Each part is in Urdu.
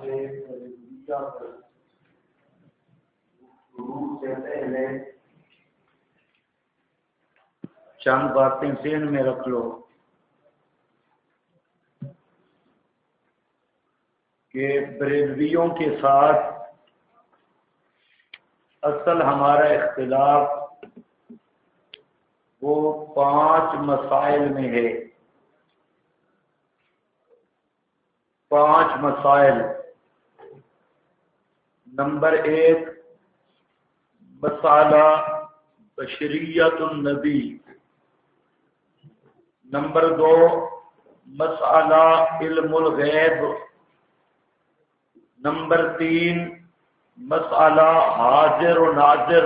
سے پہلے چند باتیں ذہن میں رکھ لو کہ بریلویوں کے ساتھ اصل ہمارا اختلاف وہ 5 مسائل میں ہے۔ 5 مسائل۔ نمبر 1 مسئلہ بشریت النبی، نمبر 2 مسئلہ علم الغیب، نمبر 3 مسئلہ حاضر و ناظر،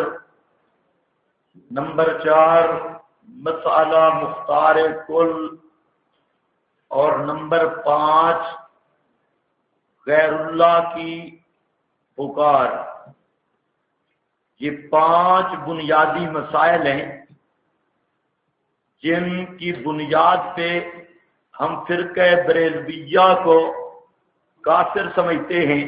نمبر 4 مسئلہ مختار کل، اور نمبر 5 غیر اللہ کی پکار۔ یہ 5 بنیادی مسائل ہیں جن کی بنیاد پہ ہم فرقہ بریلویہ کو کافر سمجھتے ہیں،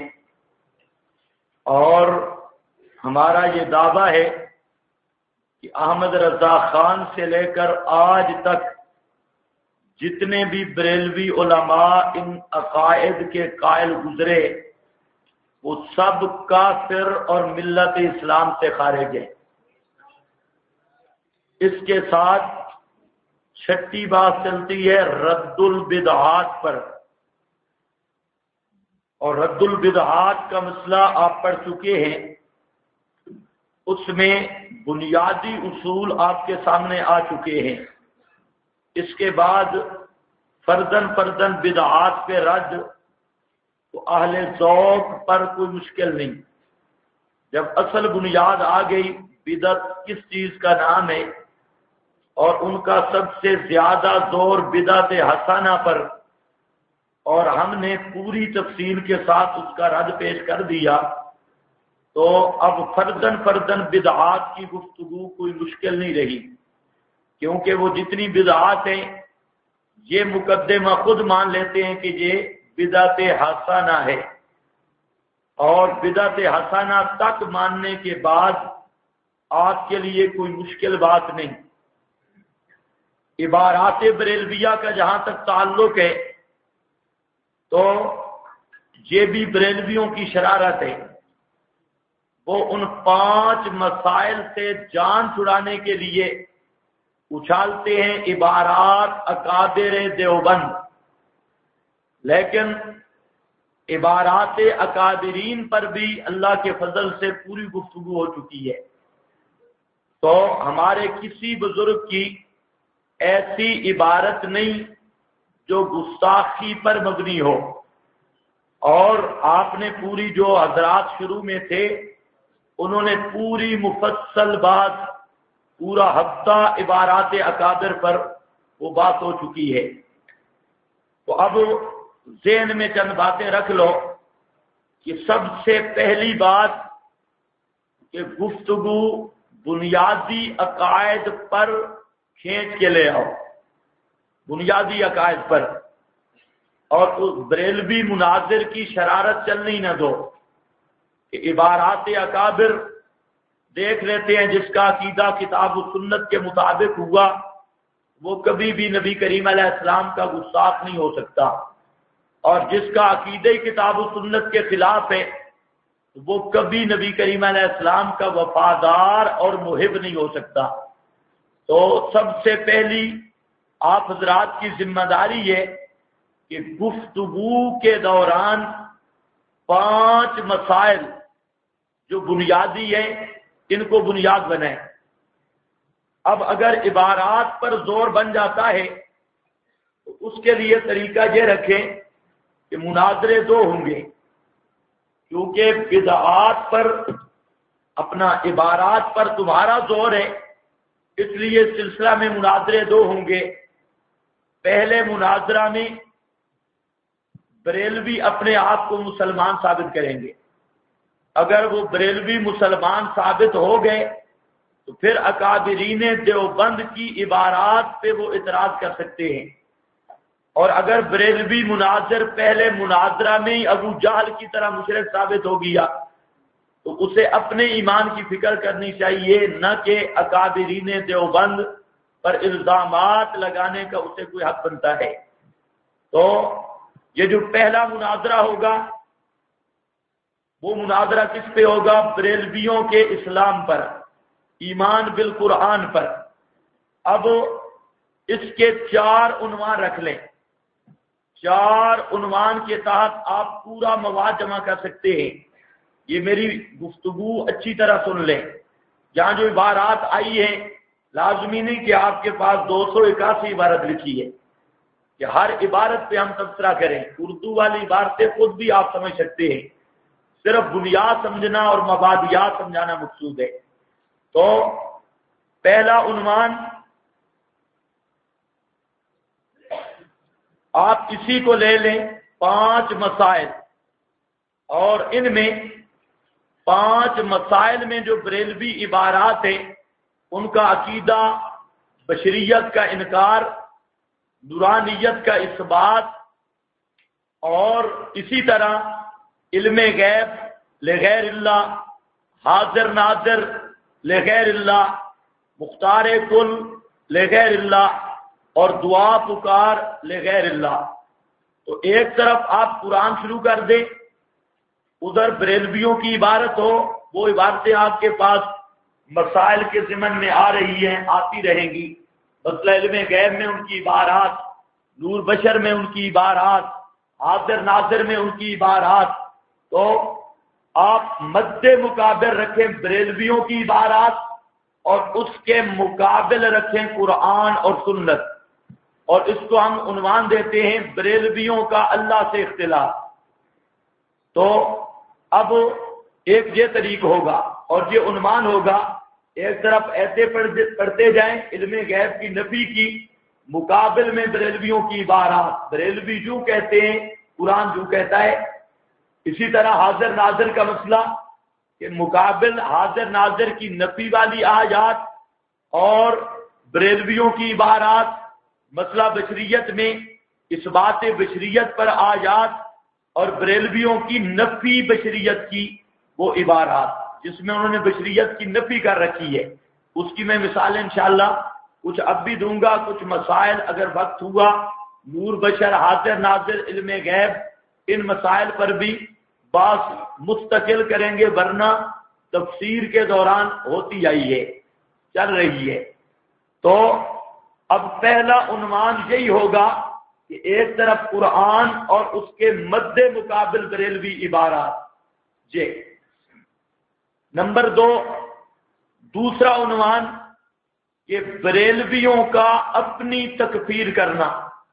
اور ہمارا یہ دعویٰ ہے کہ احمد رضا خان سے لے کر آج تک جتنے بھی بریلوی علماء ان عقائد کے قائل گزرے وہ سب کافر اور ملت اسلام سے خارج ہیں۔ اس کے ساتھ چھٹی بات چلتی ہے رد البدعات پر، اور رد البدعات کا مسئلہ آپ پڑھ چکے ہیں۔ اس میں بنیادی اصول آپ کے سامنے آ چکے ہیں۔ اس کے بعد فردن فردن بدعات پہ رد، تو اہل ذوق پر کوئی مشکل نہیں۔ جب اصل بنیاد آ گئی بدعت کس چیز کا نام ہے، اور ان کا سب سے زیادہ زور بدعت حسنہ پر، اور ہم نے پوری تفصیل کے ساتھ اس کا رد پیش کر دیا، تو اب فردن فردن بدعات کی گفتگو کوئی مشکل نہیں رہی، کیونکہ وہ جتنی بدعات ہیں یہ مقدمہ خود مان لیتے ہیں کہ یہ بدعت حسنہ ہے، اور بدعت حسنہ تک ماننے کے بعد آپ کے لیے کوئی مشکل بات نہیں۔ عبارات بریلویہ کا جہاں تک تعلق ہے تو یہ بھی بریلویوں کی شرارت ہے، وہ ان 5 مسائل سے جان چھڑانے کے لیے اچھالتے ہیں عبارات اکابر دیوبند، لیکن عبارات اکابرین پر بھی اللہ کے فضل سے پوری گفتگو ہو چکی ہے۔ تو ہمارے کسی بزرگ کی ایسی عبارت نہیں جو گستاخی پر مبنی ہو، اور آپ نے پوری جو حضرات شروع میں تھے انہوں نے پوری مفصل بات، پورا ہفتہ عبارات اکابر پر وہ بات ہو چکی ہے۔ تو اب ذہن میں چند باتیں رکھ لو کہ سب سے پہلی بات کہ گفتگو بنیادی عقائد پر کھینچ کے لے آؤ، بنیادی عقائد پر، اور اس بریلوی مناظر کی شرارت چلنے نہ دو کہ عبارات اکابر دیکھ لیتے ہیں جس کا عقیدہ کتاب و سنت کے مطابق ہوا وہ کبھی بھی نبی کریم علیہ السلام کا گستاخ نہیں ہو سکتا، اور جس کا عقیدہ کتاب و سنت کے خلاف ہے وہ کبھی نبی کریم علیہ السلام کا وفادار اور محب نہیں ہو سکتا۔ تو سب سے پہلی آپ حضرات کی ذمہ داری ہے کہ گفتگو کے دوران 5 مسائل جو بنیادی ہیں ان کو بنیاد بنائیں۔ اب اگر عبارات پر زور بن جاتا ہے تو اس کے لیے طریقہ یہ رکھیں کہ مناظرے 2 ہوں گے، کیونکہ بدعات پر اپنا عبارات پر تمہارا زور ہے، اس لیے سلسلہ میں مناظرے 2 ہوں گے۔ پہلے مناظرہ میں بریلوی اپنے آپ کو مسلمان ثابت کریں گے، اگر وہ بریلوی مسلمان ثابت ہو گئے تو پھر اکابرین دیوبند کی عبارات پہ وہ اعتراض کر سکتے ہیں، اور اگر بریلوی مناظر پہلے مناظرہ میں ہی ابو جہل کی طرح مشرک ثابت ہو گیا تو اسے اپنے ایمان کی فکر کرنی چاہیے، نہ کہ اکابرین دیوبند پر الزامات لگانے کا اسے کوئی حق بنتا ہے۔ تو یہ جو پہلا مناظرہ ہوگا وہ مناظرہ کس پہ ہوگا؟ بریلویوں کے اسلام پر، ایمان بالقرآن پر۔ اب اس کے 4 عنوان رکھ لیں، 4 عنوان کے تحت آپ پورا مواد جمع کر سکتے ہیں۔ یہ میری گفتگو اچھی طرح سن لیں، جہاں جو عبارات آئی ہیں لازمی نہیں کہ آپ کے پاس 281 عبارت لکھی ہے کہ ہر عبارت پہ ہم تبصرہ کریں۔ اردو والی عبارتیں خود بھی آپ سمجھ سکتے ہیں، صرف بنیاد سمجھنا اور مبادیات سمجھانا مقصود ہے۔ تو پہلا عنوان آپ کسی کو لے لیں، 5 مسائل، اور ان میں 5 مسائل میں جو بریلوی عبارات ہیں ان کا عقیدہ بشریت کا انکار، نورانیت کا اثبات، اور اسی طرح علم غیب لغیر اللہ، حاضر ناظر لغیر اللہ، مختار کل لغیر اللہ، اور دعا پکار لغیر اللہ۔ تو ایک طرف آپ قرآن شروع کر دیں، ادھر بریلویوں کی عبارت ہو، وہ عبارتیں آپ کے پاس مسائل کے ضمن میں آ رہی ہیں، آتی رہیں گی۔ مسئلہ علم غیب میں ان کی عبارات، نور بشر میں ان کی عبارات، حاضر ناظر میں ان کی عبارات۔ تو آپ مد مقابل رکھیں بریلویوں کی عبارات اور اس کے مقابل رکھیں قرآن اور سنت، اور اس کو ہم عنوان دیتے ہیں بریلویوں کا اللہ سے اختلاف۔ تو اب ایک یہ طریق ہوگا اور یہ عنوان ہوگا، ایک طرف ایسے پڑھتے جائیں علم غیب کی نفی کی، مقابل میں بریلویوں کی عبارات، بریلوی جو کہتے ہیں قرآن جو کہتا ہے۔ اسی طرح حاضر ناظر کا مسئلہ کہ مقابل حاضر ناظر کی نفی والی آیات اور بریلویوں کی عبارات، مسئلہ بشریت میں اس بات بشریت پر آیات اور بریلویوں کی نفی بشریت کی وہ عبارات جس میں انہوں نے بشریت کی نفی کر رکھی ہے۔ اس کی میں مثالیں انشاءاللہ کچھ اب بھی دوں گا، کچھ مسائل اگر وقت ہوا، نور بشر، حاضر ناظر، علم غیب، ان مسائل پر بھی بات مستقل کریں گے، ورنہ تفسیر کے دوران ہوتی آئی ہے، چل رہی ہے۔ تو اب پہلا عنوان یہی ہوگا کہ ایک طرف قرآن اور اس کے مد مقابل بریلوی عبارات۔ جی نمبر 2، دوسرا عنوان کہ بریلویوں کا اپنی تکفیر کرنا۔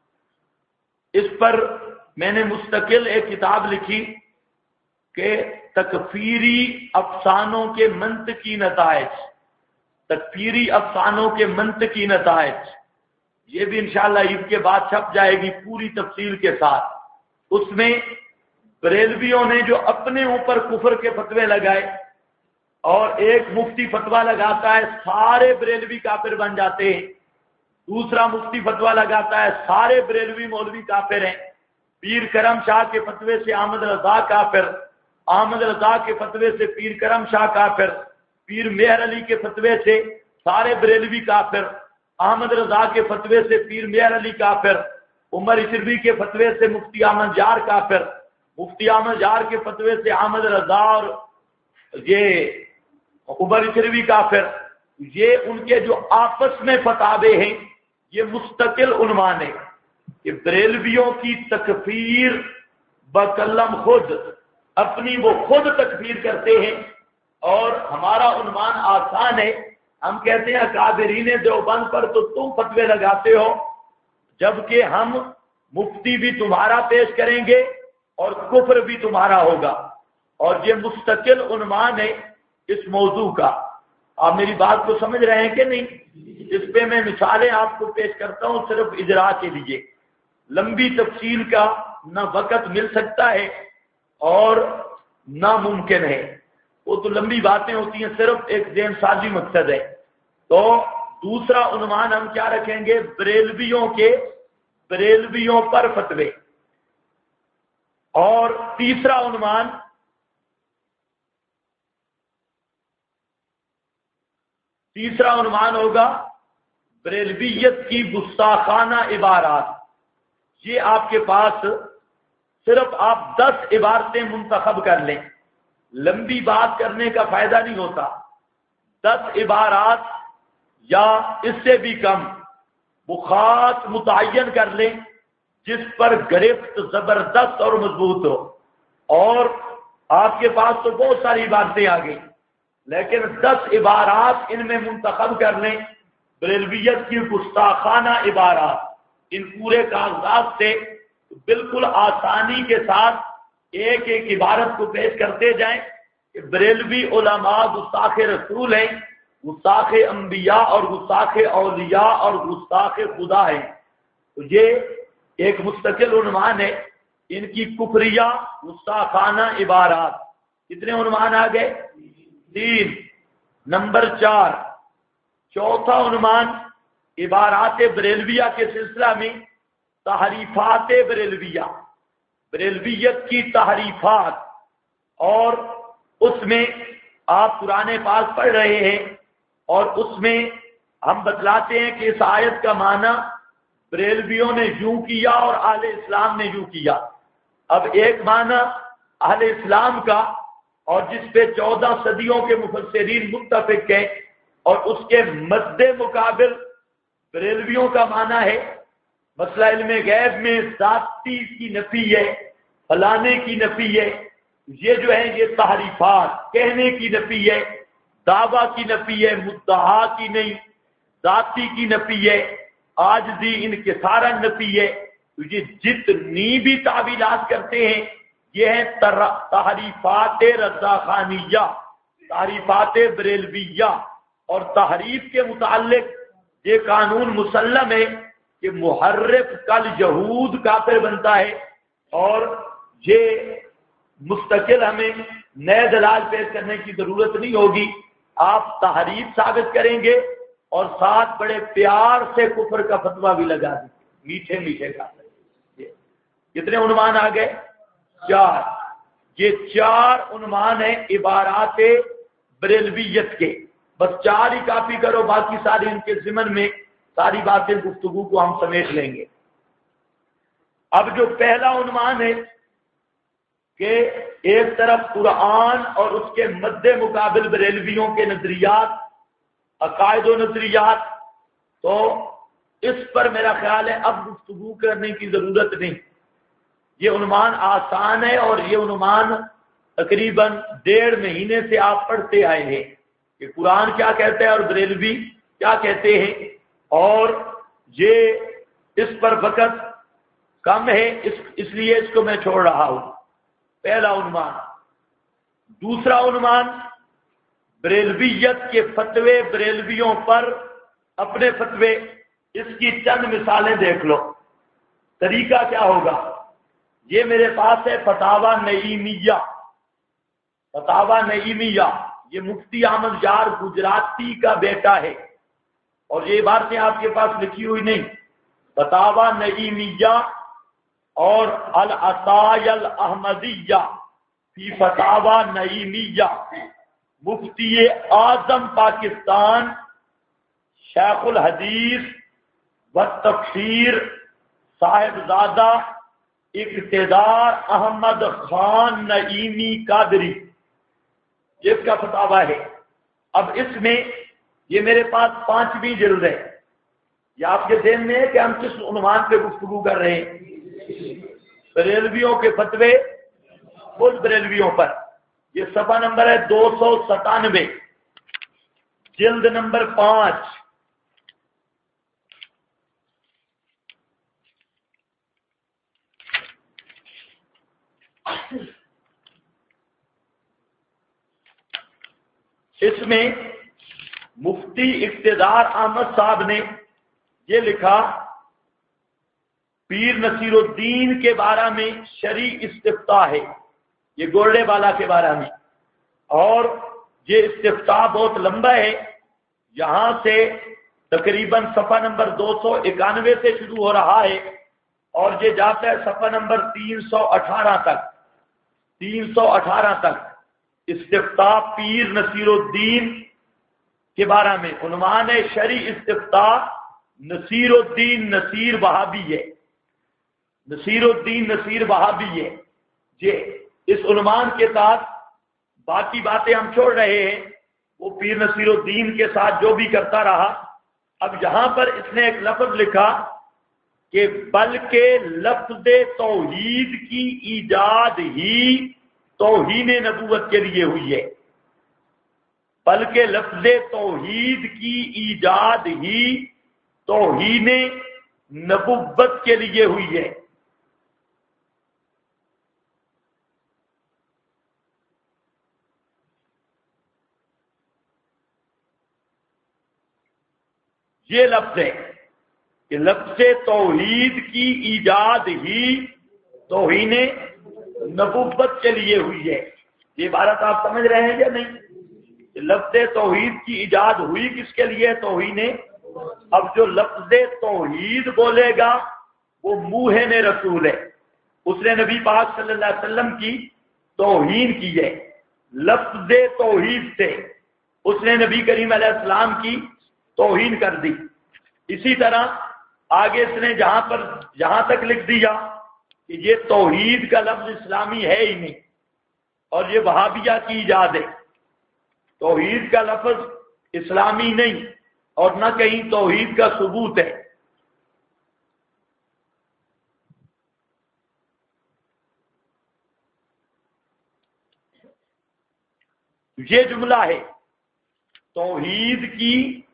اس پر میں نے مستقل ایک کتاب لکھی کہ تکفیری افسانوں کے منطقی نتائج، تکفیری افسانوں کے منطقی نتائج، یہ بھی انشاءاللہ عید کے بعد چھپ جائے گی پوری تفصیل کے ساتھ۔ اس میں بریلویوں نے جو اپنے اوپر کفر کے فتوے لگائے، اور ایک مفتی فتویٰ لگاتا ہے سارے بریلوی کافر بن جاتے ہیں، دوسرا مفتی فتویٰ لگاتا ہے سارے بریلوی مولوی کافر ہیں، پیر کرم شاہ کے فتوے سے احمد رضا کافر، احمد رضا کے فتوے سے پیر کرم شاہ کافر، پیر مہر علی کے فتوے سے سارے بریلوی کافر، احمد رضا کے فتوے سے پیر مہر علی کافر، عمر اشربی کے فتوے سے مفتی احمد جار کافر، مفتی احمد جار کے فتوے سے احمد رضا اور یہ عمر اشربی کافر۔ یہ ان کے جو آپس میں فتاوے ہیں یہ مستقل عنوان ہے کہ بریلویوں کی تکفیر بکلم خود، اپنی وہ خود تکفیر کرتے ہیں، اور ہمارا عنوان آسان ہے، ہم کہتے ہیں اکابرین دیوبند پر تو تم فتوے لگاتے ہو، جبکہ ہم مفتی بھی تمہارا پیش کریں گے اور کفر بھی تمہارا ہوگا، اور یہ مستقل عنوان ہے اس موضوع کا۔ آپ میری بات کو سمجھ رہے ہیں کہ نہیں؟ اس پہ میں مثالیں آپ کو پیش کرتا ہوں صرف اجرا کے لیے، لمبی تفصیل کا نہ وقت مل سکتا ہے اور نہ ممکن ہے، وہ تو لمبی باتیں ہوتی ہیں، صرف ایک ذہن سازی مقصد ہے۔ تو دوسرا عنوان ہم کیا رکھیں گے؟ بریلویوں کے بریلویوں پر فتوے۔ اور تیسرا عنوان ہوگا بریلویت کی گستاخانہ عبارات۔ یہ آپ کے پاس صرف آپ 10 عبارتیں منتخب کر لیں، لمبی بات کرنے کا فائدہ نہیں ہوتا۔ 10 عبارات یا اس سے بھی کم وہ خاص متعین کر لیں جس پر گرفت زبردست اور مضبوط ہو۔ اور آپ کے پاس تو بہت ساری عبارتیں آ گئی، لیکن 10 عبارات ان میں منتخب کر لیں، بریلویت کی گستاخانہ عبارات۔ ان پورے کاغذات سے بالکل آسانی کے ساتھ ایک ایک عبارت کو پیش کرتے جائیں کہ بریلوی علماء گستاخ رسول ہیں، گستاخ انبیاء اور گستاخ اولیاء اور گستاخ خدا ہیں۔ تو یہ ایک مستقل عنوان ہے، ان کی کفریہ گستاخانہ عبارات۔ کتنے عنوان آ گئے؟ 3۔ نمبر 4، چوتھا عنوان عبارات بریلویہ کے سلسلہ میں تحریفات بریلویہ، بریلویت کی تحریفات۔ اور اس میں آپ قرآن پاک پڑھ رہے ہیں اور اس میں ہم بتلاتے ہیں کہ اس آیت کا معنی بریلویوں نے یوں کیا اور اہل اسلام نے یوں کیا۔ اب ایک معنی اہل اسلام کا اور جس پہ 14 صدیوں کے مفسرین متفق ہیں، اور اس کے مد مقابل بریلویوں کا معنی ہے مسئلہ علم غیب میں ذاتی کی نفی ہے، فلانے کی نفی ہے۔ یہ جو ہے یہ تحریفات، کہنے کی نفی ہے، دعویٰ کی نفی ہے، مدعا کی نہیں، ذاتی کی نفی ہے، عاجزی انکسارا نفی ہے۔ تو یہ جتنی بھی تعویلات کرتے ہیں یہ ہیں تحریفات رضاخانیہ، تحریفات بریلویہ۔ اور تحریف کے متعلق یہ قانون مسلم ہے کہ محرف کل یہود کافر بنتا ہے، اور یہ مستقل ہمیں نئے دلائل پیش کرنے کی ضرورت نہیں ہوگی۔ آپ تحریف ثابت کریں گے اور ساتھ بڑے پیار سے کفر کا فتویٰ بھی لگا دیں گے، میٹھے میٹھے کا۔ کتنے عنوان آ گئے؟ 4۔ یہ 4 عنوان ہیں عبارات بریلویت کے۔ بس 4 ہی کافی کرو، باقی ساری ان کے ضمن میں ساری باتیں گفتگو کو ہم سمیٹ لیں گے۔ اب جو پہلا عنوان ہے کہ ایک طرف قرآن اور اس کے مد مقابل بریلویوں کے نظریات، عقائد و نظریات، تو اس پر میرا خیال ہے اب گفتگو کرنے کی ضرورت نہیں۔ یہ عنوان آسان ہے اور یہ عنوان تقریباً 1.5 مہینے سے آپ پڑھتے آئے ہیں کہ قرآن کیا کہتا ہے اور بریلوی کیا کہتے ہیں، اور یہ اس پر وقت کم ہے، اس لیے اس کو میں چھوڑ رہا ہوں۔ پہلا عنوان۔ دوسرا عنوان بریلویت کے فتوے، بریلویوں پر اپنے فتوے۔ اس کی چند مثالیں دیکھ لو۔ طریقہ کیا ہوگا؟ یہ میرے پاس ہے فتاوی نعیمیہ، فتاوی نعیمیہ، یہ مفتی احمد یار گجراتی کا بیٹا ہے، اور یہ باتیں آپ کے پاس لکھی ہوئی نہیں۔ فتاوی نعیمیہ اور العطایا الاحمدیہ فی فتاوی نعیمیہ، مفتی اعظم پاکستان شیخ الحدیث و تفسیر صاحبزادہ اقتدار احمد خان نعیمی قادری، جس کا فتاوی ہے۔ اب اس میں یہ میرے پاس 5ویں جلد ہے۔ یہ آپ کے ذہن میں ہے کہ ہم کس عنوان پہ گفتگو کر رہے ہیں؟ بریلویوں کے فتوے، خود بریلویوں پر۔ یہ صفحہ نمبر ہے 297، جلد نمبر 5۔ اس میں مفتی اقتدار احمد صاحب نے یہ لکھا، پیر نصیر الدین کے بارے میں شرعی استفتاء ہے، یہ گولڈے والا کے بارے میں، اور یہ استفتاء بہت لمبا ہے، یہاں سے تقریباً صفحہ نمبر 291 سے شروع ہو رہا ہے اور یہ جاتا ہے صفحہ نمبر 318 تک، 318 تک استفتاء پیر نصیر الدین کے بارے میں عنوان ہے شرعی استفتاء نصیر الدین نصیر وہابی ہے، نصیر الدین نصیر وہابی ہے یہ اس عنوان کے ساتھ باقی باتیں ہم چھوڑ رہے ہیں، وہ پیر نصیر الدین کے ساتھ جو بھی کرتا رہا۔ اب یہاں پر اس نے ایک لفظ لکھا کہ بلکہ لفظ توحید کی ایجاد ہی توہین نبوت کے لیے ہوئی ہے، بلکہ لفظ توحید کی ایجاد ہی توہین نبوت کے لیے ہوئی ہے۔ یہ لفظ ہے کہ لفظ توحید کی ایجاد ہی توہین نبوت کے لیے ہوئی ہے۔ یہ عبارت آپ سمجھ رہے ہیں یا نہیں؟ لفظ توحید کی ایجاد ہوئی کس کے لیے؟ توہین۔ اب جو لفظ توحید بولے گا وہ موہن رسول ہے، اس نے نبی پاک صلی اللہ علیہ وسلم کی توہین کی ہے، لفظ توحید سے اس نے نبی کریم علیہ السلام کی توہین کر دی۔ اسی طرح آگے اس نے جہاں تک لکھ دیا کہ یہ توحید کا لفظ اسلامی ہے ہی نہیں اور یہ وہابیہ کی ایجاد ہے، توحید کا لفظ اسلامی نہیں اور نہ کہیں توحید کا ثبوت ہے۔ یہ جملہ ہے توحید کی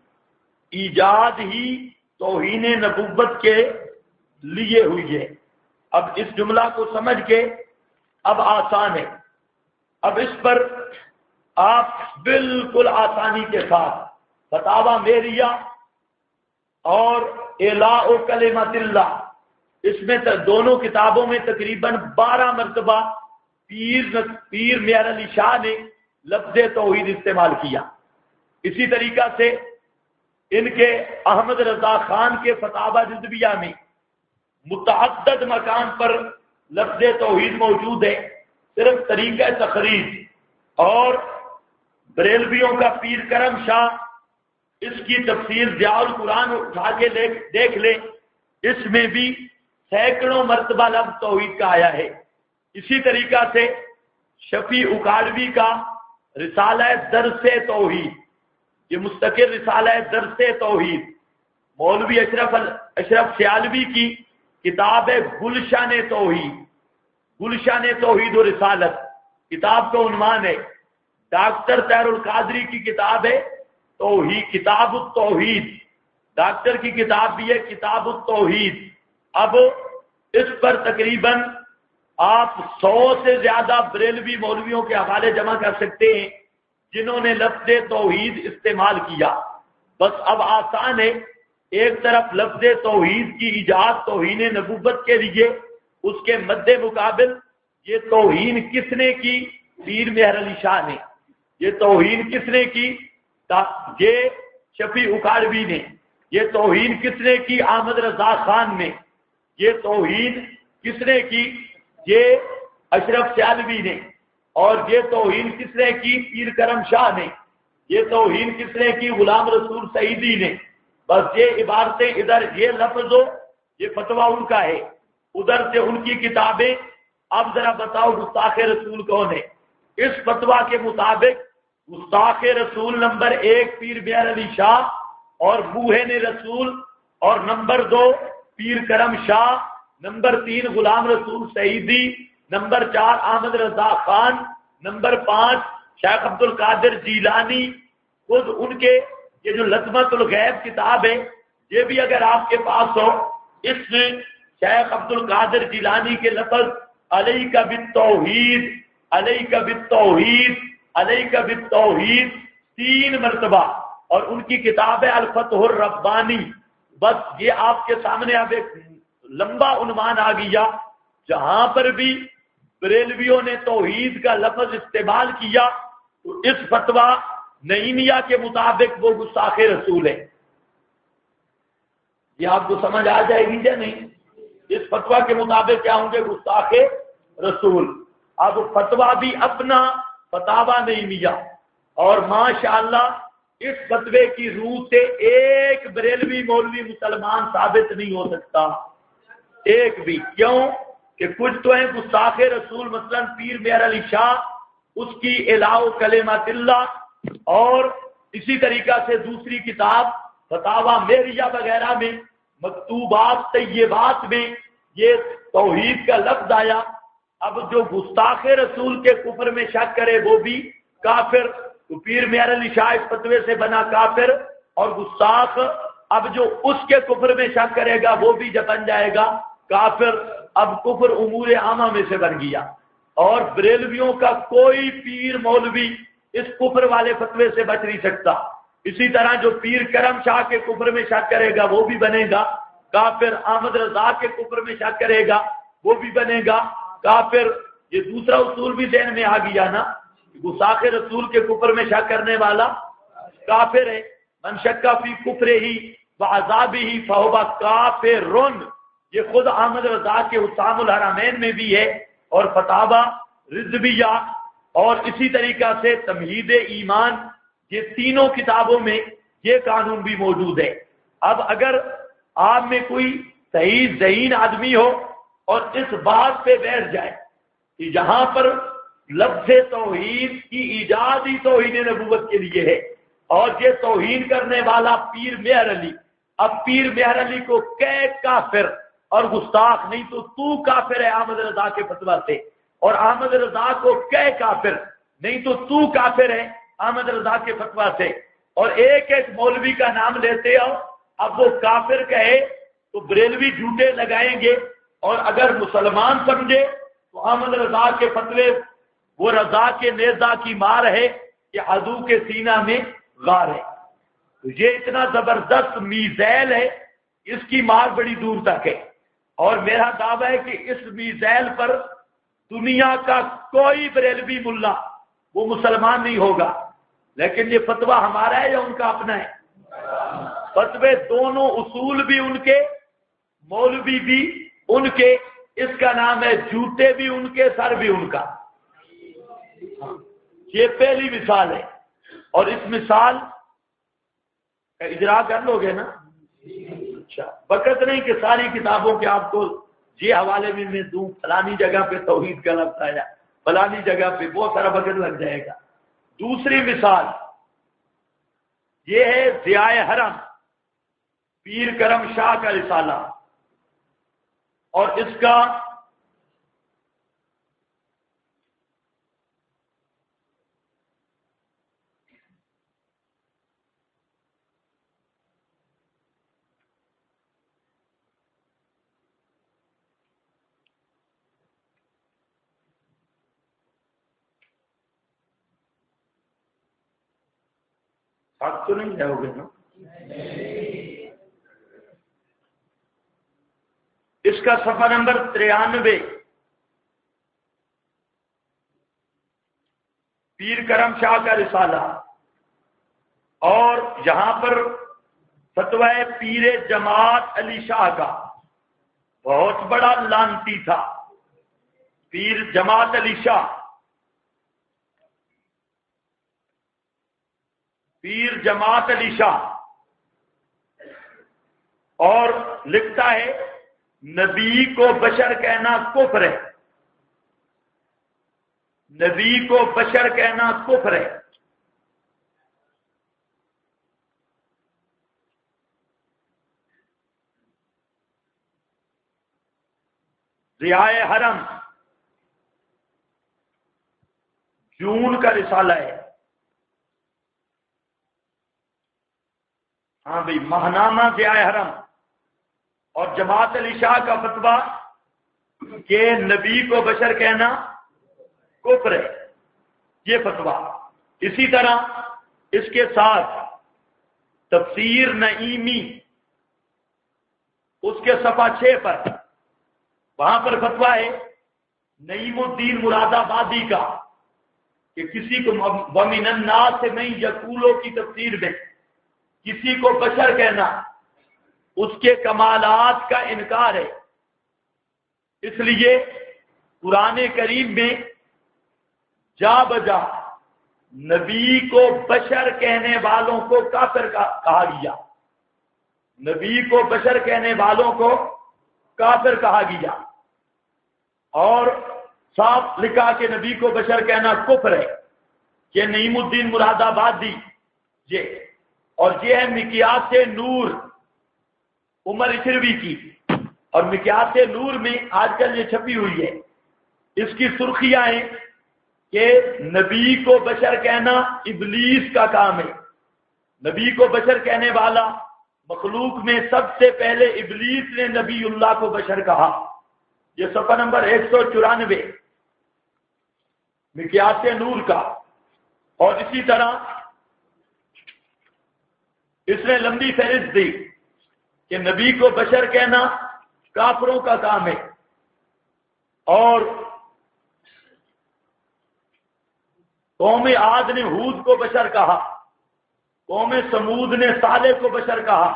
ایجاد ہی توہین نبوت کے لیے ہوئی ہے۔ اب اس جملہ کو سمجھ کے اب آسان ہے، اب اس پر آپ بالکل آسانی کے ساتھ فتاوی میریہ اور اعلاء کلمت اللہ، اس میں دونوں کتابوں میں تقریباً 12 مرتبہ پیر میار علی شاہ نے لفظ توحید استعمال کیا۔ اسی طریقہ سے ان کے احمد رضا خان کے فتاوی جزویہ میں متعدد مقام پر لفظ توحید موجود ہے، صرف طریقہ تخریج اور بریلویوں کا پیر کرم شاہ اس کی تفسیر ضیاء القرآن اٹھا کے دیکھ لیں، اس میں بھی سینکڑوں مرتبہ لفظ توحید کا آیا ہے۔ اسی طریقہ سے شفیع اکاڑوی کا رسالہ درس توحید، یہ مستقل رسالہ درس توحید، مولوی اشرف سیالوی کی کتاب ہے گلشن توحید، گلشن توحید و رسالت کتاب کا عنوان ہے۔ ڈاکٹر طاہر القادری کی کتاب ہے توحید، کتاب التوحید، ڈاکٹر کی کتاب بھی ہے کتاب التوحید۔ اب اس پر تقریباً آپ 100 سے زیادہ بریلوی مولویوں کے حوالے جمع کر سکتے ہیں جنہوں نے لفظ توحید استعمال کیا۔ بس اب آسان ہے، ایک طرف لفظ توحید کی ایجاد توہین نبوت کے لیے، اس کے مد مقابل یہ توہین کس نے کی؟ پیر میہر علی شاہ نے۔ یہ توہین کس نے کی؟ یہ شفیع اکاڑوی نے۔ یہ توہین کس نے کی؟ احمد رضا خان نے۔ یہ توہین کس نے کی؟ یہ اشرف سیالوی نے۔ اور یہ توہین کس نے کی؟ پیر کرم شاہ نے۔ یہ توہین کس نے کی؟ غلام رسول سعیدی نے۔ بس یہ عبارتیں ادھر، یہ لفظ ہو، یہ فتویٰ ان کا ہے، ادھر سے ان کی کتابیں۔ اب ذرا بتاؤ گستاخ رسول کون ہے؟ اس فتویٰ کے مطابق گستاخ رسول نمبر 1 پیر میہر علی شاہ اور موہن رسول، اور نمبر 2 پیر کرم شاہ، number 3 Ghulam Rasool Saeedi, number 4 Ahmad Raza Khan, number 5 Sheikh عبد القادر جیلانی۔ خود ان کے یہ جو لطمت الغیب کتاب ہے، یہ بھی اگر آپ کے پاس ہو، اس میں شیخ عبد القادر جیلانی کے لفظ علیک بالتوحید، علیک بالتوحید، علیک بالتوحید 3 مرتبہ، اور ان کی کتاب ہے الفتح الربانی۔ بس یہ آپ کے سامنے اب ایک لمبا عنوان آ گیا، جہاں پر بھی بریلویوں نے توحید کا لفظ استعمال کیا تو اس فتویٰ نعیمیہ کے مطابق وہ گستاخ رسول ہے۔ یہ آپ کو سمجھ آ جائے گی یا نہیں؟ اس فتویٰ کے مطابق کیا ہوں گے؟ گستاخ رسول۔ اب فتویٰ بھی اپنا فتاوا نہیں لیا، اور ماشاءاللہ اس فتوے کی روح سے ایک بریلوی مولوی مسلمان ثابت نہیں ہو سکتا، ایک بھی۔ کیوں کہ کچھ تو ہیں گستاخ رسول، مثلا پیر مہر علی شاہ، اس کی الہا کلمات اللہ، اور اسی طریقہ سے دوسری کتاب فتاوا میریہ وغیرہ میں مکتوبات طیبات میں یہ توحید کا لفظ آیا۔ اب جو گستاخ رسول کے کفر میں شک کرے وہ بھی کافر، تو پیر مہر علی شاہ اس فتوے سے بنا کافر اور گستاخ۔ اب جو اس کے کفر میں شک کرے گا وہ بھی بن جائے گا کافر۔ اب کفر امور عامہ میں سے بن گیا، اور بریلویوں کا کوئی پیر مولوی اس کفر والے فتوے سے بچ نہیں سکتا۔ اسی طرح جو پیر کرم شاہ کے کفر میں شک کرے گا وہ بھی بنے گا کافر، احمد رضا کے کفر میں شک کرے گا وہ بھی بنے گا کافر۔ یہ دوسرا اصول بھی ذہن میں آ گیا نا، گستاخ رسول کے کفر میں شک کرنے والا کافر ہے۔ من شک فی کفر ہی وعذابہ فہو کافرن، یہ خود احمد رضا کے حسام الحرمین میں بھی ہے، اور فتاوا رضویہ اور اسی طریقہ سے تمہید ایمان، یہ تینوں کتابوں میں یہ قانون بھی موجود ہے۔ اب اگر آپ میں کوئی صحیح ذہین آدمی ہو اور اس بات پہ بیٹھ جائے کہ یہاں پر لفظ توحید کی ایجاد ہی توہین نبوت کے لیے ہے، اور یہ توہین کرنے والا پیر مہر علی، اب پیر مہر علی کو کہ کافر اور گستاخ، نہیں تو کافر ہے احمد رضا کے فتویٰ سے، اور احمد رضا کو کہ کافر، نہیں تو کافر ہے احمد رضا کے فتویٰ سے، اور ایک ایک مولوی کا نام لیتے ہو۔ اب وہ کافر کہے تو بریلوی جھوٹے لگائیں گے، اور اگر مسلمان سمجھے تو احمد رضا کے فتوے وہ رضا کے نیزہ کی مار ہے کہ عدو کے سینہ میں غار ہے۔ تو یہ اتنا زبردست میزائل ہے، اس کی مار بڑی دور تک ہے، اور میرا دعویٰ ہے کہ اس میزائل پر دنیا کا کوئی بریلوی ملا وہ مسلمان نہیں ہوگا۔ لیکن یہ فتویٰ ہمارا ہے یا ان کا اپنا ہے؟ فتوے دونوں، اصول بھی ان کے، مولوی بھی ان کے، اس کا نام ہے جوتے بھی ان کے، سر بھی ان کا۔ یہ پہلی مثال ہے، اور اس مثال کا اجرا کر لو گے نا؟ اچھا، وقت نہیں کہ ساری کتابوں کے آپ کو یہ حوالے میں دوں، فلانی جگہ پہ توحید کا لفظ آیا، فلانی جگہ پہ، بہت سارا وقت لگ جائے گا۔ دوسری مثال یہ ہے ضیاء حرم، پیر کرم شاہ کا رسالہ، اور اس کا ساتھ تو نہیں جاؤ گے نا؟ اس کا صفحہ نمبر 93، پیر کرم شاہ کا رسالہ، اور یہاں پر فتویٰ پیر جماعت علی شاہ کا، بہت بڑا لانتی تھا پیر جماعت علی شاہ، پیر جماعت علی شاہ، اور لکھتا ہے نبی کو بشر کہنا کفر ہے، نبی کو بشر کہنا کفر ہے۔ ضیاء حرم جون کا رسالہ ہے، ہاں بھائی، ماہنامہ ضیاء حرم، اور جماعت علی شاہ کا فتویٰ کہ نبی کو بشر کہنا کفر ہے، یہ فتویٰ۔ اسی طرح اس کے ساتھ تفسیر نعیمی، اس کے صفحہ 6 پر، وہاں پر فتویٰ ہے نعیم الدین مراد آبادی کا کہ کسی کو وَمِنَ النَّاسِ مَن یقولو کی تفسیر میں کسی کو بشر کہنا اس کے کمالات کا انکار ہے، اس لیے قرآن کریم میں جا بجا نبی کو بشر کہنے والوں کو کافر کہا گیا، نبی کو بشر کہنے والوں کو کافر کہا گیا، اور صاف لکھا کہ نبی کو بشر کہنا کفر ہے۔ یہ نعیم الدین مراد آبادی اور یہ ہے مکیاس نور عمر اشروی کی، اور مکیاس نور میں آج کل یہ چھپی ہوئی ہے۔ اس کی سرخیاں ہیں کہ نبی کو بشر کہنا ابلیس کا کام ہے، نبی کو بشر کہنے والا مخلوق میں سب سے پہلے ابلیس نے نبی اللہ کو بشر کہا۔ یہ صفحہ نمبر 194 مکیاس نور کا۔ اور اسی طرح اس نے لمبی فہرست دی کہ نبی کو بشر کہنا کافروں کا کام ہے، اور قوم عاد نے ہود کو بشر کہا، قوم سمود نے صالح کو بشر کہا،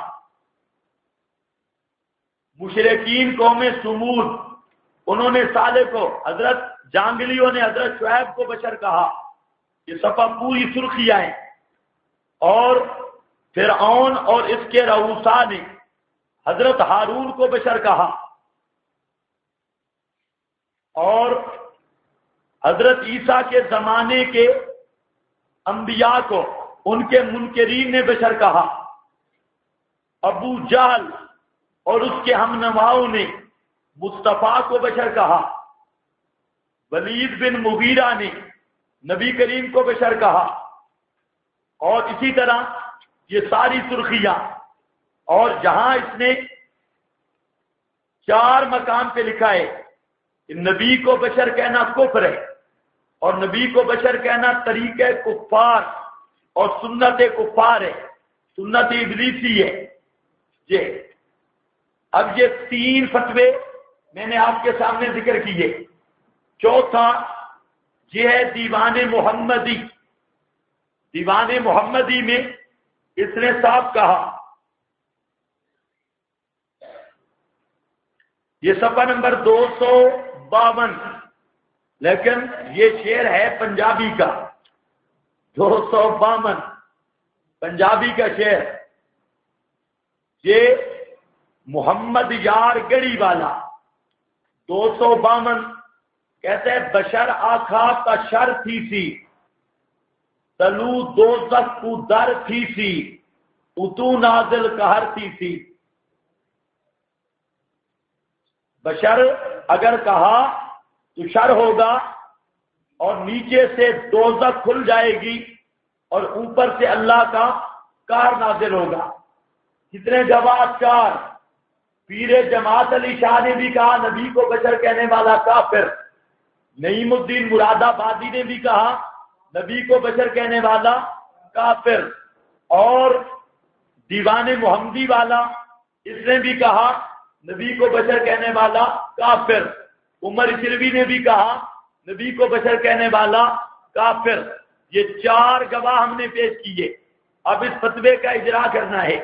مشرکین قوم سمود انہوں نے صالح کو، حضرت جانگلیوں نے حضرت شعیب کو بشر کہا۔ یہ صفحہ پوری سرخیاں ہیں۔ اور فرعون اور اس کے رؤسا نے حضرت ہارون کو بشر کہا، اور حضرت عیسیٰ کے زمانے کے انبیاء کو ان کے منکرین نے بشر کہا۔ ابو جہل اور اس کے ہم نواؤں نے مصطفیٰ کو بشر کہا، ولید بن مغیرہ نے نبی کریم کو بشر کہا، اور اسی طرح یہ ساری سرخیاں۔ اور جہاں اس نے 4 مقام پہ لکھا ہے کہ نبی کو بشر کہنا کفر ہے، اور نبی کو بشر کہنا طریقہ کفار اور سنت کفار ہے، سنت ابلیسی ہے۔ اب یہ 3 فتوے میں نے آپ کے سامنے ذکر کیے۔ چوتھا یہ ہے دیوان محمدی۔ دیوان محمدی میں اس نے صاف کہا، یہ صفحہ نمبر 252، لیکن یہ شعر ہے پنجابی کا، 252 پنجابی کا شعر۔ یہ محمد یار گڑی والا 252 کہتے ہیں، بشر آخا کا شر تھی سی، تلو دوزخ کو در تھی سی، اتو نازل قہر تھی سی۔ بشر اگر کہا تو شر ہوگا، اور نیچے سے دوزخ کھل جائے گی، اور اوپر سے اللہ کا قہر نازل ہوگا۔ کتنے گواہ 4۔ پیر جماعت علی شاہ نے بھی کہا نبی کو بشر کہنے والا کافر، نعیم الدین مراد آبادی نے بھی کہا نبی کو بشر کہنے والا کافر، اور دیوان محمدی والا اس نے بھی کہا نبی کو بشر کہنے والا کافر، عمر اشروی نے بھی کہا نبی کو بشر کہنے والا کافر۔ یہ 4 گواہ ہم نے پیش کیے، اب اس فتوے کا اجرا کرنا ہے۔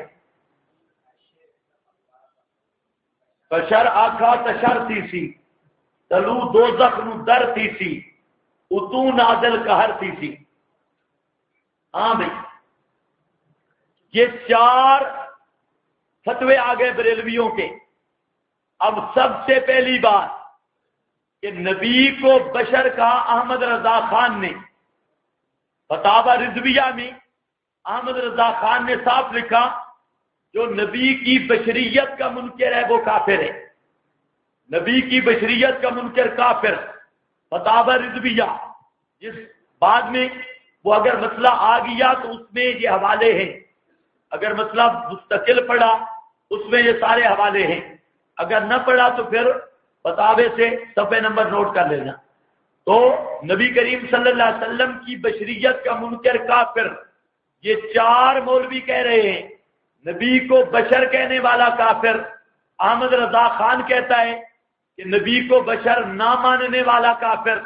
بشر آخا تشر تھی سی، تلو دوزخ نو در تھی سی، اتو نازل قہر تھی سی۔ ہاں بھائی، یہ 4 فتوے آ گئے بریلویوں کے۔ اب سب سے پہلی بات کہ نبی کو بشر کہا احمد رضا خان نے، فتاوی رضویہ میں احمد رضا خان نے صاف لکھا جو نبی کی بشریت کا منکر ہے وہ کافر ہے، نبی کی بشریت کا منکر کافر۔ فتاوی رضویہ، جس بعد میں وہ اگر مسئلہ آ گیا تو اس میں یہ حوالے ہیں، اگر مسئلہ مستقل پڑا اس میں یہ سارے حوالے ہیں، اگر نہ پڑا تو پھر فتاوی سے صفحہ نمبر نوٹ کر لینا۔ تو نبی کریم صلی اللہ علیہ وسلم کی بشریت کا منکر کافر، یہ 4 مولوی کہہ رہے ہیں نبی کو بشر کہنے والا کافر۔ احمد رضا خان کہتا ہے کہ نبی کو بشر نہ ماننے والا کافر۔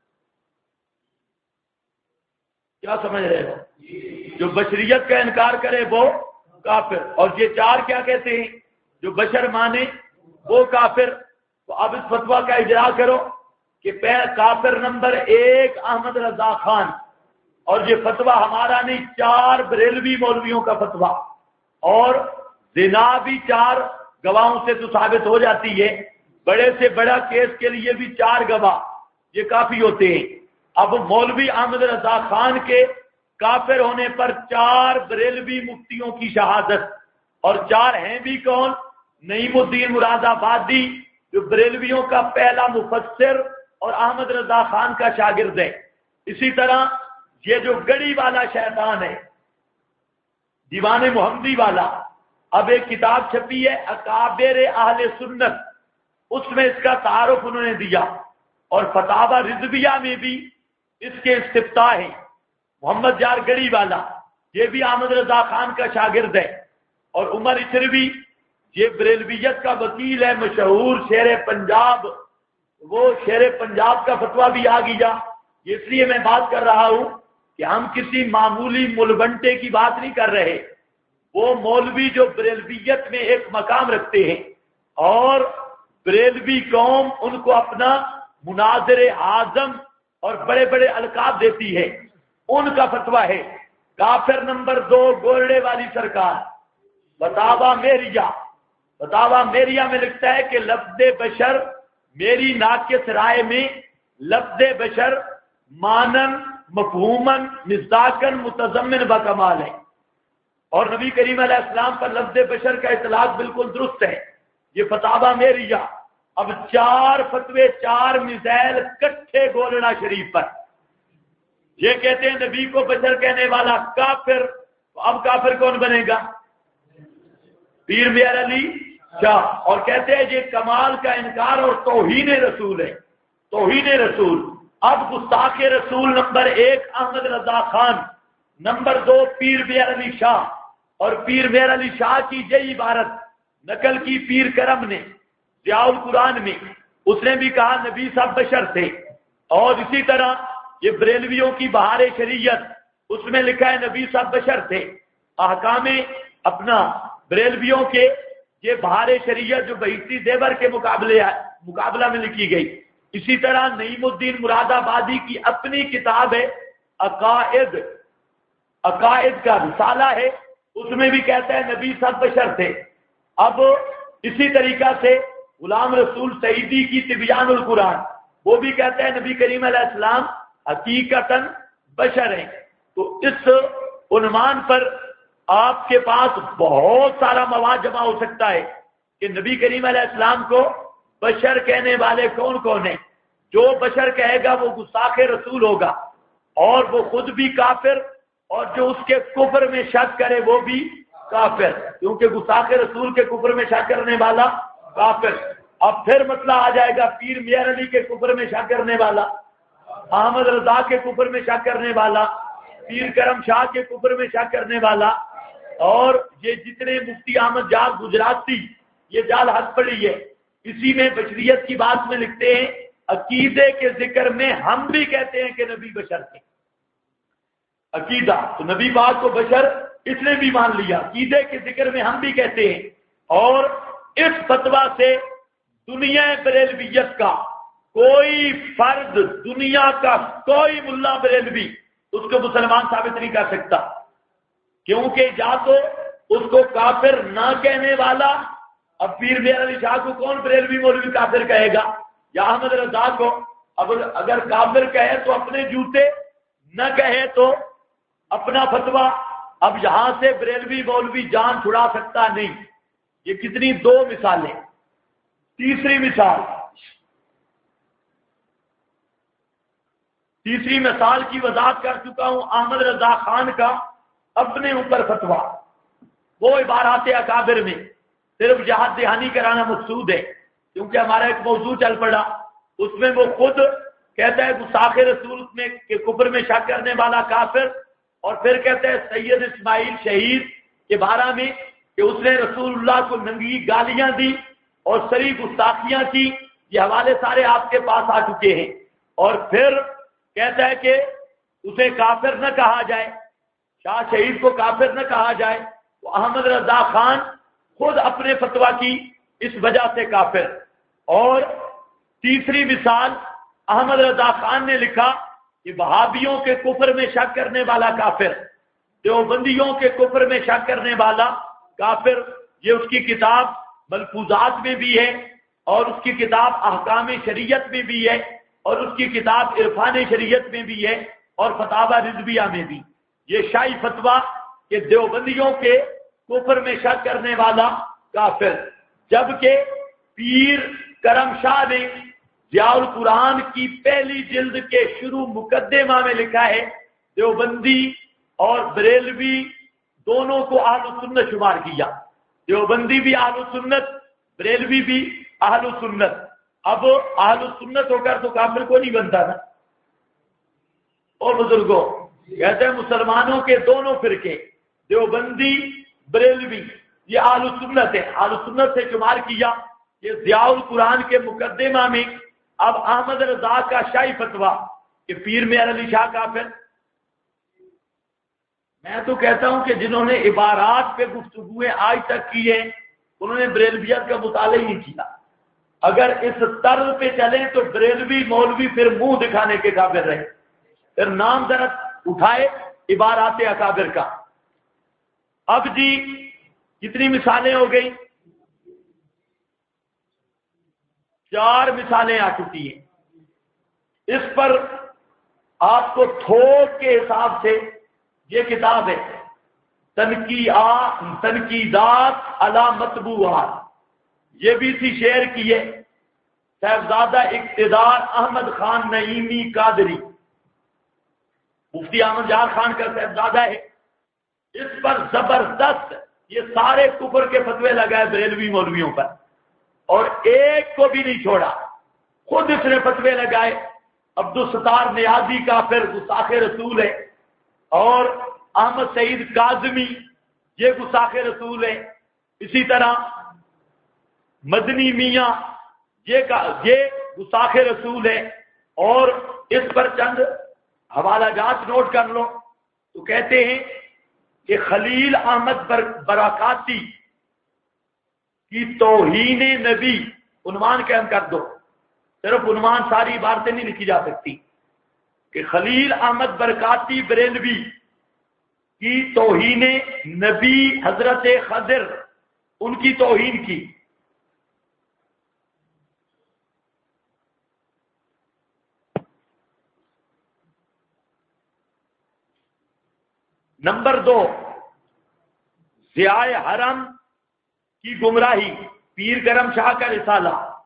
کیا سمجھ رہے ہو؟ جو بشریت کا انکار کرے وہ کافر، اور یہ 4 کیا کہتے ہیں جو بشر مانے وہ کافر۔ تو اب اس فتویٰ کا اجرا کرو کہ کافر نمبر 1 احمد رضا خان، اور یہ فتویٰ ہمارا نہیں، 4 بریلوی مولویوں کا فتویٰ، اور زنا بھی 4 گواہوں سے تو ثابت ہو جاتی ہے، بڑے سے بڑا کیس کے لیے بھی 4 گواہ یہ کافی ہوتے ہیں۔ اب مولوی احمد رضا خان کے کافر ہونے پر 4 بریلوی مفتیوں کی شہادت، اور 4 ہیں بھی کون؟ نعیم الدین مراد آبادی جو بریلویوں کا پہلا مفسر اور احمد رضا خان کا شاگرد ہے۔ اسی طرح یہ جو گڑی والا شیطان ہے، دیوان محمدی والا، اب ایک کتاب چھپی ہے اکابر اہل سنت، اس میں اس کا تعارف انہوں نے دیا، اور فتاوی رضویہ میں بھی اس کے استفتاء ہیں۔ محمد یار گڑی والا یہ بھی احمد رضا خان کا شاگرد ہے، اور عمر اشروی یہ بریلویت کا وکیل ہے، مشہور شیر پنجاب، وہ شیر پنجاب کا فتویٰ بھی آ گیا۔ اس لیے میں بات کر رہا ہوں کہ ہم کسی معمولی ملبنٹے کی بات نہیں کر رہے، وہ مولوی جو بریلویت میں ایک مقام رکھتے ہیں، اور بریلوی قوم ان کو اپنا مناظر اعظم اور بڑے بڑے القاب دیتی ہے، ان کا فتویٰ ہے۔ کافر نمبر 2 گولڑے والی سرکار، فتاوی میریہ، فتاوی میریہ میں لکھتا ہے کہ لفظ بشر میری ناقص رائے میں لفظ بشر مانن مفہومن مصداقن متضمن بکمال ہے، اور نبی کریم علیہ السلام پر لفظ بشر کا اطلاق بالکل درست ہے۔ یہ فتاوی میریہ۔ اب 4 فتوے، 4 میزائل کٹھے گولڑا شریف پر، یہ کہتے ہیں نبی کو بشر کہنے والا کافر، تو اب کافر کون بنے گا؟ پیر میاں علی شاہ، اور کہتے ہیں یہ کمال کا انکار اور توہین رسول ہے، توہین رسول۔ اب گستاخ رسول نمبر 1 احمد رضا خان، نمبر 2 پیر میاں علی شاہ، اور پیر میاں علی شاہ کی یہی عبارت نقل کی پیر کرم نے ضیاء القرآن میں، اس نے بھی کہا نبی صاحب بشر تھے، اور اسی طرح یہ بریلویوں کی بہار شریعت، اس میں لکھا ہے نبی صاحب بشر تھے۔ احکام اپنا بریلویوں کے یہ بہار شریعت جو بہشتی زیور کے مقابلہ میں لکھی گئی۔ اسی طرح نعیم الدین مراد آبادی کی اپنی کتاب ہے عقائد، عقائد کا رسالہ ہے، اس میں بھی کہتا ہے نبی صاحب بشر تھے۔ اب اسی طریقہ سے غلام رسول سعیدی کی تبیان القرآن، وہ بھی کہتا ہے نبی کریم علیہ السلام حقیقتاً بشر ہیں۔ تو اس عنوان پر آپ کے پاس بہت سارا مواد جمع ہو سکتا ہے کہ نبی کریم علیہ السلام کو بشر کہنے والے کون کون ہیں۔ جو بشر کہے گا وہ گستاخ رسول ہوگا، اور وہ خود بھی کافر، اور جو اس کے کفر میں شک کرے وہ بھی کافر، کیونکہ گستاخ رسول کے کفر میں شک کرنے والا کافر۔ اب پھر مسئلہ آ جائے گا، پیر میاں علی کے کفر میں شک کرنے والا، احمد رضا کے کفر میں شک کرنے والا، پیر کرم شاہ کے کفر میں شک کرنے والا، اور یہ جتنے مفتی احمد جان گجراتی یہ جال حد پڑی ہے، اسی میں بشریت کی بات میں لکھتے ہیں عقیدے کے ذکر میں ہم بھی کہتے ہیں کہ نبی بشر تھے۔ عقیدہ تو نبی پاک کو بشر اس نے بھی مان لیا، عقیدے کے ذکر میں ہم بھی کہتے ہیں، اور اس فتویٰ سے دنیا بریلویت کا کوئی فرد، دنیا کا کوئی ملا بریلوی اس کو مسلمان ثابت نہیں کر سکتا، کیونکہ یا تو اس کو کافر نہ کہنے والا، اب پیر میاں علی شاہ کو کون بریلوی مولوی کافر کہے گا، یا احمد رضا کو؟ اب اگر کافر کہے تو اپنے جوتے، نہ کہے تو اپنا فتویٰ۔ اب یہاں سے بریلوی مولوی جان چھڑا سکتا نہیں۔ یہ کتنی 2 مثالیں۔ تیسری مثال کی وضاحت کر چکا ہوں، احمد رضا خان کا اپنے اوپر فتویٰ، وہ عبارات اکابر میں صرف یاد دہانی کرانا مقصود ہے، کیونکہ ہمارا ایک موضوع چل پڑا، اس میں وہ خود کہتا ہے گستاخ رسول میں کہ کفر میں شک کرنے والا کافر، اور پھر کہتے ہیں سید اسماعیل شہید کے بارے میں کہ اس نے رسول اللہ کو ننگی گالیاں دی اور سری گستاخیاں کی۔ یہ حوالے سارے آپ کے پاس آ چکے ہیں۔ اور پھر کہتا ہے کہ اسے کافر نہ کہا جائے، شاہ شہید کو کافر نہ کہا جائے، تو احمد رضا خان خود اپنے فتویٰ کی اس وجہ سے کافر، اور تیسری مثال احمد رضا خان نے لکھا کہ وہابیوں کے کفر میں شک کرنے والا کافر، دیوبندیوں کے کفر میں شک کرنے والا کافر، یہ اس کی کتاب ملفوظات میں بھی ہے اور اس کی کتاب احکام شریعت میں بھی ہے اور اس کی کتاب عرفان شریعت میں بھی ہے اور فتاوی رضویہ میں بھی۔ یہ شاہی فتویٰ کہ دیوبندیوں کے کفر میں شک کرنے والا کافر، جبکہ پیر کرم شاہ نے ضیاء القرآن کی پہلی جلد کے شروع مقدمہ میں لکھا ہے دیوبندی اور بریلوی دونوں کو اہل سنت شمار کیا، دیوبندی بھی اہل سنت، بریلوی بھی اہل سنت۔ اب اہل سنت ہو کر تو کافر کو نہیں بنتا نا۔ اور بزرگوں کہتے ہیں مسلمانوں کے دونوں فرقے دیوبندی بریلوی یہ اہل سنت ہے، اہل سنت سے شمار کیا۔ یہ ضیاء القرآن کے مقدمہ میں اب احمد رضا کا شاہی فتویٰ کہ پیر مہر علی شاہ کافر۔ میں تو کہتا ہوں کہ جنہوں نے عبارات پہ گفتگویں آج تک کی ہیں انہوں نے بریلویت کا مطالعہ ہی نہیں کیا۔ اگر اس طرز پہ چلیں تو بریلوی مولوی پھر منہ دکھانے کے کافر رہے، پھر نام درد اٹھائے عبارات اکابر کا۔ اب جی کتنی مثالیں ہو گئی؟ 4 مثالیں آ چکی ہیں۔ اس پر آپ کو تھوک کے حساب سے یہ کتاب ہے تنقیدات علی مطبوعات، یہ بھی اسی شعر کی ہے، صاحبزادہ اقتدار احمد خان نعیمی قادری، مفتی احمد جان خان کا صاحبزادہ ہے۔ اس پر زبردست یہ سارے کفر کے فتوے لگائے بریلوی مولویوں پر، اور ایک کو بھی نہیں چھوڑا، خود اس نے فتوے لگائے۔ عبدالستار نیازی کافر گستاخ رسول ہے، اور احمد سعید کاظمی یہ گستاخ رسول ہے، اسی طرح مدنی میاں یہ گستاخ رسول ہے۔ اور اس پر چند حوالہ جات نوٹ کر لو تو کہتے ہیں کہ خلیل احمد برکاتی کی توہین نبی، عنوان قائم کر دو، صرف عنوان، ساری عبارتیں نہیں لکھی جا سکتی، کہ خلیل احمد برکاتی بریلوی کی توہین نبی حضرت خضر، ان کی توہین کی۔ نمبر 2 ضیاء حرم کی گمراہی، پیر کرم شاہ کا رسالہ۔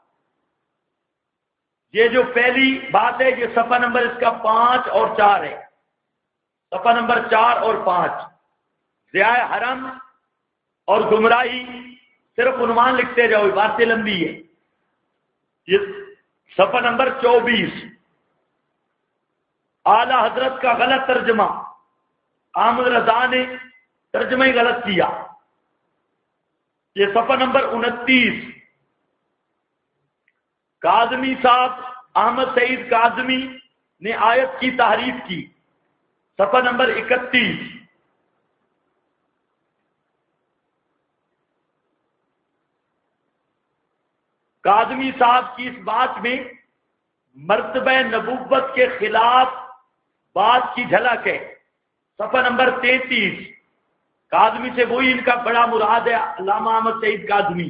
یہ جو پہلی بات ہے یہ صفحہ نمبر اس کا 5 اور 4 ہے، صفحہ نمبر 4 اور 5، ضیاء حرم اور گمراہی، صرف عنوان لکھتے جاؤ، عبارتیں لمبی ہے۔ یہ صفحہ نمبر 24، اعلی حضرت کا غلط ترجمہ، احمد رضا نے ترجمہ ہی غلط کیا۔ یہ صفحہ نمبر 29، کاظمی صاحب احمد سعید کاظمی نے آیت کی تحریف کی، صفحہ نمبر 31۔ کاظمی صاحب کی اس بات میں مرتبہ نبوت کے خلاف بات کی جھلک ہے، صفحہ نمبر 33۔ کاظمی سے وہی ان کا بڑا مراد ہے علامہ احمد سعید کاظمی،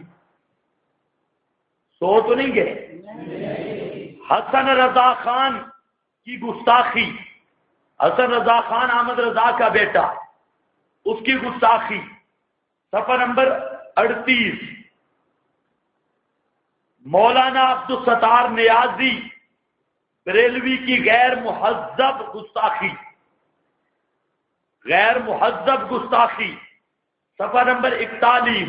سو تو نہیں گئے۔ حسن رضا خان کی گستاخی، حسن رضا خان احمد رضا کا بیٹا، اس کی گستاخی، صفحہ نمبر 38۔ مولانا عبدالستار نیازی بریلوی کی غیر مہذب گستاخی، غیر مہذب گستاخی، صفحہ نمبر 41۔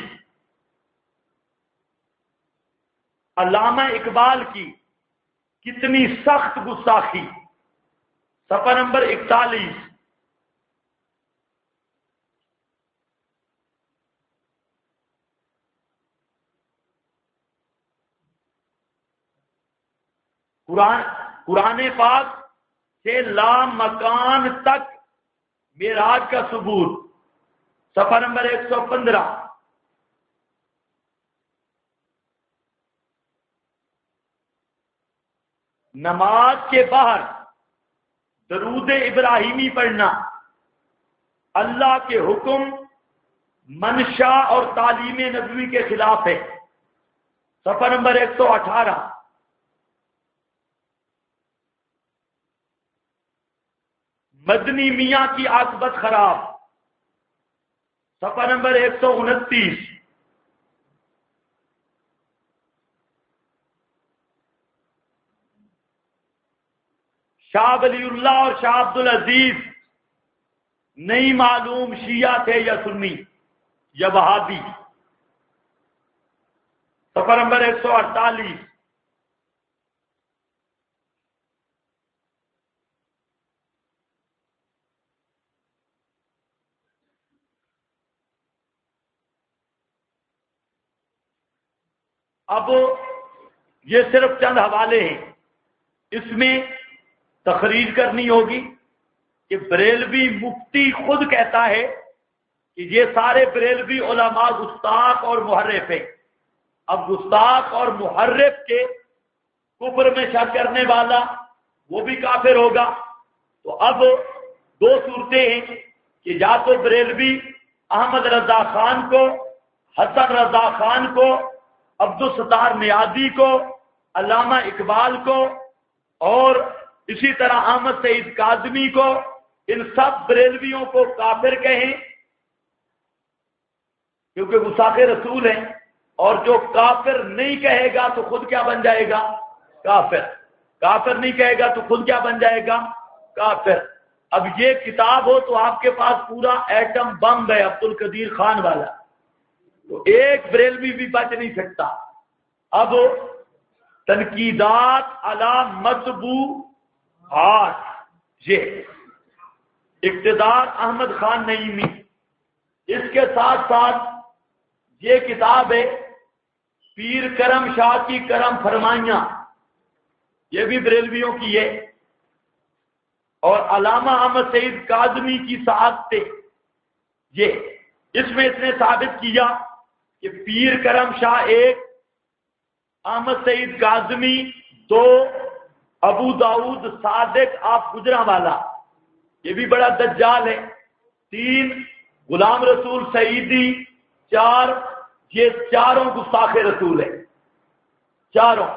علامہ اقبال کی کتنی سخت گستاخی، صفحہ نمبر 41۔ قرآن پاک سے لا مکان تک معراج کا ثبوت، صفحہ نمبر 115۔ نماز کے باہر درود ابراہیمی پڑھنا اللہ کے حکم، منشا اور تعلیم نبوی کے خلاف ہے۔ صفحہ نمبر 118۔ مدنی میاں کی عاقبت خراب، صفحہ نمبر 129۔ شاہ ولی اللہ اور شاہ عبد العزیز نہیں معلوم شیعہ تھے یا سنی یا وہابی، صفحہ نمبر 148۔ اب یہ صرف چند حوالے ہیں، اس میں تقریر کرنی ہوگی کہ بریلوی مفتی خود کہتا ہے کہ یہ سارے بریلوی علماء گستاخ اور محرف ہیں۔ اب گستاخ اور محرف کے کفر میں شک کرنے والا وہ بھی کافر ہوگا۔ تو اب دو صورتیں ہیں کہ یا تو بریلوی احمد رضا خان کو، حسن رضا خان کو، عبدالستار نیازی کو، علامہ اقبال کو اور اسی طرح احمد سعید کاظمی کو، ان سب بریلویوں کو کافر کہیں کیونکہ گستاخ رسول ہیں، اور جو کافر نہیں کہے گا تو خود کیا بن جائے گا؟ کافر۔ کافر نہیں کہے گا تو خود کیا بن جائے گا؟ کافر۔ اب یہ کتاب ہو تو آپ کے پاس پورا ایٹم بم ہے عبد القدیر خان والا، تو ایک بریلوی بھی بچ نہیں سکتا۔ اب تنقیدات علی مطبوعات، یہ اقتدار احمد خان نعیمی، اس کے ساتھ ساتھ یہ کتاب ہے پیر کرم شاہ کی کرم فرمائیاں، یہ بھی بریلویوں کی ہے، اور علامہ احمد سعید کاظمی کی سعادتیں، یہ اس میں اس نے ثابت کیا کہ پیر کرم شاہ ایک، احمد سعید کاظمی دو، ابو داؤد صادق آپ گجرانوالا یہ بھی بڑا دجال ہے، تین غلام رسول سعیدی، چار یہ چاروں گستاخ رسول ہیں، چاروں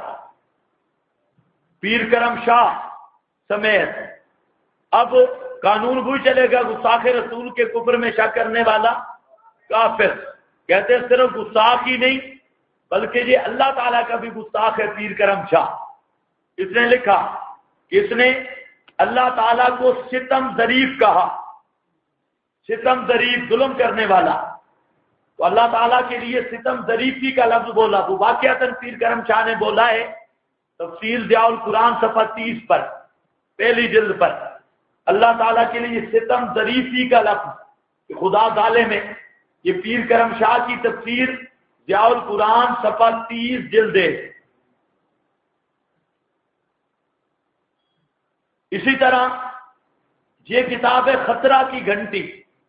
پیر کرم شاہ سمیت۔ اب قانون وہی چلے گا، گستاخ رسول کے کفر میں شک کرنے والا کافر۔ کہتے ہیں صرف گستاخ ہی نہیں بلکہ یہ اللہ تعالیٰ کا بھی گستاخ ہے پیر کرم شاہ۔ اس نے لکھا کہ اس نے اللہ تعالیٰ کو ستم ظریف کہا، ستم ظریف ظلم کرنے والا، تو اللہ تعالیٰ کے لیے ستم ظریفی کا لفظ بولا، وہ واقعتاً پیر کرم شاہ نے بولا ہے، تفسیر ضیاء القرآن صفحہ 30 پر، پہلی جلد پر، اللہ تعالیٰ کے لیے ستم ظریفی کا لفظ کہ خدا ظالم ہے، یہ پیر کرم شاہ کی تفسیر ضیاء القرآن صفحہ 30 جلد ہے۔ اسی طرح یہ کتاب ہے خطرہ کی گھنٹی،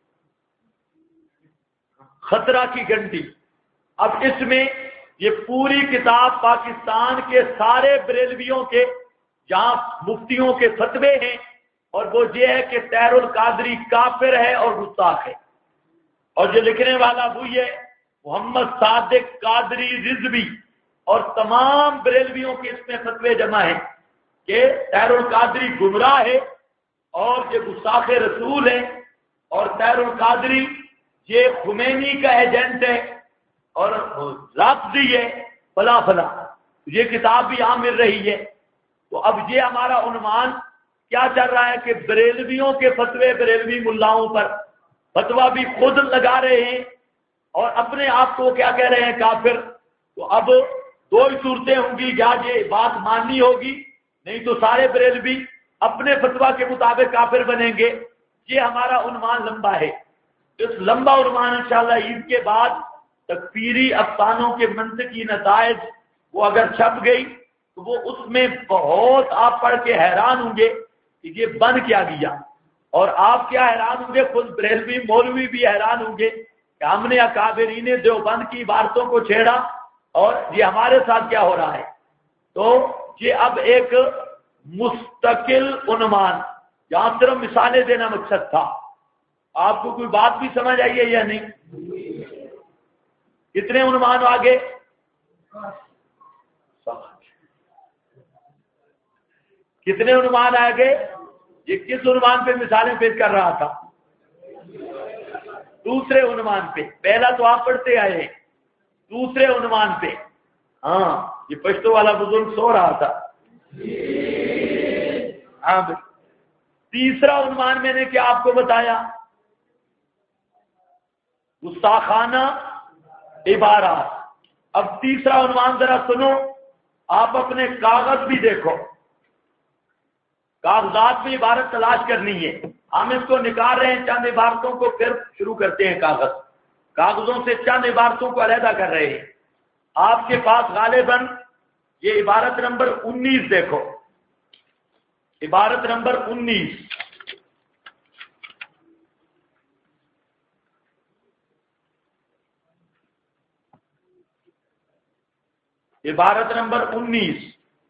خطرہ کی گھنٹی۔ اب اس میں یہ پوری کتاب پاکستان کے سارے بریلویوں کے جہاں مفتیوں کے فتوے ہیں، اور وہ یہ ہے کہ طاہر القادری کافر ہے اور گستاخ ہے، اور جو لکھنے والا وہی ہے محمد صادق قادری رضوی، اور تمام بریلویوں کے اس میں فتوے جمع ہیں کہ طاہر القادری گمراہ ہے اور یہ گستاخ رسول ہے، اور طاہر القادری یہ خمینی کا ایجنٹ ہے اور رافضی ہے، فلا فلا۔ یہ کتاب بھی عام مل رہی ہے۔ تو اب یہ ہمارا عنوان کیا چل رہا ہے کہ بریلویوں کے فتوے بریلوی ملاؤں پر، فتویٰ بھی خود لگا رہے ہیں اور اپنے آپ کو کیا کہہ رہے ہیں؟ کافر۔ تو اب دو ہی صورتیں ہوں گی، یا یہ بات ماننی ہوگی، نہیں تو سارے بریلوی اپنے فتویٰ کے مطابق کافر بنیں گے۔ یہ ہمارا عنوان لمبا ہے، اس لمبا عنوان انشاءاللہ عید کے بعد تکفیری افسانوں کے منطقی نتائج وہ اگر چھپ گئی تو وہ اس میں بہت آپ پڑھ کے حیران ہوں گے کہ یہ بن کیا گیا، اور آپ کیا حیران ہوں گے، خود بریلوی مولوی بھی حیران ہوں گے کہ ہم نے اکابرین دیوبند کی عبارتوں کو چھیڑا اور یہ ہمارے ساتھ کیا ہو رہا ہے۔ تو یہ اب ایک مستقل عنوان. یہاں صرف مثالیں دینا مقصد تھا. آپ کو کوئی بات بھی سمجھ آئی ہے یا نہیں؟ کتنے عنوان آگے؟ کتنے عنوان آگے؟ یہ کس عنوان پہ مثالیں پیش کر رہا تھا؟ دوسرے عنوان پہ. پہلا تو آپ پڑھتے آئے ہیں. دوسرے عنوان پہ. ہاں یہ پشتو والا بزرگ سو رہا تھا. ہاں بھائی. تیسرا عنوان میں نے کیا آپ کو بتایا؟ گستاخانہ عبارات. اب تیسرا عنوان ذرا سنو. آپ اپنے کاغذ بھی دیکھو. کاغذات میں عبارت تلاش کرنی ہے. ہم اس کو نکال رہے ہیں چند عبارتوں کو، پھر شروع کرتے ہیں کاغذوں سے چند عبارتوں کو علیحدہ کر رہے ہیں. آپ کے پاس غالباً یہ عبارت نمبر 19 دیکھو. عبارت نمبر 19. عبارت نمبر 19.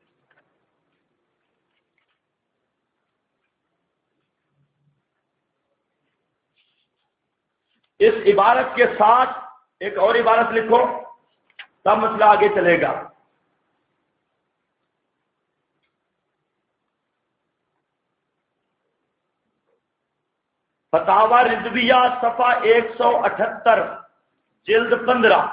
اس عبارت کے ساتھ ایک اور عبارت لکھو، تب مسئلہ آگے چلے گا. فتاوی رضویہ صفحہ 178 جلد 15.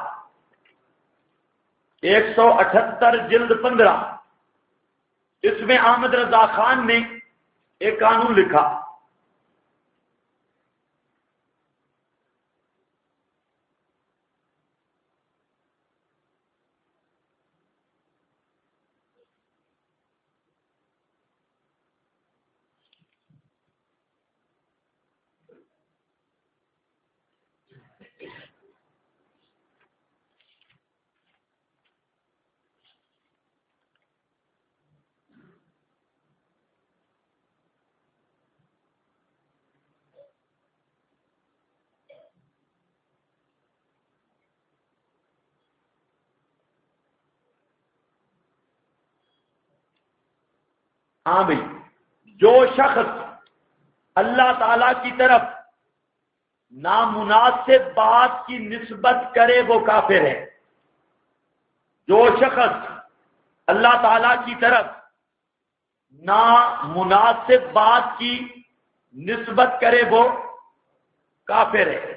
178 جلد 15. اس میں احمد رضا خان نے ایک قانون لکھا. ہاں بھائی، جو شخص اللہ تعالی کی طرف نامناسب بات کی نسبت کرے وہ کافر ہے. جو شخص اللہ تعالی کی طرف نامناسب بات کی نسبت کرے وہ کافر ہے.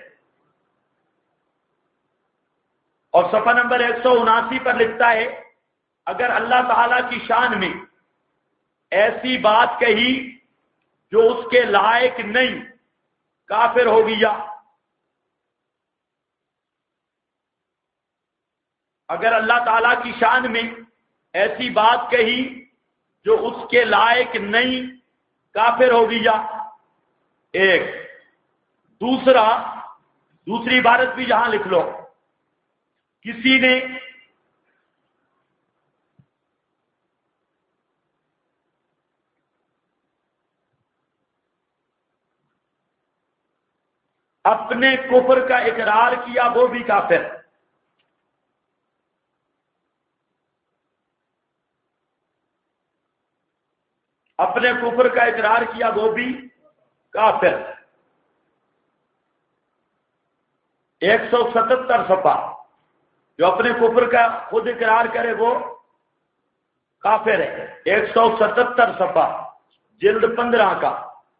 اور صفحہ نمبر 179 پر لکھتا ہے اگر اللہ تعالی کی شان میں ایسی بات کہی جو اس کے لائق نہیں، کافر ہو گیا. اگر اللہ تعالی کی شان میں ایسی بات کہی جو اس کے لائق نہیں، کافر ہو گیا. ایک دوسری عبارت بھی یہاں لکھ لو. کسی نے اپنے کفر کا اقرار کیا وہ بھی کافر. اپنے کفر کا اقرار کیا وہ بھی کافر. 177 صفحہ. جو اپنے کفر کا خود اقرار کرے وہ کافر ہے. 177 صفحہ جلد 15 کا.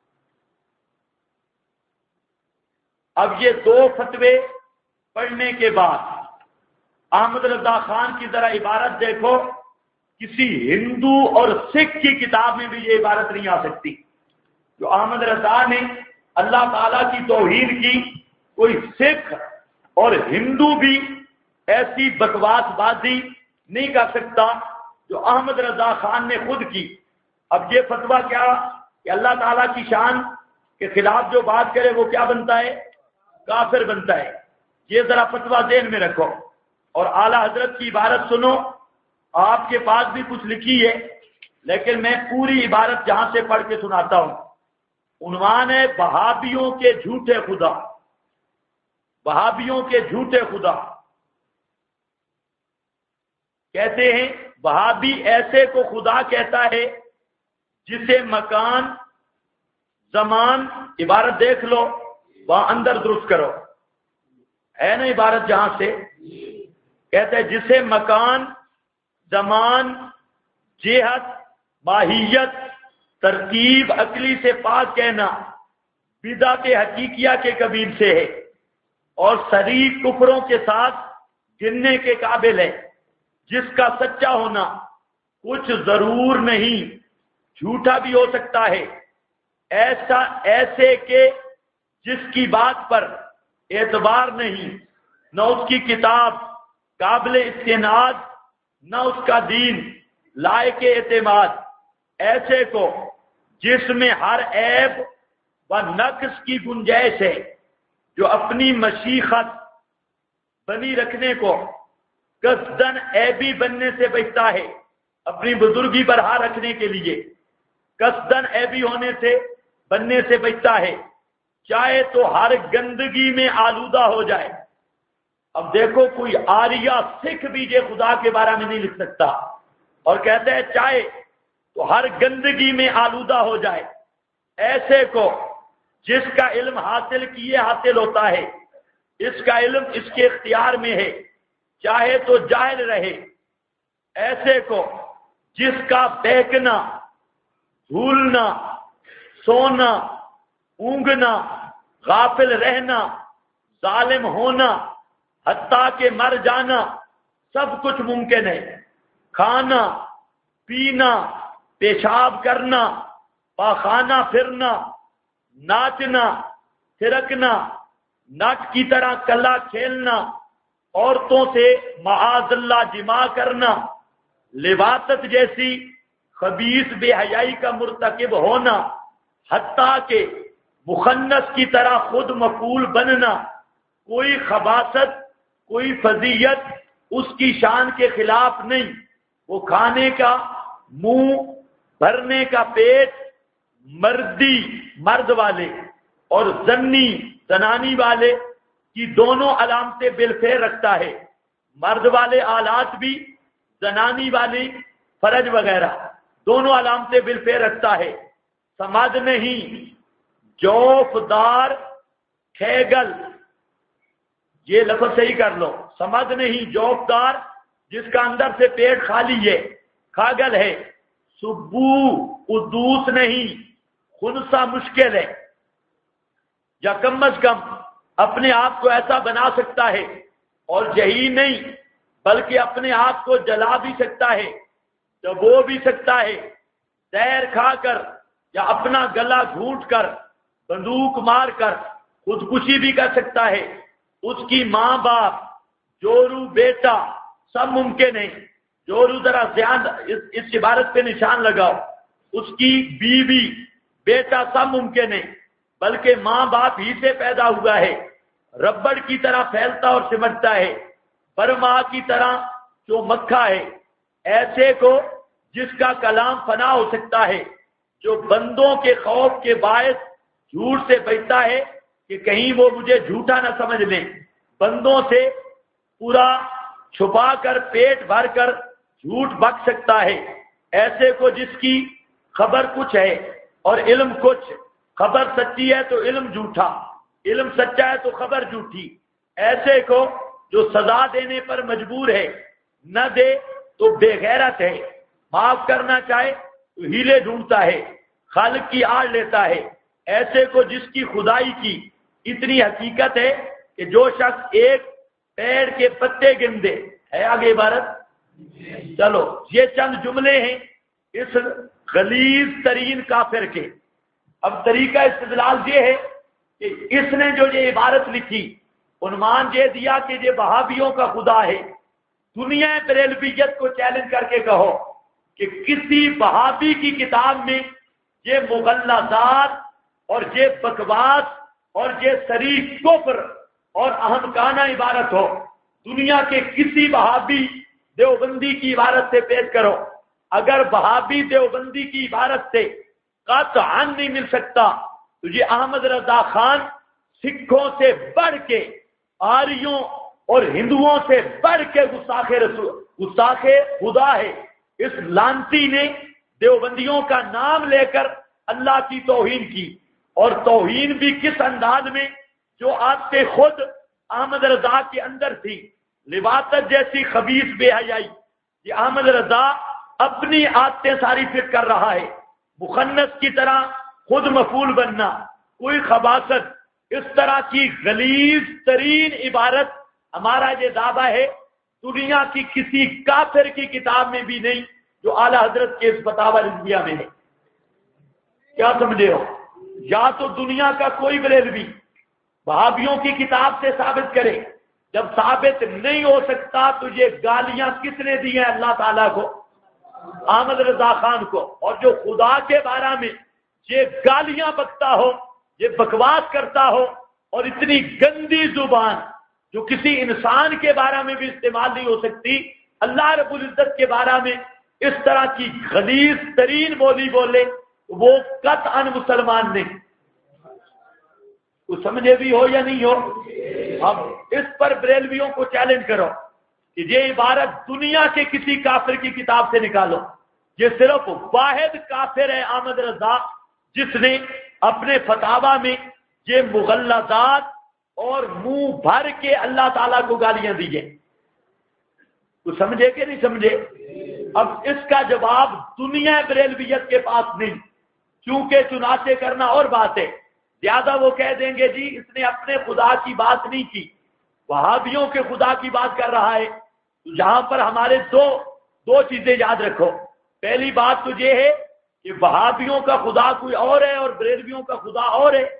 اب یہ دو فتوے پڑھنے کے بعد احمد رضا خان کی ذرا عبارت دیکھو. کسی ہندو اور سکھ کی کتاب میں بھی یہ عبارت نہیں آ سکتی. جو احمد رضا نے اللہ تعالی کی توحید کی، کوئی سکھ اور ہندو بھی ایسی بکواس بازی نہیں کر سکتا جو احمد رضا خان نے خود کی. اب یہ فتویٰ کیا کہ اللہ تعالیٰ کی شان کے خلاف جو بات کرے وہ کیا بنتا ہے؟ کافر بنتا ہے. یہ ذرا فتویٰ ذہن میں رکھو. اور اعلیٰ حضرت کی عبارت سنو. آپ کے پاس بھی کچھ لکھی ہے لیکن میں پوری عبارت جہاں سے پڑھ کے سناتا ہوں. عنوان ہے وہابیوں کے جھوٹے خدا. وہابیوں کے جھوٹے خدا. کہتے ہیں وہابی ایسے کو خدا کہتا ہے جسے مکان زمان، عبارت دیکھ لو وہاں اندر درست کرو، ہے نا عبارت جہاں سے کہتے ہیں جسے مکان زمان جہت ماہیت ترتیب عقلی سے پاک کہنا بدعت حقیقیہ کے قبیل سے ہے اور صریح کفروں کے ساتھ گننے کے قابل ہے، جس کا سچا ہونا کچھ ضرور نہیں، جھوٹا بھی ہو سکتا ہے، ایسے کہ جس کی بات پر اعتبار نہیں، نہ اس کی کتاب قابل استناد، نہ اس کا دین لائق اعتماد، ایسے کو جس میں ہر عیب و نقص کی گنجائش ہے، جو اپنی مشیخت بنی رکھنے کو قصدن عیبی بننے سے بچتا ہے، اپنی بزرگی برہا رکھنے کے لیے قصدن عیبی ہونے سے بننے سے بچتا ہے، چاہے تو ہر گندگی میں آلودہ ہو جائے۔ اب دیکھو کوئی آریہ سکھ بھی یہ خدا کے بارے میں نہیں لکھ سکتا، اور کہتے ہیں چاہے تو ہر گندگی میں آلودہ ہو جائے، ایسے کو جس کا علم حاصل کیے حاصل ہوتا ہے، اس کا علم اس کے اختیار میں ہے، چاہے تو جاہل رہے، ایسے کو جس کا بہکنا، بھولنا، سونا، اونگنا، غافل رہنا، ظالم ہونا، حتیٰ کہ مر جانا سب کچھ ممکن ہے، کھانا، پینا، پیشاب کرنا، پاخانہ پھرنا، ناچنا، تھرکنا، نٹ کی طرح کلا کھیلنا، عورتوں سے معاذ اللہ جماع کرنا، لواطت جیسی خبیث بے حیائی کا مرتکب ہونا، حتیٰ کہ مخنث کی طرح خود مفعول بننا، کوئی خباثت، کوئی فضیت اس کی شان کے خلاف نہیں، وہ کھانے کا منہ، بھرنے کا پیٹ، مردی مرد والے اور زنی زنانی والے کی دونوں علامتیں بالفعل رکھتا ہے، مرد والے آلات بھی، زنانی والی فرج وغیرہ دونوں علامتیں بالفعل رکھتا ہے، سمجھ نہیں، جوفدار کھیگل، یہ لفظ صحیح کر لو، سمجھ نہیں جوفدار جس کا اندر سے پیٹ خالی ہے، کھاگل ہے، سبو قدوس نہیں، خنسا مشکل ہے، یا کم از کم اپنے آپ کو ایسا بنا سکتا ہے، اور یہی نہیں بلکہ اپنے آپ کو جلا بھی سکتا ہے، دبو بھی سکتا ہے، زہر کھا کر یا اپنا گلا گھونٹ کر، بندوق مار کر خودکشی بھی کر سکتا ہے، اس کی ماں باپ، جورو بیٹا سب ممکن ہے، جورو ذرا دھیان اس عبارت پہ نشان لگاؤ، اس کی بیوی بیٹا سب ممکن ہے، بلکہ ماں باپ ہی سے پیدا ہوا ہے، ربڑ کی طرح پھیلتا اور سمٹتا ہے، برما کی طرح جو مکھا ہے، ایسے کو جس کا کلام فنا ہو سکتا ہے، جو بندوں کے خوف کے باعث جھوٹ سے بچتا ہے کہ کہیں وہ مجھے جھوٹا نہ سمجھ لیں، بندوں سے پورا چھپا کر پیٹ بھر کر جھوٹ بک سکتا ہے، ایسے کو جس کی خبر کچھ ہے اور علم کچھ، خبر سچی ہے تو علم جھوٹا، علم سچا ہے تو خبر جھوٹی، ایسے کو جو سزا دینے پر مجبور ہے، نہ دے تو بے غیرت ہے، معاف کرنا چاہے تو ہیلے ڈھونڈتا ہے، خالق کی آڑ لیتا ہے، ایسے کو جس کی خدائی کی اتنی حقیقت ہے کہ جو شخص ایک پیڑ کے پتے گن دے، ہے آگے عبارت؟ چلو یہ چند جملے ہیں اس غلیظ ترین کافر کے۔ اب طریقہ استدلال یہ ہے کہ اس نے جو یہ عبارت لکھی، عنوان یہ دیا کہ یہ وہابیوں کا خدا ہے، دنیا بریلویت کو چیلنج کر کے کہو کہ کسی وہابی کی کتاب میں یہ مغلظات اور یہ بکواس اور یہ صریح کفر اور احمقانہ عبارت ہو، دنیا کے کسی وہابی دیوبندی کی عبارت سے پیش کرو، اگر وہابی دیوبندی کی عبارت سے قطعاً نہیں مل سکتا تو یہ احمد رضا خان سکھوں سے بڑھ کے، آریوں اور ہندوؤں سے بڑھ کے گستاخ خدا ہے۔ اس لانتی نے دیوبندیوں کا نام لے کر اللہ کی توہین کی، اور توہین بھی کس انداز میں؟ جو عادت خود احمد رضا کے اندر تھی، لباست جیسی خبیث بے حیائی، یہ احمد رضا اپنی عادتیں ساری فٹ کر رہا ہے، مخنث کی طرح خود مفعول بننا، کوئی خباثت، اس طرح کی غلیظ ترین عبارت ہمارا یہ دعویٰ ہے دنیا کی کسی کافر کی کتاب میں بھی نہیں جو اعلی حضرت کے اس فتاوی رضویہ میں ہے۔ کیا سمجھے ہو؟ یا تو دنیا کا کوئی بریلوی وہابیوں کی کتاب سے ثابت کرے، جب ثابت نہیں ہو سکتا تو یہ گالیاں کس نے دی ہیں؟ اللہ تعالیٰ کو، احمد رضا خان کو۔ اور جو خدا کے بارے میں یہ گالیاں بکتا ہو، یہ بکواس کرتا ہو، اور اتنی گندی زبان جو کسی انسان کے بارے میں بھی استعمال نہیں ہو سکتی، اللہ رب العزت کے بارے میں اس طرح کی غلیظ ترین بولی بولے، وہ قطعاً مسلمان نہیں۔ تو سمجھے بھی ہو یا نہیں ہو؟ اب اس پر بریلویوں کو چیلنج کرو کہ یہ عبارت دنیا کے کسی کافر کی کتاب سے نکالو۔ یہ صرف واحد کافر ہے احمد رضا جس نے اپنے فتاوی میں یہ مغلظات اور منہ بھر کے اللہ تعالیٰ کو گالیاں دی ہیں۔ تو سمجھے کہ نہیں سمجھے؟ اب اس کا جواب دنیا بریلویت کے پاس نہیں، کیونکہ چنانچہ کرنا اور بات ہے، زیادہ وہ کہہ دیں گے جی اس نے اپنے خدا کی بات نہیں کی، وہابیوں کے خدا کی بات کر رہا ہے۔ یہاں پر ہمارے دو چیزیں یاد رکھو۔ پہلی بات تو یہ ہے کہ وہابیوں کا خدا کوئی اور ہے اور بریلویوں کا خدا اور ہے۔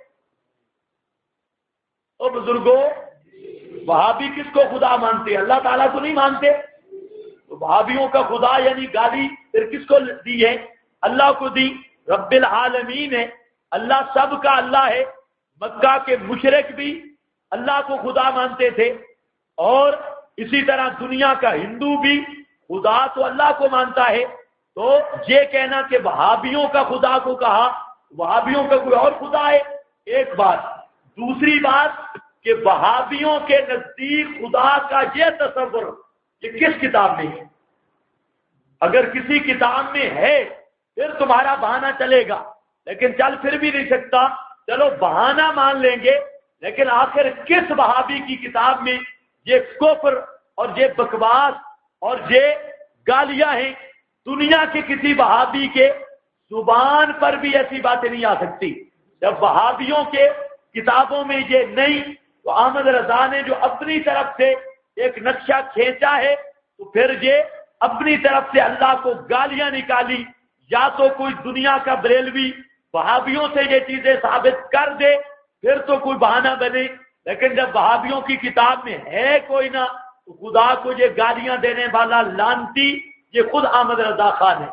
اور بزرگوں، وہابی کس کو خدا مانتے؟ اللہ تعالیٰ کو نہیں مانتے۔ تو وہابیوں کا خدا یعنی گالی پھر کس کو دی ہے؟ اللہ کو دی، رب العالمین ہے، اللہ سب کا اللہ ہے۔ مکہ کے مشرک بھی اللہ کو خدا مانتے تھے، اور اسی طرح دنیا کا ہندو بھی خدا تو اللہ کو مانتا ہے۔ تو یہ کہنا کہ وہابیوں کا خدا کو کہا، وہابیوں کا کوئی اور خدا ہے، ایک بات۔ دوسری بات کہ وہابیوں کے نزدیک خدا کا یہ تصور یہ کس کتاب میں ہے؟ اگر کسی کتاب میں ہے پھر تمہارا بہانہ چلے گا، لیکن چل پھر بھی نہیں سکتا۔ چلو بہانہ مان لیں گے، لیکن آخر کس وہابی کی کتاب میں یہ کفر اور یہ بکواس اور یہ گالیاں ہیں؟ دنیا کے کسی وہابی کے زبان پر بھی ایسی باتیں نہیں آ سکتی۔ جب وہابیوں کے کتابوں میں یہ نہیں، تو احمد رضا نے جو اپنی طرف سے ایک نقشہ کھینچا ہے، تو پھر یہ اپنی طرف سے اللہ کو گالیاں نکالی۔ یا تو کوئی دنیا کا بریلوی وہابیوں سے یہ چیزیں ثابت کر دے، پھر تو کوئی بہانہ بنے، لیکن جب وہابیوں کی کتاب میں ہے کوئی نہ، تو خدا کو یہ گالیاں دینے والا لعنتی یہ خود احمد رضا خان ہے۔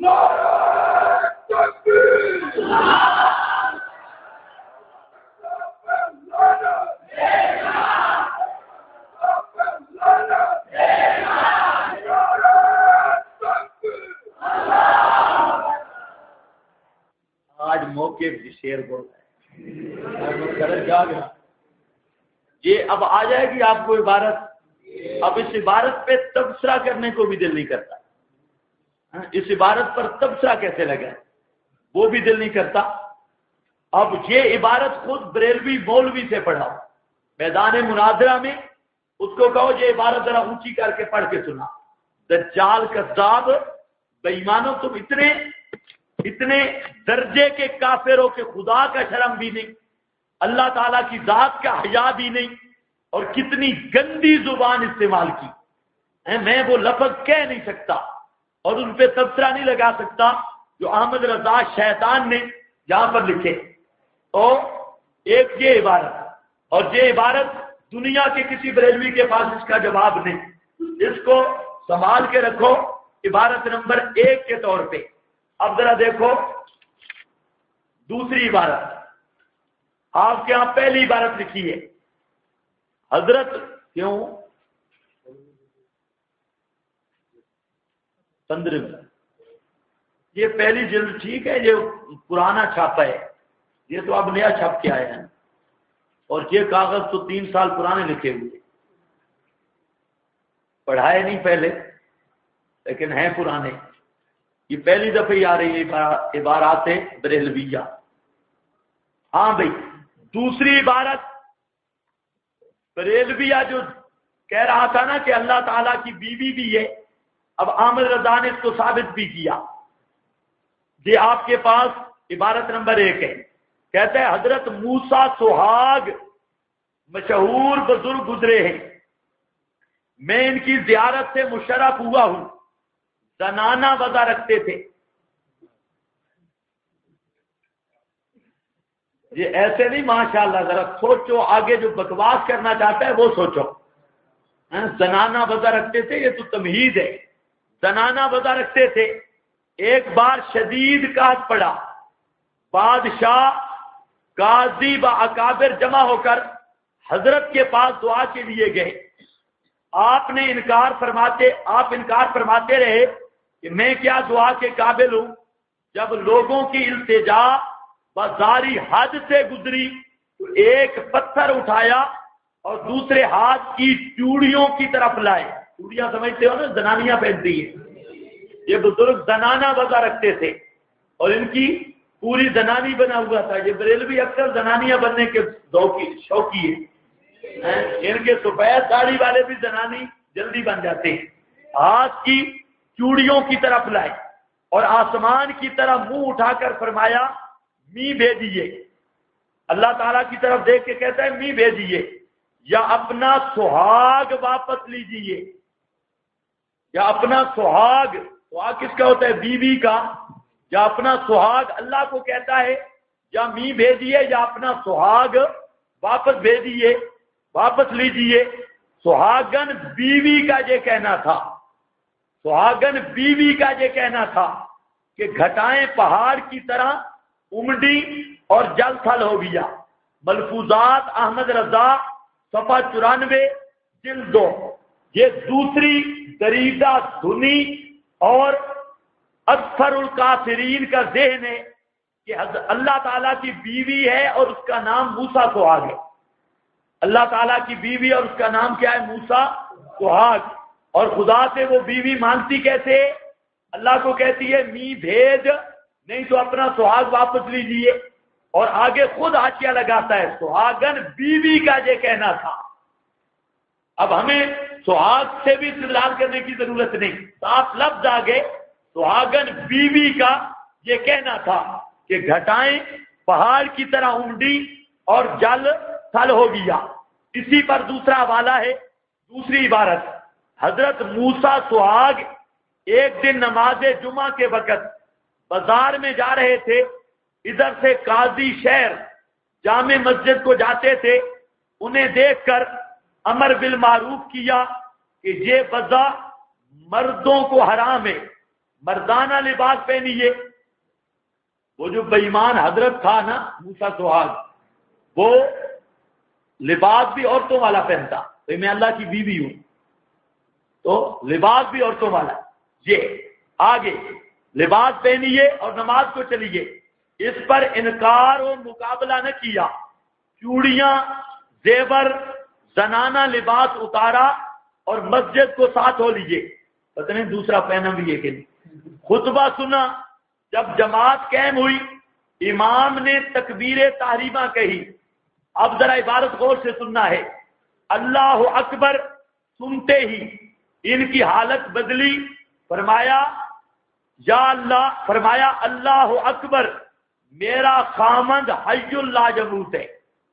آج موقع بھی شیر بول رہے ہیں۔ یہ اب آ جائے گی آپ کو عبارت، اب اس عبارت پہ تبصرہ کرنے کو بھی دل نہیں کرتا۔ اس عبارت پر تبصرہ کیسے لگا وہ بھی دل نہیں کرتا۔ اب یہ عبارت خود بریلوی مولوی سے پڑھا، میدان مناظرہ میں اس کو کہو یہ عبارت ذرا اونچی کر کے پڑھ کے سنا۔ دجال کذاب، بے ایمانو، تم اتنے درجے کے کافر ہو کہ خدا کا شرم بھی نہیں، اللہ تعالیٰ کی ذات کا حیا بھی نہیں، اور کتنی گندی زبان استعمال کی۔ میں وہ لفظ کہہ نہیں سکتا اور ان پہ تبصرہ نہیں لگا سکتا جو احمد رضا شیطان نے یہاں پر لکھے۔ اور ایک یہ عبارت، اور یہ عبارت دنیا کے کسی بریلوی کے پاس اس کا جواب نہیں۔ اس کو سنبھال کے رکھو عبارت نمبر 1 کے طور پہ۔ اب ذرا دیکھو دوسری عبارت، آپ کے ہاں پہلی عبارت لکھی ہے، حضرت کیوں 15، یہ پہلی جلد ٹھیک ہے، یہ پرانا چھاپا ہے، یہ تو اب نیا چھاپ کے آیا ہے، اور یہ کاغذ تو 3 سال پرانے لکھے ہوئے، پڑھائے نہیں پہلے لیکن ہیں پرانے۔ یہ پہلی دفعہ ہی آ رہی ہے عبارات بریلویہ. ہاں بھائی دوسری عبارت بریلویہ جو کہہ رہا تھا نا کہ اللہ تعالیٰ کی بیوی بھی ہے، اب احمد رضا نے اس کو ثابت بھی کیا. یہ آپ کے پاس عبارت نمبر 1 ہے. کہتا ہے حضرت موسیٰ سہاگ مشہور بزرگ گزرے ہیں، میں ان کی زیارت سے مشرف ہوا ہوں، زنانہ وضع رکھتے تھے. یہ ایسے نہیں، ماشاءاللہ ذرا سوچو، آگے جو بکواس کرنا چاہتا ہے وہ سوچو. زنانہ وضع رکھتے تھے، یہ تو تمہید ہے. زنانہ وضع رکھتے تھے. ایک بار شدید قحط پڑا، بادشاہ قاضی و اکابر جمع ہو کر حضرت کے پاس دعا کے لیے گئے. آپ انکار فرماتے رہے کہ میں کیا دعا کے قابل ہوں. جب لوگوں کی التجا بازاری حد سے گزری تو ایک پتھر اٹھایا اور دوسرے ہاتھ کی چوڑیوں کی طرف لائے. چوڑیاں سمجھتے ہو نا، زنانیاں پہنتی ہیں. یہ بزرگ زنانہ وضع رکھتے تھے اور ان کی پوری زنانی بنا ہوا تھا. یہ بریلوی اکثر زنانیاں بننے کے شوقی ہیں. ان کے سفید داڑھی والے بھی زنانی جلدی بن جاتے ہیں. ہاتھ کی چوڑیوں کی طرف لائے اور آسمان کی طرف منہ اٹھا کر فرمایا می بھیجیے. اللہ تعالیٰ کی طرف دیکھ کے کہتا ہے می بھیجیے، یا اپنا سہاگ واپس لیجیے. یا اپنا سہاگ کس کا ہوتا ہے؟ بیوی کا. یا اپنا سہاگ اللہ کو کہتا ہے یا می بھیجیے یا اپنا سہاگ واپس بھیجیے، واپس لیجیے. سہاگن بیوی کا یہ کہنا تھا، سہاگن بیوی کا یہ کہنا تھا کہ گھٹائیں پہاڑ کی طرح امڈی اور جل تھل ہو گیا. ملفوظات احمد رضا صفحہ 94 جلد 2. یہ دوسری دریدہ دھنی اور اکثر الکافرین کا ذہن ہے کہ اللہ تعالیٰ کی بیوی ہے اور اس کا نام موسیٰ سہاگ ہے. اللہ تعالیٰ کی بیوی اور اس کا نام کیا ہے؟ موسیٰ سہاگ. اور خدا سے وہ بیوی مانگتی کیسے؟ اللہ کو کہتی ہے می بھیج، نہیں تو اپنا سہاگ واپس لیجیے. اور آگے خود آچیا لگاتا ہے سہاگن بیوی کا یہ کہنا تھا. اب ہمیں سہاگ سے بھی استدلال کرنے کی ضرورت نہیں، صاف لفظ آگے سہاگن بیوی کا یہ کہنا تھا کہ گھٹائیں پہاڑ کی طرح امڈی اور جل تھل ہو گیا. اسی پر دوسرا حوالہ ہے، دوسری عبارت. حضرت موسیٰ سہاگ ایک دن نماز جمعہ کے وقت بازار میں جا رہے تھے. ادھر سے قاضی شہر جامع مسجد کو جاتے تھے. انہیں دیکھ کر امر بالمعروف کیا کہ یہ وضع مردوں کو حرام ہے، مردانہ لباس پہنیے. وہ جو بے ایمان حضرت تھا نا موسیٰ سہاگ، وہ لباس بھی عورتوں والا پہنتا. میں اللہ کی بیوی ہوں تو لباس بھی عورتوں والا. یہ آگے لباس پہنیے اور نماز کو چلیے، اس پر انکار و مقابلہ نہ کیا. چوڑیاں، زیور، زنانہ لباس اتارا اور مسجد کو ساتھ ہو لیجیے. پتہ نہیں دوسرا پہنا بھی ہے کہ نہیں. خطبہ سنا. جب جماعت قائم ہوئی امام نے تکبیر تحریمہ کہی. اب ذرا عبارت غور سے سننا ہے. اللہ اکبر سنتے ہی ان کی حالت بدلی. فرمایا یا اللہ، فرمایا اللہ اکبر، میرا خامند حی اللہ یموت ہے.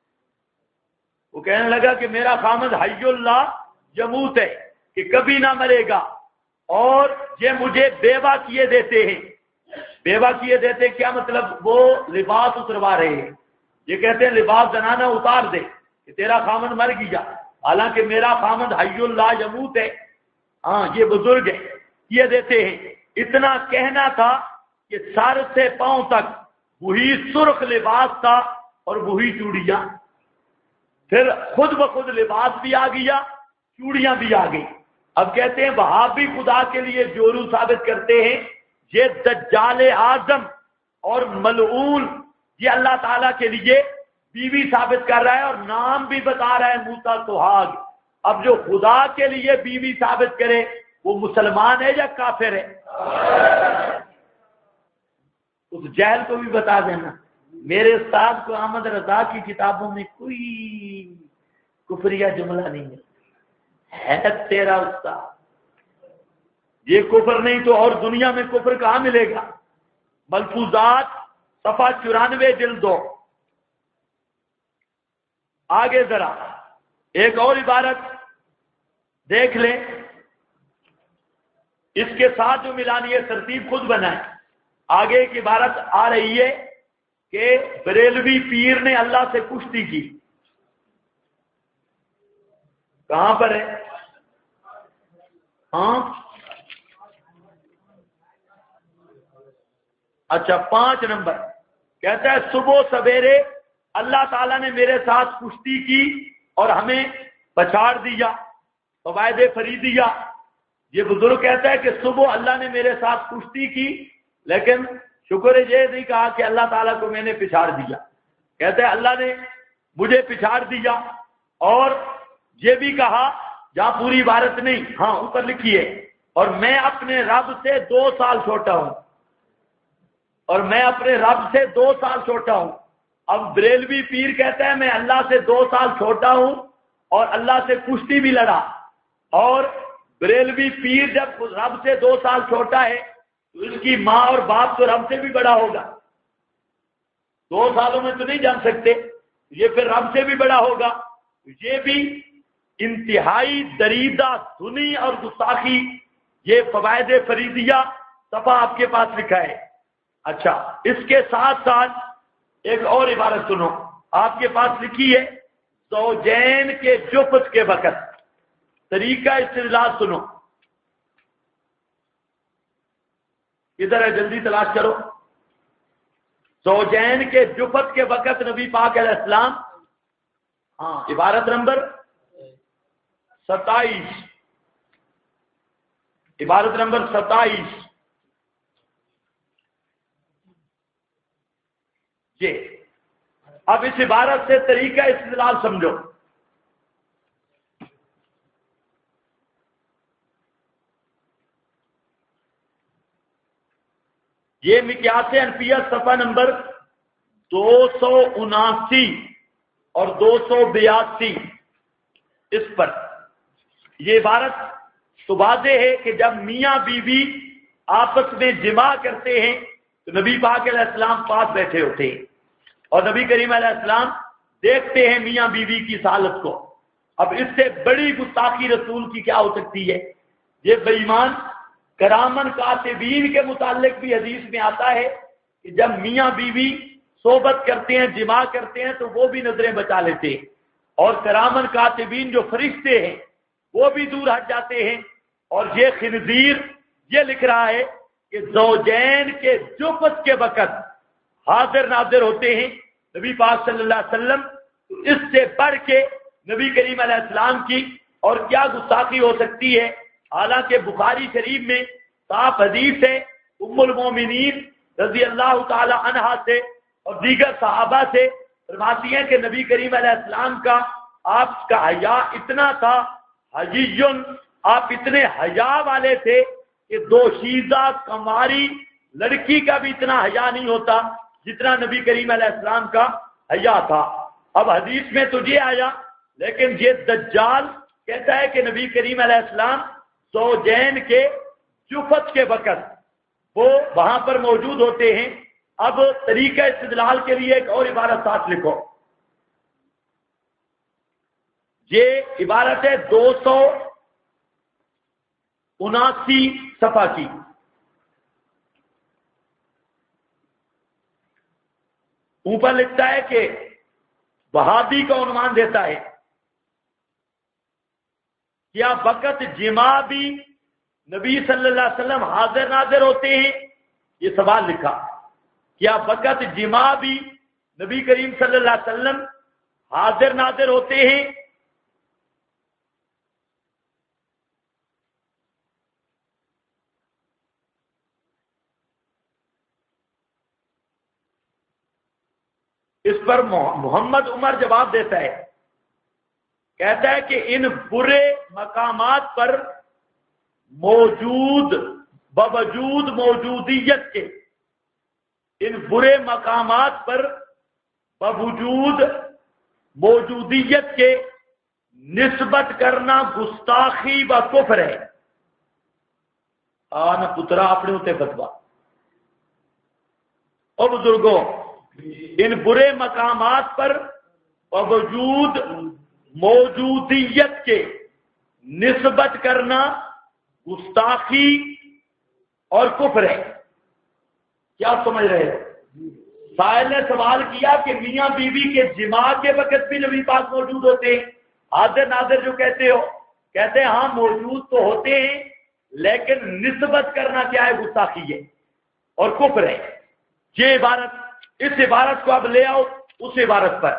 وہ کہنے لگا کہ میرا خامند حی اللہ یموت ہے، کہ کبھی نہ مرے گا، اور یہ مجھے بیوہ کیے دیتے ہیں. بیوہ کیے دیتے کیا مطلب؟ وہ لباس اتروا رہے ہیں. یہ کہتے ہیں لباس زنانہ اتار دے کہ تیرا خامند مر گیا، حالانکہ میرا خامند حی اللہ یموت ہے. ہاں یہ بزرگ ہے، کیے دیتے ہیں. اتنا کہنا تھا کہ سر سے پاؤں تک وہی سرخ لباس تھا اور وہی چوڑیاں. پھر خود بخود لباس بھی آ گیا، چوڑیاں بھی آ گئی. اب کہتے ہیں وہابی خدا کے لیے جورو ثابت کرتے ہیں. یہ دجال اعظم اور ملعون یہ اللہ تعالیٰ کے لیے بیوی ثابت کر رہا ہے اور نام بھی بتا رہا ہے موسیٰ سہاگ. اب جو خدا کے لیے بیوی ثابت کرے وہ مسلمان ہے یا کافر ہے؟ اس جہل کو بھی بتا دینا میرے استاد کو احمد رضا کی کتابوں میں کوئی کفریہ جملہ نہیں ہے تیرا استاد یہ کفر نہیں تو اور دنیا میں کفر کہاں ملے گا؟ ملفوظات صفحہ 94 جلد 2. آگے ذرا ایک اور عبارت دیکھ لیں، اس کے ساتھ جو ملانی ہے ترتیب خود بنائیں. آگے ایک عبارت آ رہی ہے کہ بریلوی پیر نے اللہ سے کشتی کی. کہاں پر ہے؟ ہاں اچھا 5 نمبر کہتا ہے صبح سویرے اللہ تعالیٰ نے میرے ساتھ کشتی کی اور ہمیں پچھاڑ دیا. فوائد فریدیہ یہ بزرگ کہتا ہے کہ صبح اللہ نے میرے ساتھ کشتی کی لیکن شکر یہ نہیں کہا کہ اللہ تعالیٰ کو میں نے پچھاڑ دیا. کہتا ہے اللہ نے مجھے پچھاڑ دیا اور یہ بھی کہا جہاں پوری عبارت نہیں ہاں اوپر لکھی ہے اور میں اپنے رب سے 2 سال چھوٹا ہوں اور میں اپنے رب سے 2 سال چھوٹا ہوں. اب بریلوی پیر کہتا ہے میں اللہ سے 2 سال چھوٹا ہوں اور اللہ سے کشتی بھی لڑا. اور بریلوی پیر جب رب سے 2 سال چھوٹا ہے تو اس کی ماں اور باپ تو رب سے بھی بڑا ہوگا. 2 سالوں میں تو نہیں جان سکتے، یہ پھر رب سے بھی بڑا ہوگا. یہ بھی انتہائی دریدہ دھنی اور گستاخی. یہ فوائد فریدیہ صفحہ آپ کے پاس لکھا ہے. اچھا اس کے ساتھ ساتھ ایک اور عبارت سنو آپ کے پاس لکھی ہے زوجین کے جفت کے وقت. طریقہ استدلال سنو ادھر ہے جلدی تلاش کرو. زوجین کے جفت کے وقت نبی پاک علیہ السلام ہاں عبارت نمبر 27 عبارت نمبر 27 یہ اب اس عبارت سے طریقہ استدلال سمجھو. یہ مقیاس انفیہ صفحہ نمبر 279 اور 282 اس پر یہ عبارت تو واضح ہے کہ جب میاں بیوی آپس میں جماع کرتے ہیں تو نبی پاک علیہ السلام پاس بیٹھے ہوتے ہیں اور نبی کریم علیہ السلام دیکھتے ہیں میاں بیوی کی حالت کو. اب اس سے بڑی گستاخی رسول کی کیا ہو سکتی ہے؟ یہ بے ایمان کرامن کاتبین کے متعلق بھی حدیث میں آتا ہے کہ جب میاں بیوی صحبت کرتے ہیں جماع کرتے ہیں تو وہ بھی نظریں بچا لیتے ہیں اور کرامن کاتبین جو فرشتے ہیں وہ بھی دور ہٹ جاتے ہیں. اور یہ خنزیر یہ لکھ رہا ہے کہ زوجین کے جفت کے وقت حاضر ناظر ہوتے ہیں نبی پاک صلی اللہ علیہ وسلم. تو اس سے بڑھ کے نبی کریم علیہ السلام کی اور کیا گستاخی ہو سکتی ہے؟ حالانکہ بخاری شریف میں صاف حدیث ہے ام المومنین رضی اللہ تعالی عنہا سے اور دیگر صحابہ سے فرماتی ہیں کہ نبی کریم علیہ السلام کا آپ کا حیا اتنا تھا حجیٌ آپ اتنے حیا والے تھے کہ 2 شیزہ کماری لڑکی کا بھی اتنا حیا نہیں ہوتا جتنا نبی کریم علیہ السلام کا حیا تھا. اب حدیث میں تو یہ آیا لیکن یہ دجال کہتا ہے کہ نبی کریم علیہ السلام زوجین کے جفت کے وقت وہ وہاں پر موجود ہوتے ہیں. اب طریقہ استدلال کے لیے ایک اور عبارت ساتھ لکھو. یہ عبارت ہے 279 صفحہ کی. اوپر لکھتا ہے کہ وہابی کا عنوان دیتا ہے کیا وقت جماع بھی نبی صلی اللہ علیہ وسلم حاضر ناظر ہوتے ہیں؟ یہ سوال لکھا کیا وقت جماع بھی نبی کریم صلی اللہ علیہ وسلم حاضر ناظر ہوتے ہیں؟ اس پر محمد عمر جواب دیتا ہے کہتا ہے کہ ان برے مقامات پر باوجود موجودیت کے ان برے مقامات پر بوجود موجودیت کے نسبت کرنا گستاخی و کفر ہے۔ آنا پترا اپنے ہوتے فتوا او بزرگوں، ان برے مقامات پر باوجود موجودیت کے نسبت کرنا گستاخی اور کفر ہے۔ کیا سمجھ رہے ہو؟ سائل نے سوال کیا کہ میاں بیوی کے جماع کے وقت بھی نبی پاک موجود ہوتے ہیں، حاضر ناظر جو کہتے ہو، کہتے ہیں ہاں موجود تو ہوتے ہیں، لیکن نسبت کرنا کیا ہے؟ گستاخی ہے اور کفر ہے۔ یہ عبارت، اس عبارت کو اب لے آؤ اس عبارت پر،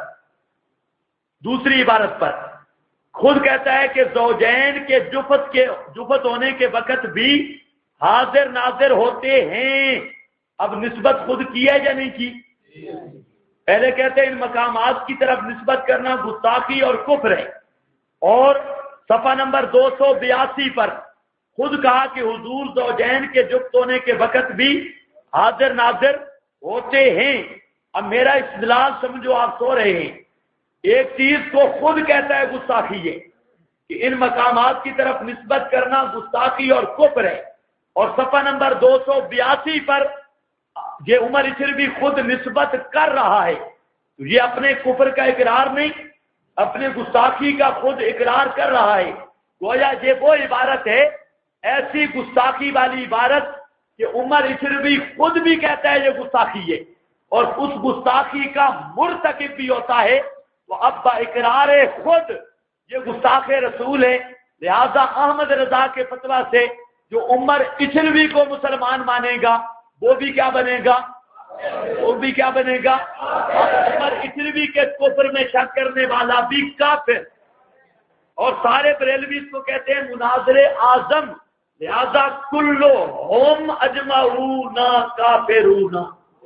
دوسری عبارت پر۔ خود کہتا ہے کہ زوجین کے جفت ہونے کے وقت بھی حاضر ناظر ہوتے ہیں۔ اب نسبت خود کی ہے یا نہیں کی؟ پہلے کہتے ہیں ان مقامات کی طرف نسبت کرنا گستاخی اور کفر ہے، اور صفحہ نمبر 282 پر خود کہا کہ حضور زوجین کے جفت ہونے کے وقت بھی حاضر ناظر ہوتے ہیں۔ اب میرا استدلال سمجھو، آپ سو رہے ہیں۔ ایک چیز کو خود کہتا ہے گستاخی ہے کہ ان مقامات کی طرف نسبت کرنا گستاخی اور کفر ہے، اور صفحہ نمبر 282 پر یہ عمر اشربی خود نسبت کر رہا ہے، تو یہ اپنے کفر کا اقرار نہیں، اپنے گستاخی کا خود اقرار کر رہا ہے۔ گویا یہ وہ عبارت ہے، ایسی گستاخی والی عبارت کہ عمر اشربی خود بھی کہتا ہے یہ گستاخی ہے، اور اس گستاخی کا مرتکب بھی ہوتا ہے، وہ اب با اقرار خود یہ گستاخ رسول ہے۔ لہذا احمد رضا کے فتویٰ سے جو عمر اشربی کو مسلمان مانے گا وہ بھی کیا بنے گا؟ وہ بھی کیا بنے گا؟ عمر اشربی کے کفر میں شک کرنے والا بھی کافر، اور سارے بریلوی اس کو کہتے ہیں مناظر اعظم۔ لہذا کلو ہم اجمعون کافرون،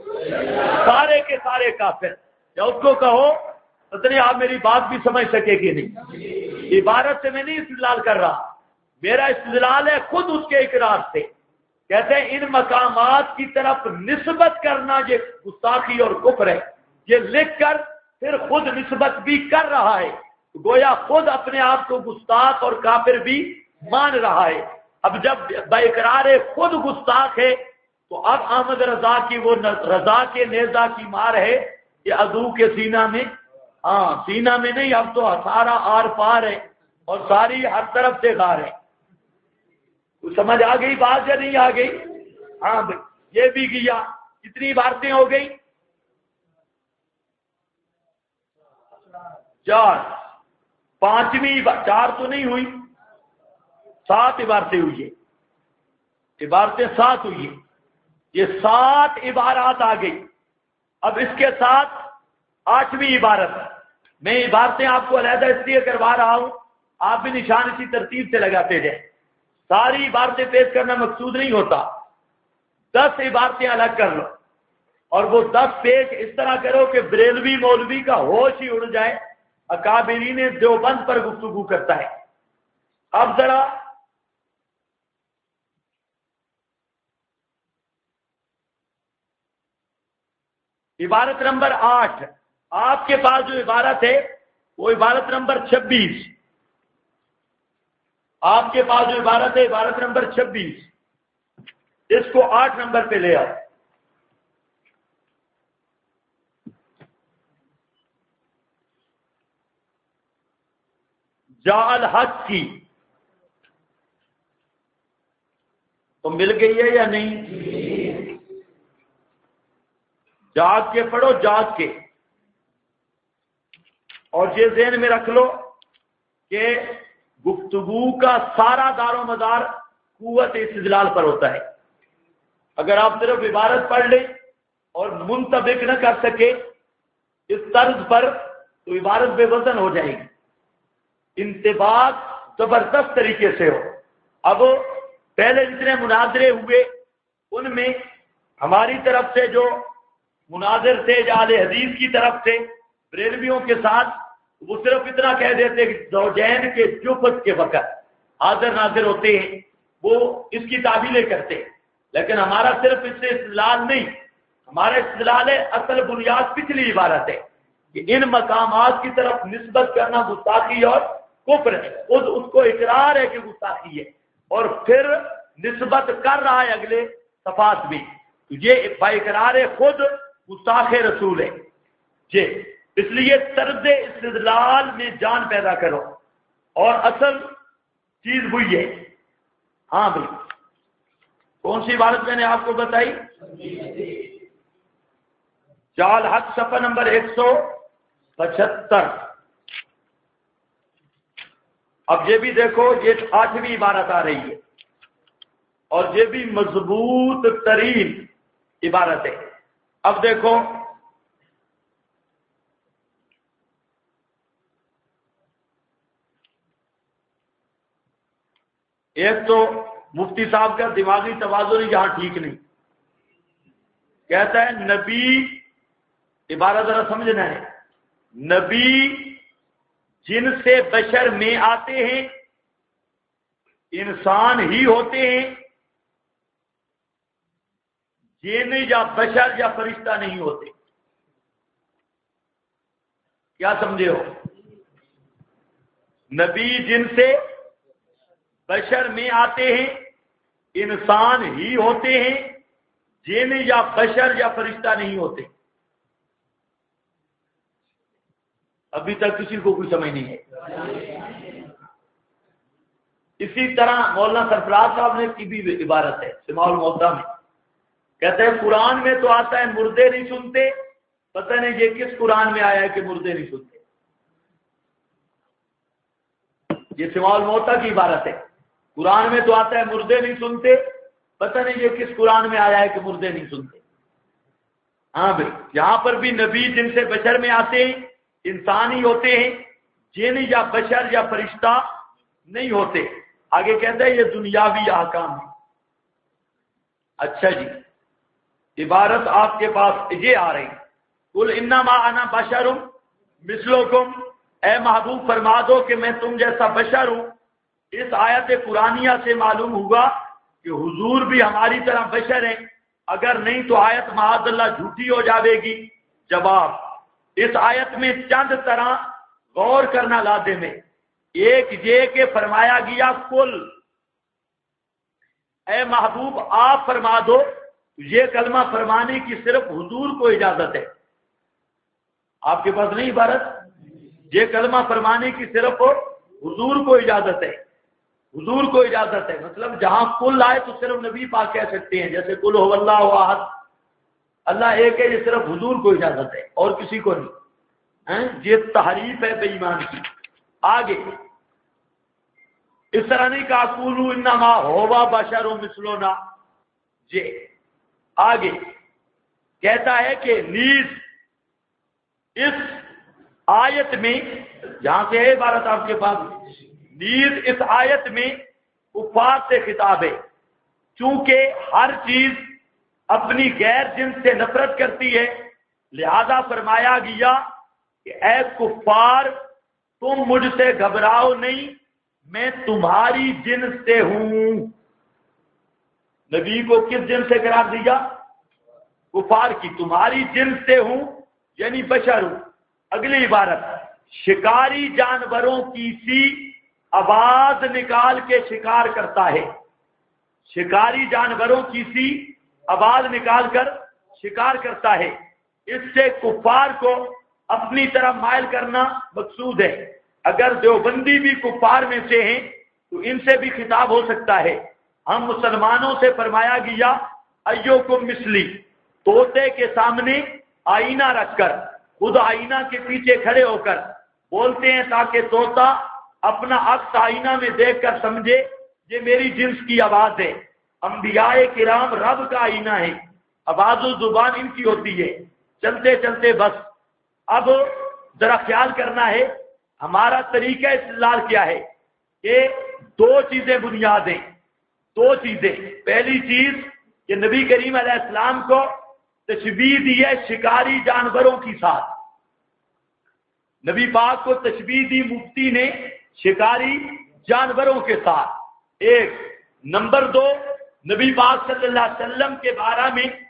سارے کے سارے کافر۔ یا اس کو کہو پتہ نہیں آپ میری بات بھی سمجھ سکے کہ نہیں، عبارت سے میں نہیں استدلال کر رہا، میرا استدلال ہے خود اس کے اقرار سے۔ کہتے ہیں ان مقامات کی طرف نسبت کرنا یہ گستاخی اور کفر ہے، یہ لکھ کر پھر خود نسبت بھی کر رہا ہے، گویا خود اپنے آپ کو گستاخ اور کافر بھی مان رہا ہے۔ اب جب باقرار خود گستاخ ہے تو اب احمد رضا کی وہ رضا کے نیزہ کی مار ہے کہ عدو کے سینہ میں، ہاں سینہ میں نہیں، اب تو سارا آر پار ہے اور ساری ہر طرف سے غار ہے۔ سمجھ آ گئی بات یا نہیں آ گئی؟ ہاں بھائی، یہ بھی کیا، کتنی عبارتیں ہو گئی؟ 4۔ پانچویں 4 تو نہیں ہوئی، 7 عبارتیں ہوئی ہے، عبارتیں 7 ہوئی ہے، یہ 7 عبارات آ گئی۔ اب اس کے ساتھ 8ویں عبارت، میں عبارتیں آپ کو علیحدہ اس لیے کروا رہا ہوں، آپ بھی نشان اسی ترتیب سے لگاتے جائیں، ساری عبارتیں پیش کرنا مقصود نہیں ہوتا۔ 10 عبارتیں الگ کر لو، اور وہ 10 پیش اس طرح کرو کہ بریلوی مولوی کا ہوش ہی اڑ جائے، اکابرین دیوبند پر گفتگو کرتا ہے۔ اب ذرا عبارت نمبر 8، آپ کے پاس جو عبارت ہے وہ عبارت نمبر 26، آپ کے پاس جو عبارت ہے عبارت نمبر 26، اس کو 8 نمبر پہ لے آؤ۔ جا الحق کی تو مل گئی ہے یا نہیں؟ جاگ کے پڑھو، جاگ کے، اور یہ ذہن میں رکھ لو کہ گفتگو کا سارا دار و مدار قوت استدلال پر ہوتا ہے۔ اگر آپ صرف عبارت پڑھ لیں اور منطبق نہ کر سکے اس طرز پر تو عبارت بے وزن ہو جائے گی۔ انطباق زبردست طریقے سے ہو۔ اب پہلے جتنے مناظرے ہوئے ان میں ہماری طرف سے جو مناظر تھے اہل حدیث کی طرف سے بریلویوں کے ساتھ، وہ صرف اتنا کہہ دیتے کہ زوجین کے جفت کے وقت حاضر ناظر ہوتے ہیں، وہ اس کی تعبیریں کرتے ہیں، لیکن ہمارا صرف اس سے استدلال نہیں، ہمارا استدلال ہے، اصل بنیاد پچھلی عبارت ہے کہ ان مقامات کی طرف نسبت کرنا گستاخی اور کفر ہے، خود اس کو اقرار ہے کہ گستاخی ہے، اور پھر نسبت کر رہا ہے اگلے صفات بھی، یہ باقرار خود گستاخ رسول ہے جی۔ اس لیے طرز استدلال میں جان پیدا کرو، اور اصل چیز وہی ہے۔ ہاں بھائی، کون سی عبارت میں نے آپ کو بتائی؟ جال حق صفحہ نمبر 175۔ اب یہ بھی دیکھو، یہ 8ویں عبارت آ رہی ہے، اور یہ بھی مضبوط ترین عبارت ہے۔ اب دیکھو، ایک تو مفتی صاحب کا دماغی توازن یہاں ٹھیک نہیں، کہتا ہے نبی، عبارت ذرا سمجھنا ہے، نبی جن سے بشر میں آتے ہیں انسان ہی ہوتے ہیں، جن یا بشر یا فرشتہ نہیں ہوتے۔ کیا سمجھے ہو؟ نبی جن سے بشر میں آتے ہیں انسان ہی ہوتے ہیں، جن یا بشر یا فرشتہ نہیں ہوتے۔ ابھی تک کسی کو کوئی سمجھ نہیں ہے۔ اسی طرح مولانا سرفراز صاحب نے کی بھی عبارت ہے سماع الموتیٰ میں، کہتے ہیں قرآن میں تو آتا ہے مردے نہیں سنتے، پتہ نہیں یہ کس قرآن میں آیا ہے کہ مردے نہیں سنتے۔ یہ سماع الموتیٰ کی عبارت ہے، قرآن میں تو آتا ہے مردے نہیں سنتے، پتہ نہیں یہ کس قرآن میں آیا ہے کہ مردے نہیں سنتے۔ ہاں بھائی، یہاں پر بھی نبی جن سے بشر میں آتے ہیں انسان ہی ہوتے ہیں، جن یا بشر یا فرشتہ نہیں ہوتے۔ آگے کہتا ہے یہ دنیاوی احکام ہے۔ اچھا جی، عبارت آپ کے پاس یہ آ رہی، قل انما انا بشر مثلکم، اے محبوب فرما دو کہ میں تم جیسا بشر ہوں۔ اس آیت قرآنیہ سے معلوم ہوا کہ حضور بھی ہماری طرح بشر ہیں، اگر نہیں تو آیت معاذ اللہ جھوٹی ہو جاوے گی۔ جواب، اس آیت میں چند طرح غور کرنا لازم ہے۔ ایک یہ کہ فرمایا گیا کل، اے محبوب آپ فرما دو، یہ کلمہ فرمانے کی صرف حضور کو اجازت ہے۔ آپ کے پاس نہیں عبارت؟ یہ کلمہ فرمانے کی صرف حضور کو اجازت ہے، حضور کو اجازت ہے۔ مطلب جہاں کل آئے تو صرف نبی پاک کہہ سکتے ہیں، جیسے قل هو اللہ احد، اللہ ایک ہے، یہ صرف حضور کو اجازت ہے اور کسی کو نہیں۔ یہ تحریف ہے بے ایمان کی۔ آگے اس طرح نہیں کہا قولوا انما هو بشر مثلنا، جی آگے کہتا ہے کہ نیز اس آیت میں، جہاں سے ہے عبارت آپ کے پاس، نیز اس آیت میں کفار سے خطاب ہے، چونکہ ہر چیز اپنی غیر جنس سے نفرت کرتی ہے، لہذا فرمایا گیا کہ اے کفار تم مجھ سے گھبراؤ نہیں، میں تمہاری جنس سے ہوں۔ نبی کو کس جنس سے قرار دیا؟ کفار کی، تمہاری جنس سے ہوں یعنی بشر ہوں۔ اگلی عبارت، شکاری جانوروں کی سی آواز نکال کے شکار کرتا ہے، شکاری جانوروں کی سی آواز نکال کر شکار کرتا ہے۔ اس سے کفار کو اپنی طرف مائل کرنا مقصود ہے۔ اگر دیوبندی بھی کفار میں سے ہیں تو ان سے بھی خطاب ہو سکتا ہے۔ ہم مسلمانوں سے فرمایا گیا ایوکم مثلی، طوطے کے سامنے آئینہ رکھ کر، خود آئینہ کے پیچھے کھڑے ہو کر بولتے ہیں تاکہ طوطا اپنا عکس آئینہ میں دیکھ کر سمجھے یہ میری جنس کی آواز ہے۔ انبیاء کرام رب کا آئینہ ہے، آواز و زبان ان کی ہوتی ہے، چلتے چلتے بس۔ اب ذرا خیال کرنا ہے ہمارا طریقہ استدلال کیا ہے کہ دو چیزیں بنیاد ہیں، دو چیزیں۔ پہلی چیز کہ نبی کریم علیہ السلام کو تشبیہ دی ہے شکاری جانوروں کی ساتھ، نبی پاک کو تشبیہ دی مفتی نے شکاری جانوروں کے ساتھ، ایک۔ نمبر دو، نبی پاک صلی اللہ علیہ وسلم کے بارے میں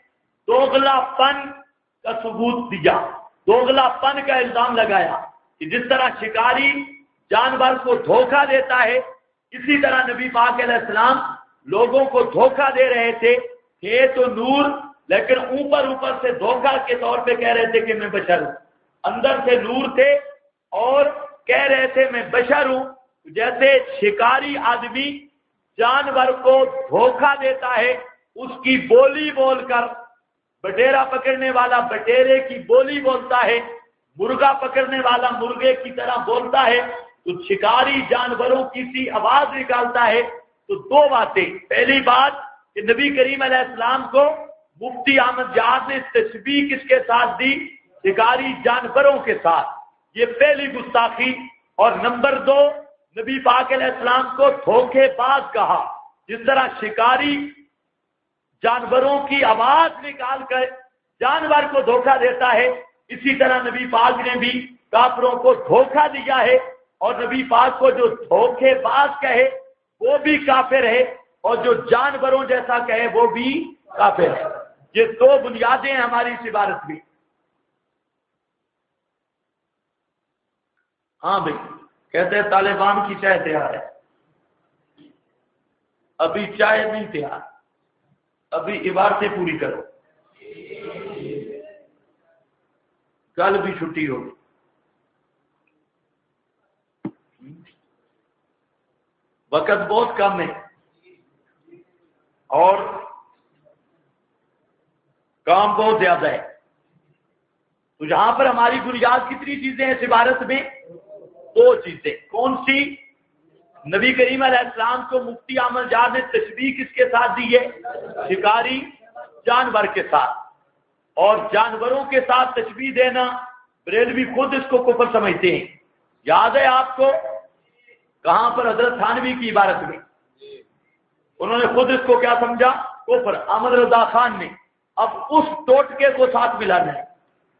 دوغلا پن کا ثبوت دیا، دوغلا پن کا الزام لگایا کہ جس طرح شکاری جانور کو دھوکہ دیتا ہے، اسی طرح نبی پاک علیہ السلام لوگوں کو دھوکہ دے رہے تھے تو نور، لیکن اوپر سے دھوکہ کے طور پہ کہہ رہے تھے کہ میں بشر ہوں، اندر سے نور تھے اور کہہ رہے تھے میں بشر ہوں۔ جیسے شکاری آدمی جانور کو دھوکہ دیتا ہے، اس کی بولی بول کر، بٹیرا پکڑنے والا بٹیرے کی بولی بولتا ہے، مرغا پکڑنے والا مرغے کی طرح بولتا ہے، تو شکاری جانوروں کی سی آواز نکالتا ہے۔ تو دو باتیں، پہلی بات کہ نبی کریم علیہ السلام کو مفتی احمد جہاز نے تشبیہ کس کے ساتھ دی؟ شکاری جانوروں کے ساتھ، یہ پہلی گستاخی۔ اور نمبر دو، نبی پاک علیہ السلام کو دھوکے باز کہا، جس طرح شکاری جانوروں کی آواز نکال کر جانور کو دھوکہ دیتا ہے، اسی طرح نبی پاک نے بھی کافروں کو دھوکہ دیا ہے، اور نبی پاک کو جو دھوکے باز کہے وہ بھی کافر ہے، اور جو جانوروں جیسا کہے وہ بھی کافر ہے۔ یہ دو بنیادیں ہیں ہماری اس عبارت میں۔ ہاں بھائی، کہتے ہیں طالبان کی چائے تیار ہے، ابھی چائے نہیں تیار، ابھی عبارتیں پوری کرو، کل بھی چھٹی ہوگی۔ وقت بہت کم ہے اور کام بہت زیادہ ہے، تو جہاں پر ہماری بنیاد کتنی چیزیں ہیں اس عبارت میں؟ دو چیزیں۔ کون سی؟ نبی کریم علیہ السلام کو مفتی احمد جہاز نے تشبیہ کس کے ساتھ دی ہے؟ شکاری جانور کے ساتھ، اور جانوروں کے ساتھ تشبیہ دینا بریلوی خود اس کو کفر سمجھتے ہیں۔ یاد ہے آپ کو کہاں پر؟ حضرت تھانوی کی عبارت میں انہوں نے خود اس کو کیا سمجھا؟ کفر۔ احمد رضا خان نے اب اس ٹوٹکے کو ساتھ ملانا ہے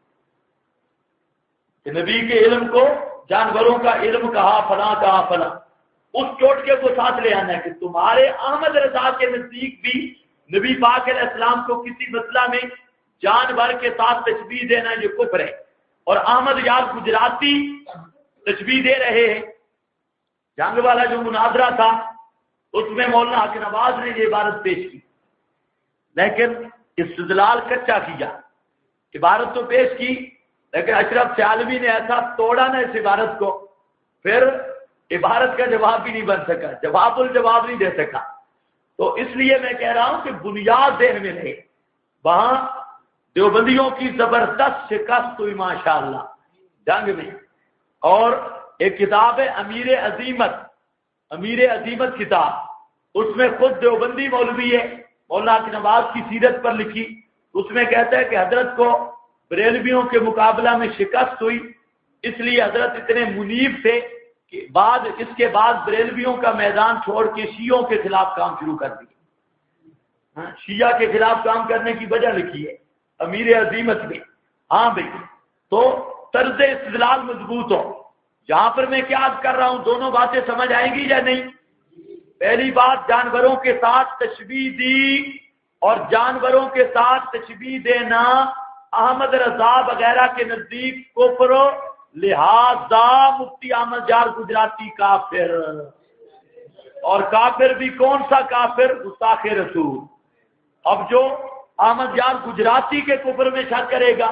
کہ نبی کے علم کو جانوروں کا علم کہا، فلاں کہا فلاں، اس ٹوٹکے کو ساتھ لے آنا ہے کہ تمہارے احمد رضا کے نزدیک بھی نبی پاک علیہ السلام کو کسی مسئلہ میں جانور کے ساتھ تشبیہ دینا یہ کفر ہے، اور احمد یار گجراتی تشبیہ دے رہے ہیں۔ جنگ والا جو مناظرہ تھا اس میں مولانا حق نواز نے یہ عبارت پیش کی، لیکن استدلال کچا کیا، عبارت تو پیش کی لیکن اشرف سیالوی نے ایسا توڑا نا اس عبارت کو، پھر عبارت کا جواب بھی نہیں بن سکا، جواب الجواب نہیں دے سکا۔ تو اس لیے میں کہہ رہا ہوں کہ بنیاد ذہن میں رہے۔ وہاں دیوبندیوں کی زبردست شکست ہوئی ماشاءاللہ جنگ میں، اور ایک کتاب ہے امیر عظیمت کتاب، اس میں خود دیوبندی مولوی ہے مولانا کی نواز کی سیرت پر لکھی، اس میں کہتا ہے کہ حضرت کو بریلویوں کے مقابلہ میں شکست ہوئی، اس لیے حضرت اتنے منیب تھے کہ اس کے بعد بریلویوں کا میدان چھوڑ کے شیعوں کے خلاف کام شروع کر دیا۔ شیعہ کے خلاف کام کرنے کی وجہ لکھی ہے امیر عظیمت میں۔ ہاں بھائی، تو طرز استدلال مضبوط ہو۔ یہاں پر میں کیا کر رہا ہوں، دونوں باتیں سمجھ آئیں گی یا نہیں؟ پہلی بات، جانوروں کے ساتھ تشبیہ دی، اور جانوروں کے ساتھ تشبیہ دینا احمد رضا وغیرہ کے نزدیک کفر، لہذا مفتی احمد جار گجراتی کافر، اور کافر بھی کون سا کافر؟ گستاخ رسول۔ اب جو احمد جار گجراتی کے کفر میں شک کرے گا،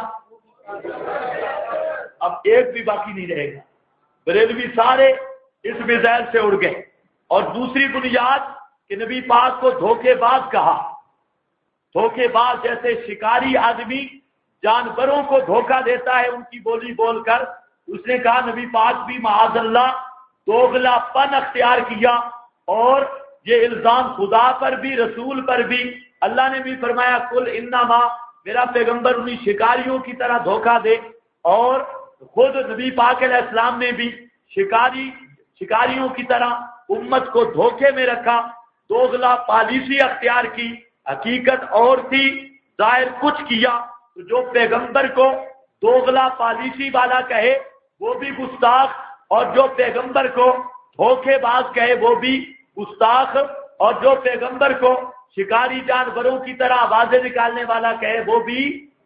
اب ایک بھی باقی نہیں رہے گا، بریلوی سارے اس میزائل سے اڑ گئے۔ اور دوسری بنیاد کہ نبی پاک کو دھوکے باز کہا، دھوکے باز جیسے شکاری آدمی جانوروں کو دھوکہ دیتا ہے ان کی بولی بول کر، اس نے کہا نبی پاک بھی معاذ اللہ دوغلا پن اختیار کیا، اور یہ الزام خدا پر بھی رسول پر بھی۔ اللہ نے بھی فرمایا کل انما، میرا پیغمبر انہیں شکاریوں کی طرح دھوکہ دے، اور خود نبی پاک علیہ السلام نے بھی شکاریوں کی طرح امت کو دھوکے میں رکھا، دوغلا پالیسی اختیار کی، حقیقت اور تھی، ظاہر کچھ کیا۔ تو جو پیغمبر کو دوغلا پالیسی والا کہے وہ بھی گستاخ، اور جو پیغمبر کو دھوکے باز کہے وہ بھی گستاخ اور جو پیغمبر کو شکاری جانوروں کی طرح آوازیں نکالنے والا کہے وہ بھی۔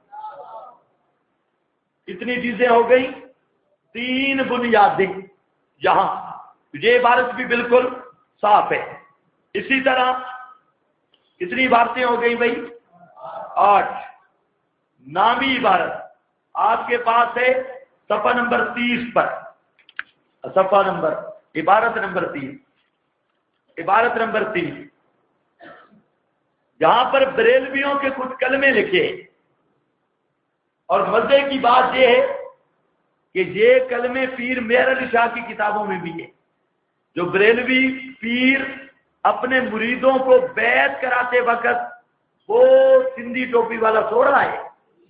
کتنی چیزیں ہو گئی؟ 3 بنیادیں یہاں، یہ عبارت بھی بالکل صاف ہے۔ اسی طرح کتنی عبارتیں ہو گئی بھائی؟ 8۔ نامی عبارت آپ کے پاس ہے صفحہ نمبر 30 پر، صفحہ نمبر، عبارت نمبر 30، عبارت نمبر 30، جہاں پر بریلویوں کے کچھ کلمے لکھے، اور مزے کی بات یہ ہے کہ یہ کلمے پیر مہر علی شاہ کی کتابوں میں بھی ہے۔ جو بریلوی پیر اپنے مریدوں کو بیعت کراتے وقت وہ سندھی ٹوپی والا سو رہا ہے۔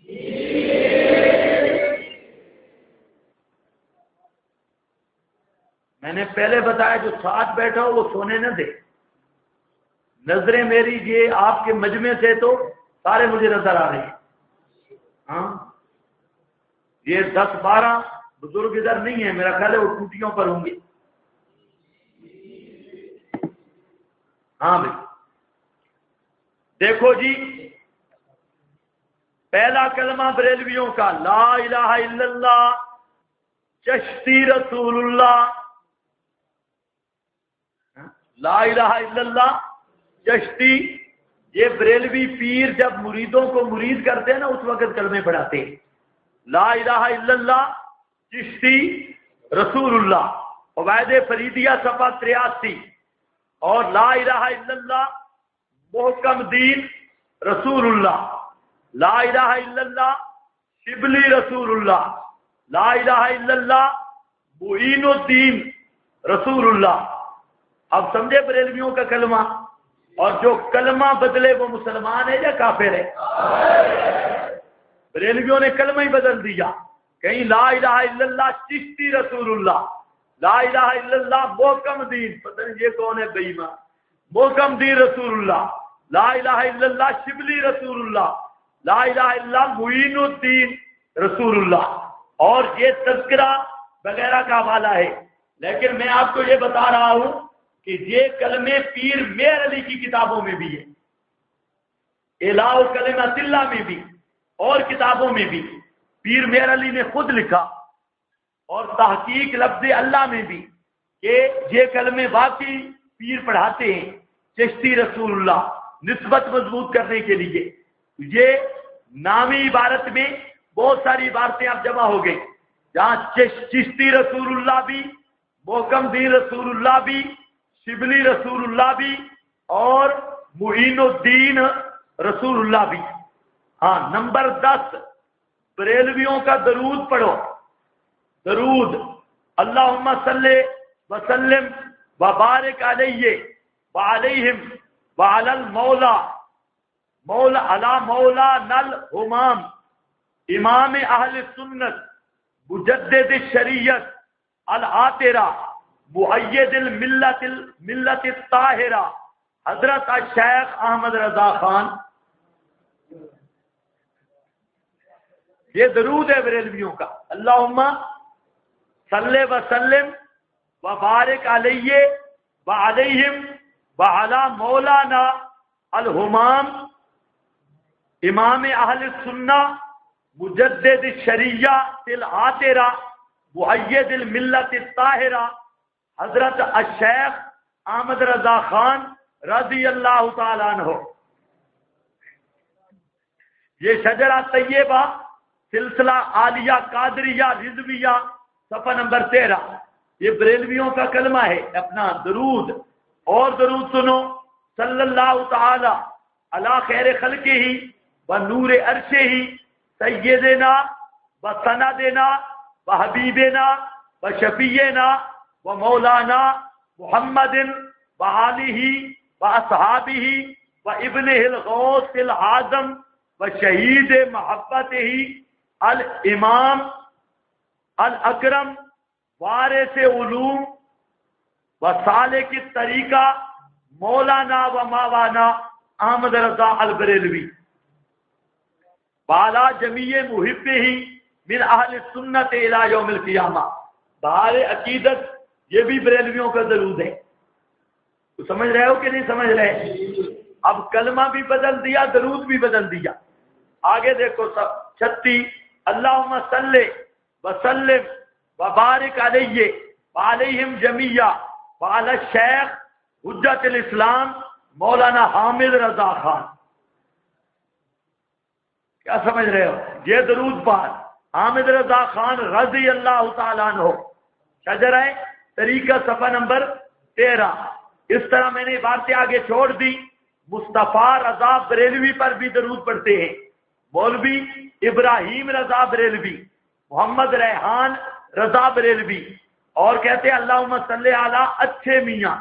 میں نے پہلے بتایا جو ساتھ بیٹھا ہو وہ سونے نہ دے۔ نظریں میری یہ آپ کے مجمع سے تو سارے مجھے نظر آ رہے ہیں، ہاں یہ 10-12 بزرگ ادھر نہیں ہیں، میرا خیال ہے وہ ٹوٹیوں پر ہوں گے۔ ہاں بھائی دیکھو جی، پہلا کلمہ بریلویوں کا لا الہ الا اللہ چشتی رسول اللہ، لا الہ الا اللہ چشتی، یہ بریلوی پیر جب مریدوں کو مرید کرتے ہیں نا اس وقت کلمے پڑھاتے ہیں، لا الہ الا اللہ چشتی رسول اللہ، قواعد فریدیہ صفحہ 83، اور لا الہ الا اللہ محکم دین رسول اللہ، لا الہ الا اللہ شبلی رسول اللہ، لا الہ الا اللہ معین الدین رسول اللہ۔ اب سمجھے بریلویوں کا کلمہ؟ اور جو کلمہ بدلے وہ مسلمان ہے یا کافر ہے؟ بریلویوں نے کلمہ ہی بدل دیا، کہیں لا الہ الا اللہ چشتی رسول اللہ، لا الہ الا اللہ محکم دین، پتہ نہیں یہ کون ہے بے ایمان، محکم دین رسول اللہ، لا الہ الا اللہ شبلی رسول اللہ، لا الہ الا اللہ معین الدین رسول اللہ، اور یہ تذکرہ وغیرہ کا حوالہ ہے۔ لیکن میں آپ کو یہ بتا رہا ہوں کہ یہ کلمے پیر مہر علی کی کتابوں میں بھی ہے، الہ کلمۃ اللہ میں بھی اور کتابوں میں بھی، پیر مہر علی نے خود لکھا، اور تحقیق لفظ اللہ میں بھی کہ یہ کلمے واقعی پیر پڑھاتے ہیں، چشتی رسول اللہ، نسبت مضبوط کرنے کے لیے۔ یہ نامی عبارت میں بہت ساری عبارتیں اب جمع ہو گئی، جہاں چشتی رسول اللہ بھی، محکم دین رسول اللہ بھی، شبلی رسول اللہ بھی، اور معین الدین رسول اللہ بھی۔ ہاں نمبر 10 بریلویوں کا درود پڑھو، درود اللہم صلی وسلم وبارک علیہ وعلیہم وعلی المولا علی مولانا الہمام امام اہل سنت مجدد الشریعت العاطرہ مؤید الملت الطاہرہ حضرت الشیخ احمد رضا خان۔ یہ درود ہے بریلویوں کا، اللہم صلی وسلم وبارک علیہ وعلیہم وعلی مولانا الہمام امام اہل سنہ مجدد الشریعت العاطرہ مؤید الملت الطاہرہ حضرت الشیخ احمد رضا خان رضی اللہ تعالیٰ عنہ۔ یہ شجرہ طیبہ سلسلہ عالیہ قادریہ رضویہ صفحہ نمبر 13، یہ بریلویوں کا کلمہ ہے اپنا درود۔ اور درود سنو، صلی اللہ تعالی علی خیر خلقہ و نور عرشہ سیدنا و سندنا و حبیبنا و شفیعنا و مولانا محمد و آلہ و اصحابہ و ابنہ الغوث العظم و شہید محبتہ الامام الاکرم وارث علوم و سالک الطریقہ مولانا و ماوانا احمد رضا البریلوی بالا جمیع محبہ من اہل سنت الی یوم القیامہ۔ بہار عقیدت یہ بھی بریلویوں کا درود ہے۔ سمجھ رہے ہو کہ نہیں سمجھ رہے؟ اب کلمہ بھی بدل دیا، درود بھی بدل دیا۔ آگے دیکھو 36 اللہم صلی وسلم وبارک علیہ وعلیہم جمیعا وعلی الشیخ حجت الاسلام مولانا حامد رضا خان۔ کیا سمجھ رہے ہو؟ یہ درود پاک حامد رضا خان رضی اللہ تعالیٰ عنہ، شجرہ طریقہ صفحہ نمبر 13۔ اس طرح میں نے عبارتیں آگے چھوڑ دی۔ مصطفیٰ رضا بریلوی پر بھی درود پڑھتے ہیں، مولوی ابراہیم رضا بریلوی، محمد ریحان رضا بریلوی، اور کہتے ہیں اللہم صلی علی اچھے میاں،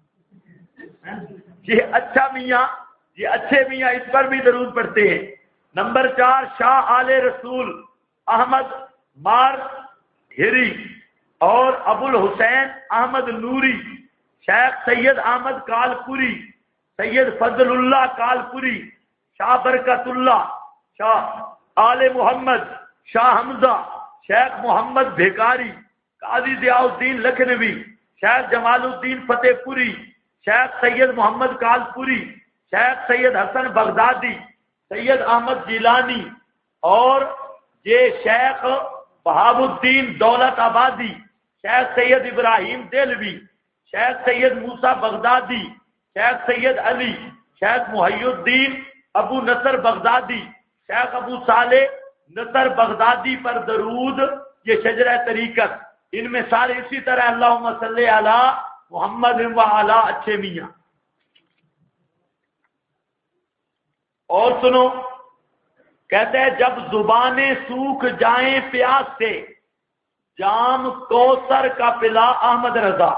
یہ اچھا میاں، یہ اچھے میاں، اس پر بھی درود پڑھتے ہیں۔ نمبر 4 شاہ آل رسول احمد مار ہری اور ابو الحسین احمد نوری، شیخ سید احمد کالپوری، سید فضل اللہ کالپوری، شاہ برکت اللہ، شاہ آل محمد، شاہ حمزہ، شیخ محمد بھیکاری، قاضی ضیاء الدین لکھنوی، شیخ جمال الدین فتح پوری، شیخ سید محمد کالپوری، شیخ سید حسن بغدادی، سید احمد جیلانی، اور یہ شیخ بہاب الدین دولت آبادی، شیخ سید ابراہیم دہلوی، شیخ سید موسیٰ بغدادی، شیخ سید علی، شیخ محی الدین ابو نصر بغدادی، شیخ ابو صالح نصر بغدادی پر درود، یہ شجرہ طریقت، ان میں سارے اسی طرح اللہم صلی علی محمد و علی اچھے میاں۔ اور سنو، کہتے ہیں جب زبانیں سوکھ جائیں پیاس سے، جام کوثر کا پلا احمد رضا۔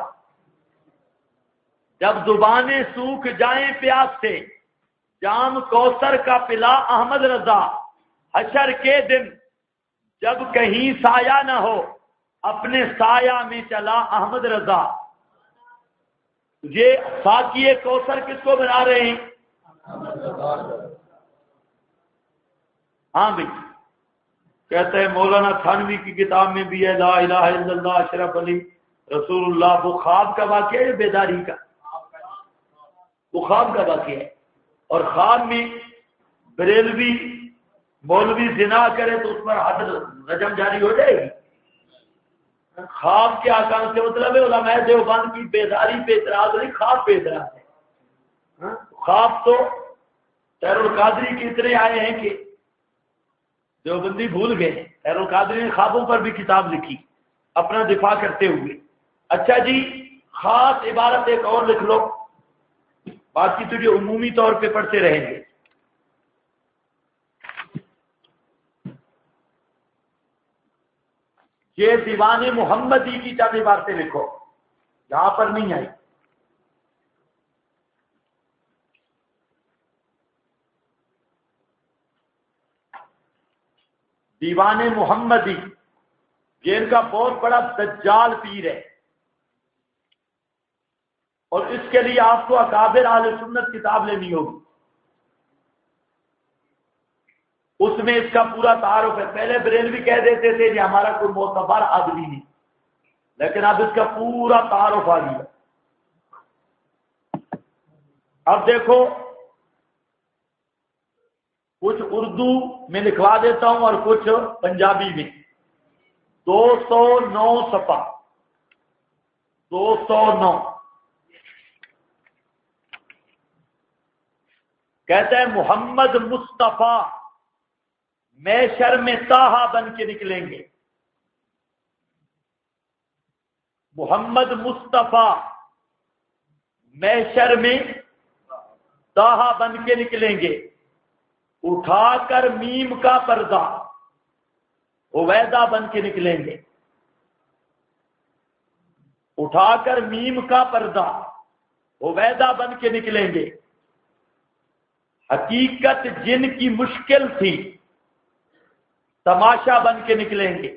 جب زبانیں سوکھ جائیں پیاس سے، جام کوثر کا پلا احمد رضا۔ حشر کے دن جب کہیں سایہ نہ ہو، اپنے سایہ میں چلا احمد رضا۔ یہ ساقی کوثر کس کو بنا رہے ہیں؟ ہاں بھائی، کہتے ہیں مولانا تھانوی کی کتاب میں بھی ہے لا الہ الا اللہ اشرف علی رسول اللہ۔ وہ خواب کا واقعہ ہے بیداری کا؟ وہ خواب کا واقعہ ہے، اور خواب میں بریلوی مولوی زنا کرے تو اس پر حد رجم جاری ہو جائے گی۔ خواب کے آکام سے مطلب ہے علماء دیوبند کی بیداری پہ اعتراض نہیں، خواب پہ اعتراض ہے۔ خواب تو خیر القادری کے اتنے آئے ہیں کہ دیوبندی بھول گئے۔ خیر القادری نے خوابوں پر بھی کتاب لکھی اپنا دفاع کرتے ہوئے۔ اچھا جی، خاص عبارت ایک اور لکھ لو، باقی تو جو عمومی طور پہ پڑھتے رہیں گے۔ یہ دیوان محمدی کی چند عبارتیں لکھو، یہاں پر نہیں آئی۔ دیوان محمدی یہ ان کا بہت بڑا دجال پیر ہے، اور اس کے لیے آپ کو اکابر اہل سنت کتاب لینی ہوگی، اس میں اس کا پورا تعارف ہے۔ پہلے بریلوی کہہ دیتے تھے کہ ہمارا کوئی معتبر آدمی نہیں، لیکن اب اس کا پورا تعارف آ گیا۔ اب دیکھو، کچھ اردو میں لکھوا دیتا ہوں اور کچھ پنجابی میں۔ 209 صفحہ 209 کہتے ہیں محمد مصطفیٰ میشر میں طٰہٰ بن کے نکلیں گے۔ محمد مصطفیٰ میشر میں طٰہٰ بن کے نکلیں گے، اٹھا کر میم کا پردہ عبیدہ بن کے نکلیں گے۔ اٹھا کر میم کا پردہ عبیدہ بن کے نکلیں گے۔ حقیقت جن کی مشکل تھی تماشا بن کے نکلیں گے۔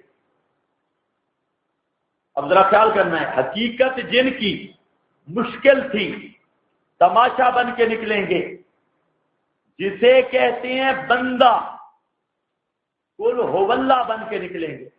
اب ذرا خیال کرنا ہے، حقیقت جن کی مشکل تھی تماشا بن کے نکلیں گے، جسے کہتے ہیں بندہ قل هو اللہ بن کے نکلیں گے۔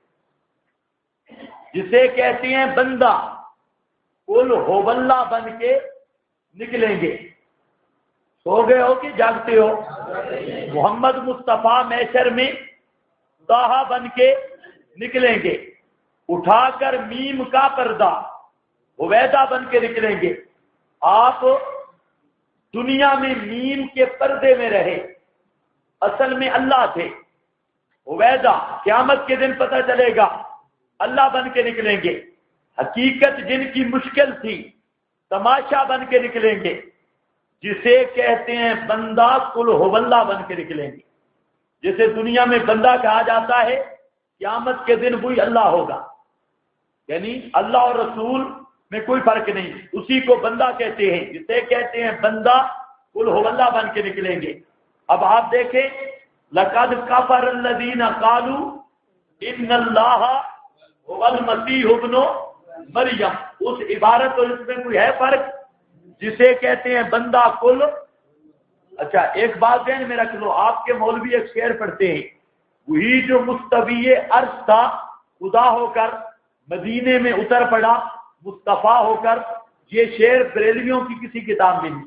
جسے کہتے ہیں بندہ قل هو اللہ بن کے نکلیں گے۔ سو گئے ہو کہ جاگتے ہو؟ محمد مصطفیٰ محشر میں طٰہٰ بن کے نکلیں گے، اٹھا کر میم کا پردہ عبیدہ بن کے نکلیں گے۔ آپ دنیا میں میم کے پردے میں رہے، اصل میں اللہ تھے۔ عبیدہ قیامت کے دن پتہ چلے گا اللہ بن کے نکلیں گے۔ حقیقت جن کی مشکل تھی تماشا بن کے نکلیں گے، جسے کہتے ہیں بندہ قل ہو اللہ بن کے نکلیں گے۔ جسے دنیا میں بندہ کہا جاتا ہے، قیامت کے دن وہی اللہ ہوگا، یعنی اللہ اور رسول میں کوئی فرق نہیں، اسی کو بندہ کہتے ہیں۔ جسے کہتے ہیں بندہ قل ہو اللہ بن کے نکلیں گے۔ اب آپ دیکھیں، لقد کفر الذین قالوا ان اللہ هو المسیح ابن مریم، اس عبارت اور اس میں کوئی ہے فرق؟ جسے کہتے ہیں بندہ قل۔ اچھا ایک بات ذہن میں رکھ لو، آپ کے مولوی ایک شعر پڑھتے ہیں، وہی جو مستوی عرش تھا خدا ہو کر مدینے میں اتر پڑا مصطفیٰ ہو کر۔ یہ شعر بریلویوں کی کسی کتاب میں نہیں،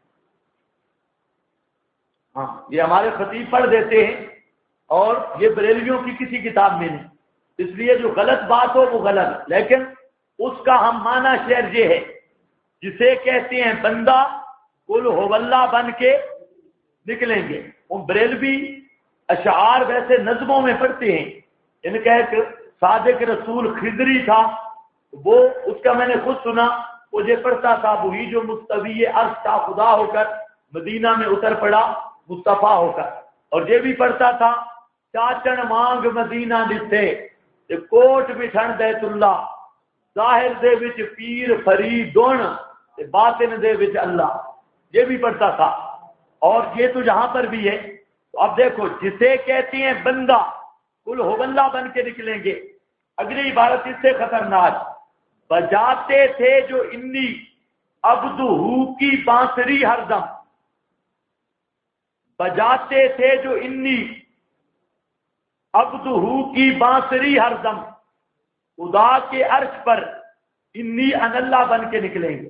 ہاں یہ ہمارے خطیب پڑھ دیتے ہیں، اور یہ بریلویوں کی کسی کتاب میں نہیں، اس لیے جو غلط بات ہو وہ غلط، لیکن اس کا ہم معنی شعر یہ ہے، جسے کہتے ہیں بندہ قل ہو اللہ بن کے نکلیں گے۔ وہ بریلوی اشعار ویسے نظموں میں پڑھتے ہیں، ان کا ایک صادق رسول خضری تھا، وہ اس کا میں نے خود سنا، وہ یہ پڑھتا تھا، وہی جو مستوی عرش تھا خدا ہو کر مدینہ میں اتر پڑا مصطفیٰ ہو کر، اور یہ بھی پڑھتا تھا، چاچن مانگ مدینہ دتے کوٹ بٹھن بیت اللہ، ظاہر دے وچ پیر فرید دون باطن دے وچ اللہ، یہ بھی پڑھتا تھا۔ اور یہ تو جہاں پر بھی ہے۔ تو اب دیکھو، جسے کہتے ہیں بندہ قل ہو اللہ بن کے نکلیں گے، اگلی عبارت اس سے خطرناک، بجاتے تھے جو انی عبدہ کی بانسری ہر دم، بجاتے تھے جو انی عبدہ کی بانسری ہر دم، خدا کے عرش پر انی ان اللہ بن کے نکلیں گے۔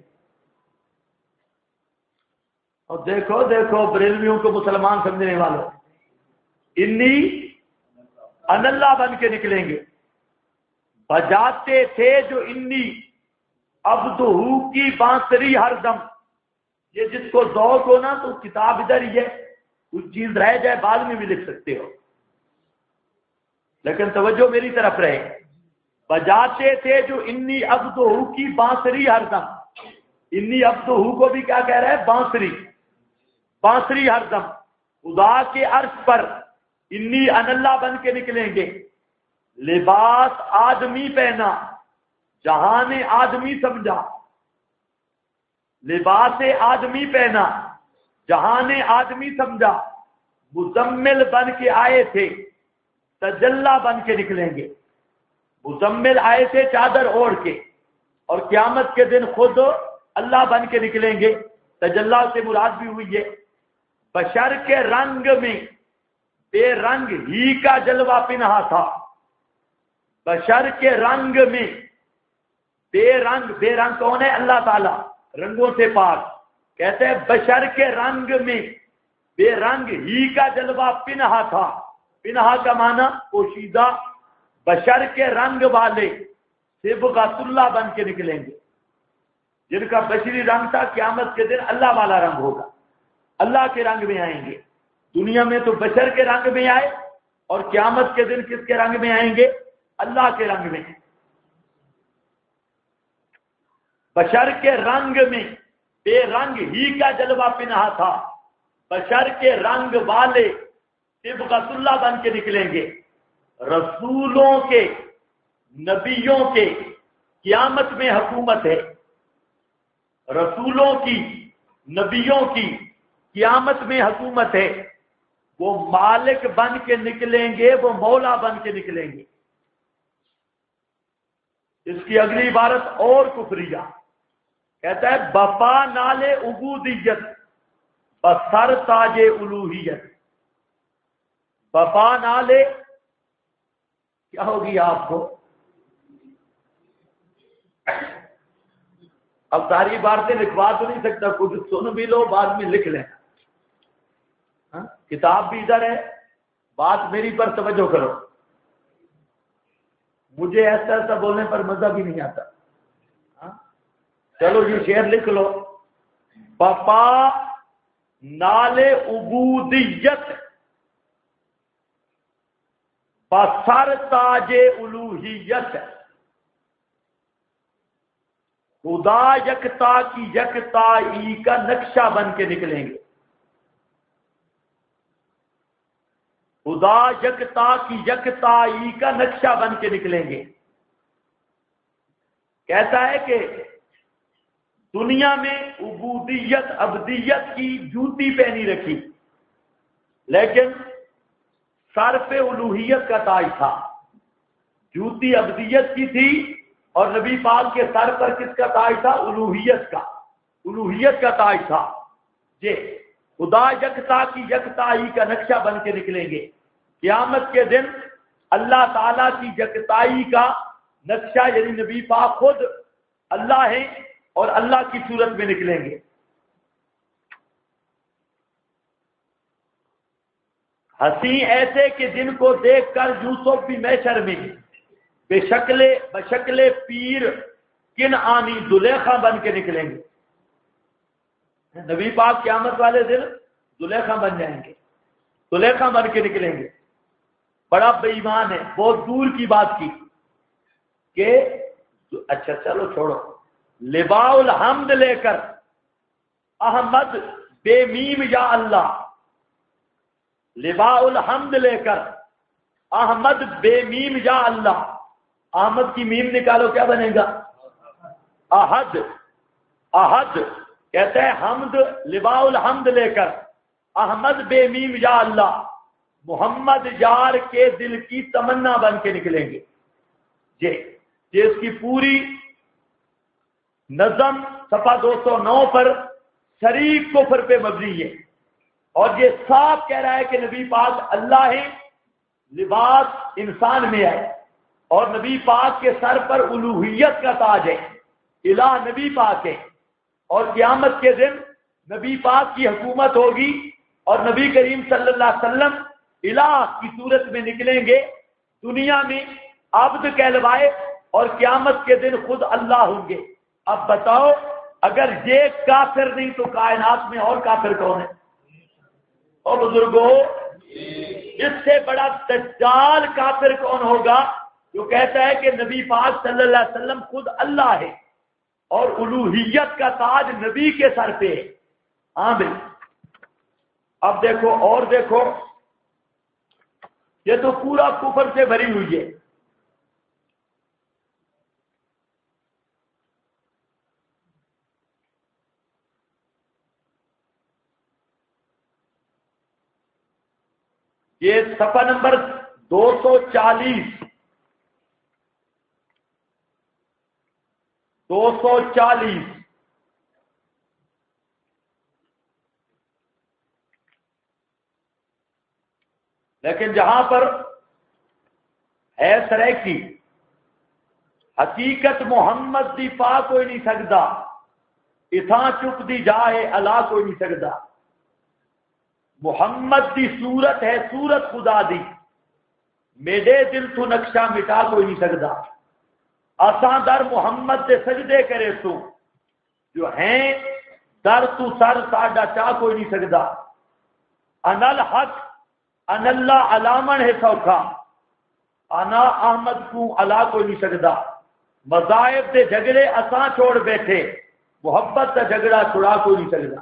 اور دیکھو دیکھو بریلویوں کو مسلمان سمجھنے والوں، انی ان اللہ بن کے نکلیں گے، بجاتے تھے جو انی عبدہ کی بانسری ہر دم۔ یہ جس کو ذوق ہو نا تو کتاب ادھر ہی ہے، کچھ چیز رہ جائے بعد میں بھی لکھ سکتے ہو، لیکن توجہ میری طرف رہے۔ بجاتے تھے جو انی عبدہ کی بانسری ہر دم، انی عبدہ کو بھی کیا کہہ رہا ہے؟ بانسری، بانسری ہر دم، خدا کے عرش پر انی ان اللہ بن کے نکلیں گے۔ لباس آدمی پہنا جہان آدمی سمجھا، لباس آدمی پہنا جہان آدمی سمجھا، مزمل بن کے آئے تھے تجلا بن کے نکلیں گے۔ مزمل آئے تھے چادر اوڑھ کے، اور قیامت کے دن خود اللہ بن کے نکلیں گے۔ تجلا سے مراد بھی ہوئی ہے بشر کے رنگ میں بے رنگ ہی کا جلوہ پنہا تھا، بشر کے رنگ میں بے رنگ، بے رنگ کون ہے؟ اللہ تعالی، رنگوں سے پاک، کہتے ہیں بشر کے رنگ میں بے رنگ ہی کا جلوہ پنہا تھا، پنہا کا معنی پوشیدہ، بشر کے رنگ والے صبغۃ اللہ بن کے نکلیں گے، جن کا بشری رنگ تھا قیامت کے دن اللہ والا رنگ ہوگا، اللہ کے رنگ میں آئیں گے۔ دنیا میں تو بشر کے رنگ میں آئے، اور قیامت کے دن کس کے رنگ میں آئیں گے؟ اللہ کے رنگ میں۔ بشر کے رنگ میں بے رنگ ہی کا جلوہ پنہا تھا، بشر کے رنگ والے صبغۃ اللہ بن کے نکلیں گے۔ رسولوں کے، نبیوں کے قیامت میں حکومت ہے، رسولوں کی، نبیوں کی قیامت میں حکومت ہے، وہ مالک بن کے نکلیں گے، وہ مولا بن کے نکلیں گے۔ اس کی اگلی عبارت اور کفریہ، کہتا ہے بپا نالے عبودیت بسر تاج الوہیت۔ بپا نالے کیا ہوگی آپ کو؟ اب ساری باتیں لکھوا تو نہیں سکتا، کچھ سن بھی لو بعد میں لکھ لیں. کتاب بھی ادھر ہے، بات میری پر توجہ کرو. مجھے ایسا ایسا بولنے پر مزہ بھی نہیں آتا. چلو یہ شعر لکھ لو. بپا نال عبودیت بسر تاج الوہیت، خدا یکتا کی یکتائی کا نقشہ بن کے نکلیں گے. خدا یکتا کی یکتائی کا نقشہ بن کے نکلیں گے. کہتا ہے کہ دنیا میں عبودیت عبدیت کی جوتی پہنی رکھی، لیکن سر پہ الوہیت کا تاج تھا. جوتی عبدیت کی تھی اور نبی پاک کے سر پر کس کا تاج تھا؟ الوہیت کا تاج تھا. جی خدا یکتا کی یکتائی کا نقشہ بن کے نکلیں گے. قیامت کے دن اللہ تعالیٰ کی یکتائی کا نقشہ، یعنی نبی پاک خود اللہ ہیں اور اللہ کی صورت میں نکلیں گے. ہنسی ایسے کہ جن کو دیکھ کر یوسف بھی محشر میں بشکل پیر کن آنی زلیخا بن کے نکلیں گے. نبی پاک قیامت والے دن زلیخا بن جائیں گے، زلیخا بن کے نکلیں گے. بڑا بے ایمان ہے، بہت دور کی بات کی کہ اچھا چلو چھوڑو. لباء الحمد لے کر احمد بے میم یا اللہ، لباء الحمد لے کر احمد بے میم یا اللہ. احمد کی میم نکالو کیا بنے گا؟ احد. احد کہتے ہیں حمد، لباء الحمد لے کر احمد بے میم یا اللہ، محمد یار کے دل کی تمنا بن کے نکلیں گے. یہ اس کی پوری نظم صفحہ 209 پر شریک کفر پہ مبنی ہے، اور یہ صاف کہہ رہا ہے کہ نبی پاک اللہ ہے، لباس انسان میں ہے، اور نبی پاک کے سر پر الوہیت کا تاج ہے، الہ نبی پاک ہے. اور قیامت کے دن نبی پاک کی حکومت ہوگی اور نبی کریم صلی اللہ علیہ وسلم الہ کی صورت میں نکلیں گے، دنیا میں عبد کہلوائے اور قیامت کے دن خود اللہ ہوں گے. اب بتاؤ اگر یہ کافر نہیں تو کائنات میں اور کافر کون ہے؟ اور بزرگوں اس سے بڑا دجال کافر کون ہوگا جو کہتا ہے کہ نبی پاک صلی اللہ علیہ وسلم خود اللہ ہے اور الوہیت کا تاج نبی کے سر پہ ہے. ہاں بھائی اب دیکھو اور دیکھو، یہ تو پورا کفر سے بھری ہوئی ہے. یہ صفحہ نمبر 240 لیکن جہاں پر ہے سرے کی حقیقت محمد دی پا کوئی نہیں سکتا، اتھاں چپ دی جائے اللہ کوئی نہیں سکتا. محمد دی صورت ہے صورت خدا دی، میرے دل تو نقشہ مٹا کوئی نہیں سکتا. اساں در محمد دے سجدے کرے تو جو ہیں در تو سر ساڈا چاہ کوئی نہیں سکتا. انل حق ان اللہ علامن ہے سوکھا، انا احمد کو اللہ کوئی نہیں سکتا. مذاہب دے جھگڑے اساں چھوڑ بیٹھے، محبت کا جھگڑا چھڑا کوئی نہیں سکتا.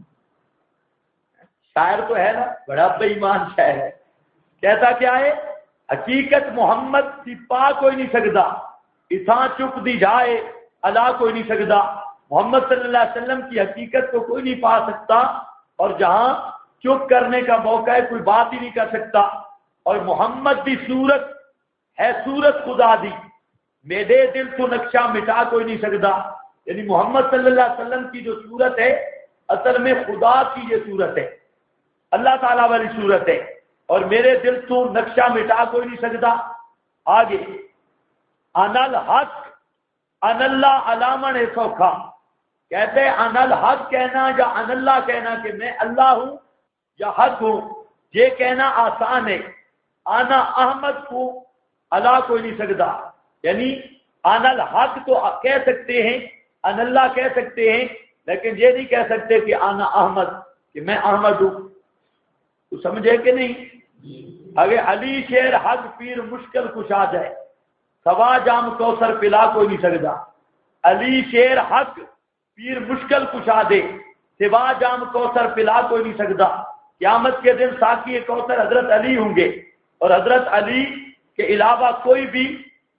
شاعر تو ہے نا، بڑا بے ایمان شاعر ہے. کہتا کیا ہے؟ حقیقت محمد دی پا کوئی نہیں سکتا، اتھاں چپ دی جائے اللہ کوئی نہیں سکتا. محمد صلی اللہ علیہ وسلم کی حقیقت کو کوئی نہیں پا سکتا، اور جہاں چپ کرنے کا موقع ہے کوئی بات ہی نہیں کر سکتا. اور محمد دی صورت ہے صورت خدا دی، میرے دل تو نقشہ مٹا کوئی نہیں سکتا. یعنی محمد صلی اللہ علیہ وسلم کی جو صورت ہے اصل میں خدا کی یہ صورت ہے، اللہ تعالیٰ والی صورت ہے، اور میرے دل تو نقشہ مٹا کوئی نہیں سکتا. آگے ان الحق ان اللہ علامن ہے سوکھا، کہتے ہیں ان الحق کہنا یا ان اللہ کہنا کہ میں اللہ ہوں یا حق ہوں، یہ کہنا آسان ہے. آنا احمد کو اللہ کوئی نہیں سکتا، یعنی ان الحق تو کہہ سکتے ہیں، ان اللہ کہہ سکتے ہیں، لیکن یہ نہیں کہہ سکتے کہ آنا احمد، کہ میں احمد ہوں. تو سمجھے کہ نہیں؟ اگر علی شیر حق پیر مشکل کشا جائے، سوا جام کوثر پلا کوئی نہیں سکتا. علی شیر حق پیر مشکل کشا دے، سوا جام کوثر پلا کوئی نہیں سکتا. قیامت کے دن ساقی کوثر حضرت علی ہوں گے، اور حضرت علی کے علاوہ کوئی بھی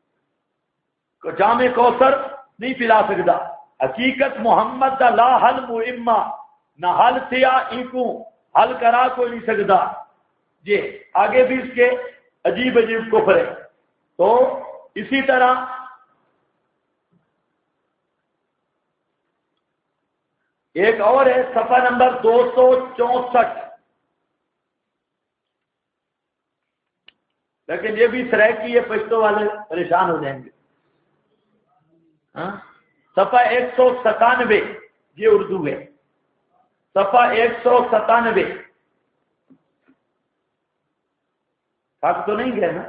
جام کوثر نہیں پلا سکتا. حقیقت محمد دا لا حل مہمہ، نہ حل سیا انکو حل کرا کوئی نہیں سکتا. یہ آگے بھی اس کے عجیب عجیب کفر ہے. تو اسی طرح ایک اور ہے صفحہ نمبر 264، لیکن یہ بھی سرائکی ہے، پشتو والے پریشان ہو جائیں گے. صفحہ 197، یہ اردو ہے. صفحہ 197 حق تو نہیں گئے نا؟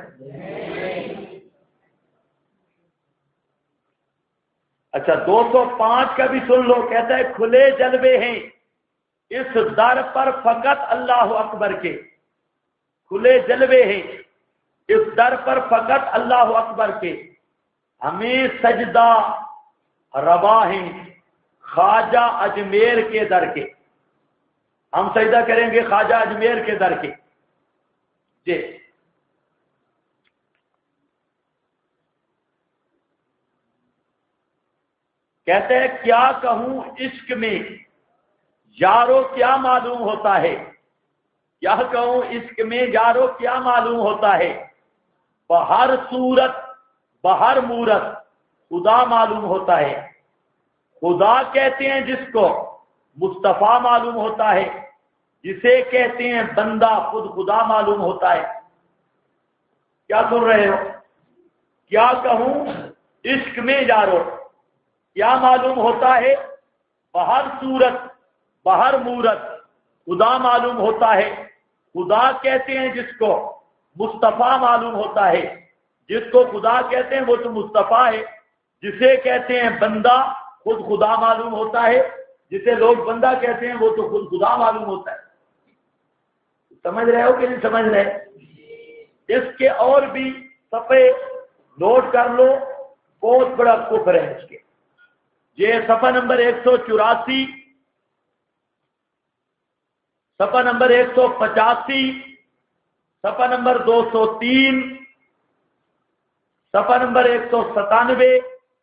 اچھا 205 کا بھی سن لو. کہتا ہے کھلے جلوے ہیں اس در پر فقط اللہ اکبر کے. کھلے جلوے ہیں اس در پر فقط اللہ اکبر کے. ہمیں سجدہ روا ہیں خواجہ اجمیر کے در کے. ہم سجدہ کریں گے خواجہ اجمیر کے در کے. جی کہتے ہیں کیا کہوں عشق میں یارو کیا معلوم ہوتا ہے. کیا کہوں عشق میں یارو کیا معلوم ہوتا ہے. بہر صورت بہر مورت خدا معلوم ہوتا ہے. خدا کہتے ہیں جس کو مصطفیٰ معلوم ہوتا ہے، جسے کہتے ہیں بندہ خود خدا معلوم ہوتا ہے. کیا سن رہے ہو؟ کیا کہوں عشق میں یارو کیا معلوم ہوتا ہے. بہر صورت بہر مورت خدا معلوم ہوتا ہے. خدا کہتے ہیں جس کو مصطفیٰ معلوم ہوتا ہے. جس کو خدا کہتے ہیں وہ تو مصطفیٰ ہے. جسے کہتے ہیں بندہ خود خدا معلوم ہوتا ہے. جسے لوگ بندہ کہتے ہیں وہ تو خود خدا معلوم ہوتا ہے. سمجھ رہے ہو کہ نہیں سمجھ رہے؟ اس کے اور بھی صفحے نوٹ کر لو، بہت بڑا کفر ہے اس کے. یہ صفحہ نمبر 184، صفحہ نمبر 185، صفحہ نمبر 203، صفحہ نمبر 197،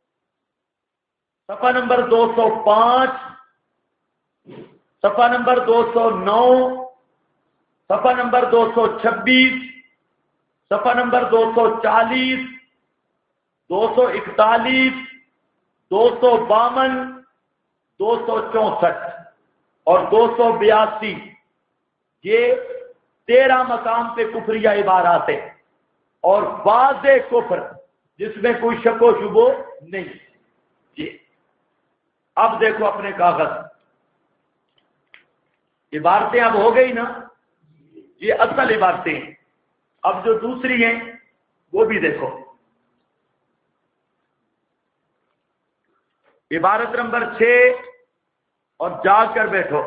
صفحہ نمبر 205، صفحہ نمبر 209، صفحہ نمبر 226، صفحہ نمبر 240، 241، 252، 264 اور 282. یہ 13 مقام پہ کفریہ عبارات ہے، اور واضح کفر جس میں کوئی شک و شبہ نہیں. جی اب دیکھو اپنے کاغذ، عبارتیں اب ہو گئی نا، یہ اصل عبارتیں ہیں. اب جو دوسری ہیں وہ بھی دیکھو. عبارت نمبر 6 اور جاگ کر بیٹھو.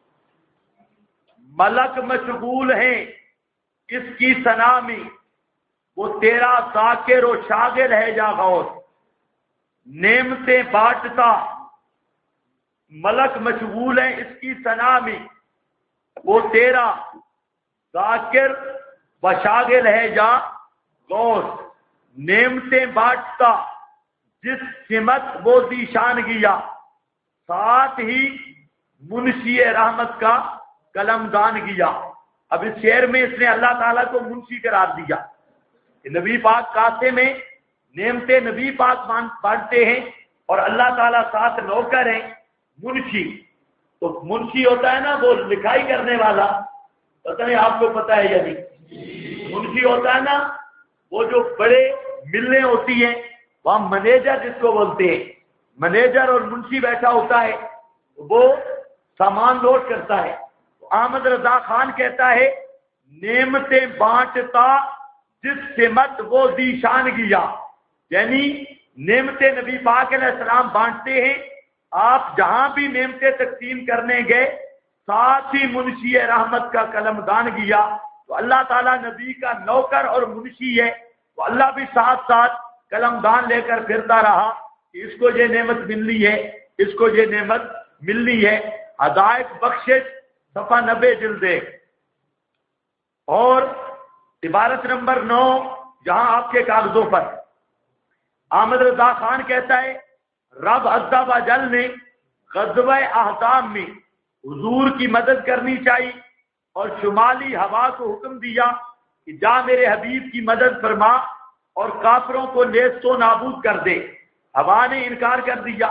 ملک مشغول ہیں اس کی ثنا میں، وہ تیرا ذاکر و شاغل ہے جا غوث. نعمتیں بانٹتا ملک مشغول ہیں اس کی ثنا میں، وہ تیرا ذاکر و شاغل ہے جا غوث. نعمتیں بانٹتا جس سمت وہ ذیشان گیا، ساتھ ہی منشی رحمت کا قلم دان گیا. اب اس شعر میں اس نے اللہ تعالیٰ کو منشی قرار دیا. نبی پاک کاسے میں نعمتیں نبی پاک بانٹتے ہیں، اور اللہ تعالیٰ ساتھ نوکر ہیں منشی. تو منشی ہوتا ہے نا وہ لکھائی کرنے والا، پتہ نہیں آپ کو پتہ ہے یا نہیں. منشی ہوتا ہے نا وہ جو بڑے ملیں ہوتی ہیں، وہاں مینیجر جس کو بولتے ہیں، منیجر اور منشی بیٹھا ہوتا ہے، وہ سامان لوڈ کرتا ہے. احمد رضا خان کہتا ہے نعمتیں بانٹتا جس سمت وہ ذیشان گیا، یعنی نعمتیں نبی پاک علیہ السلام بانٹتے ہیں. آپ جہاں بھی نعمتیں تقسیم کرنے گئے ساتھ ہی منشی رحمت کا قلم دان گیا. تو اللہ تعالیٰ نبی کا نوکر اور منشی ہے، تو اللہ بھی ساتھ ساتھ قلم دان لے کر پھرتا رہا کہ اس کو یہ نعمت ملنی ہے، اس کو یہ نعمت ملنی ہے. ہدایت بخشش صفحہ 90 جلد 1. اور عبارت نمبر 9 جہاں آپ کے کاغذوں پر احمد رضا خان کہتا ہے رب عز و جل نے غزوہ احزاب میں حضور کی مدد کرنی چاہیے اور شمالی ہوا کو حکم دیا کہ جا میرے حبیب کی مدد فرما اور کافروں کو نیست و نابود کر دے. ہوا نے انکار کر دیا.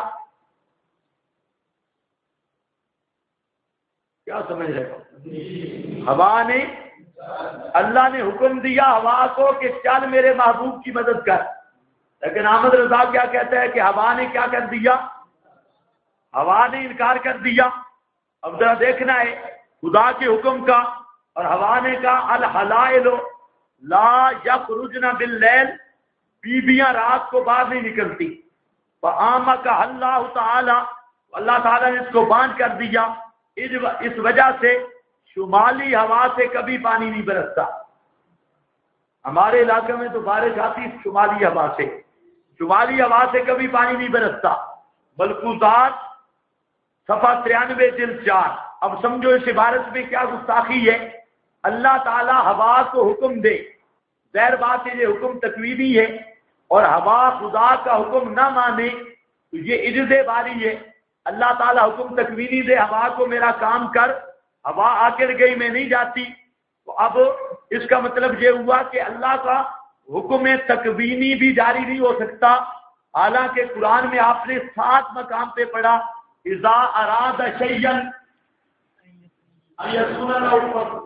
کیا سمجھ رہے ہو؟ ہوا نے، اللہ نے حکم دیا ہوا کو کہ چل میرے محبوب کی مدد کر، لیکن احمد رضا کیا کہتا ہے کہ ہوا نے کیا کر دیا؟ ہوا نے انکار کر دیا. اب ذرا دیکھنا ہے خدا کے حکم کا، اور ہوا نے کہا الحلائل لا یخرجن باللیل، بیویاں رات کو باہر نہیں نکلتی. فآمکہ اللہ تعالی، اللہ تعالیٰ نے اس کو باندھ کر دیا. اس وجہ سے شمالی ہوا سے کبھی پانی نہیں برستا. ہمارے علاقے میں تو بارش آتی شمالی ہوا سے، شمالی ہوا سے کبھی پانی نہیں برستا. ملفوظات صفحہ 93 جلد 4. اب سمجھو اس عبارت میں کیا گستاخی ہے. اللہ تعالیٰ ہوا کو حکم دے، ظاہر بات ہے یہ حکم تکوینی ہے، اور ہوا خدا کا حکم نہ مانے تو یہ عجز باری ہے. اللہ تعالیٰ حکم تکوینی دے ہوا کو میرا کام کر، ہوا آکر گئی میں نہیں جاتی. تو اب اس کا مطلب یہ ہوا کہ اللہ کا حکم تکوینی بھی جاری نہیں ہو سکتا. حالانکہ قرآن میں آپ نے 7 مقام پہ پڑھا اذا اراد شیئا ان یکون له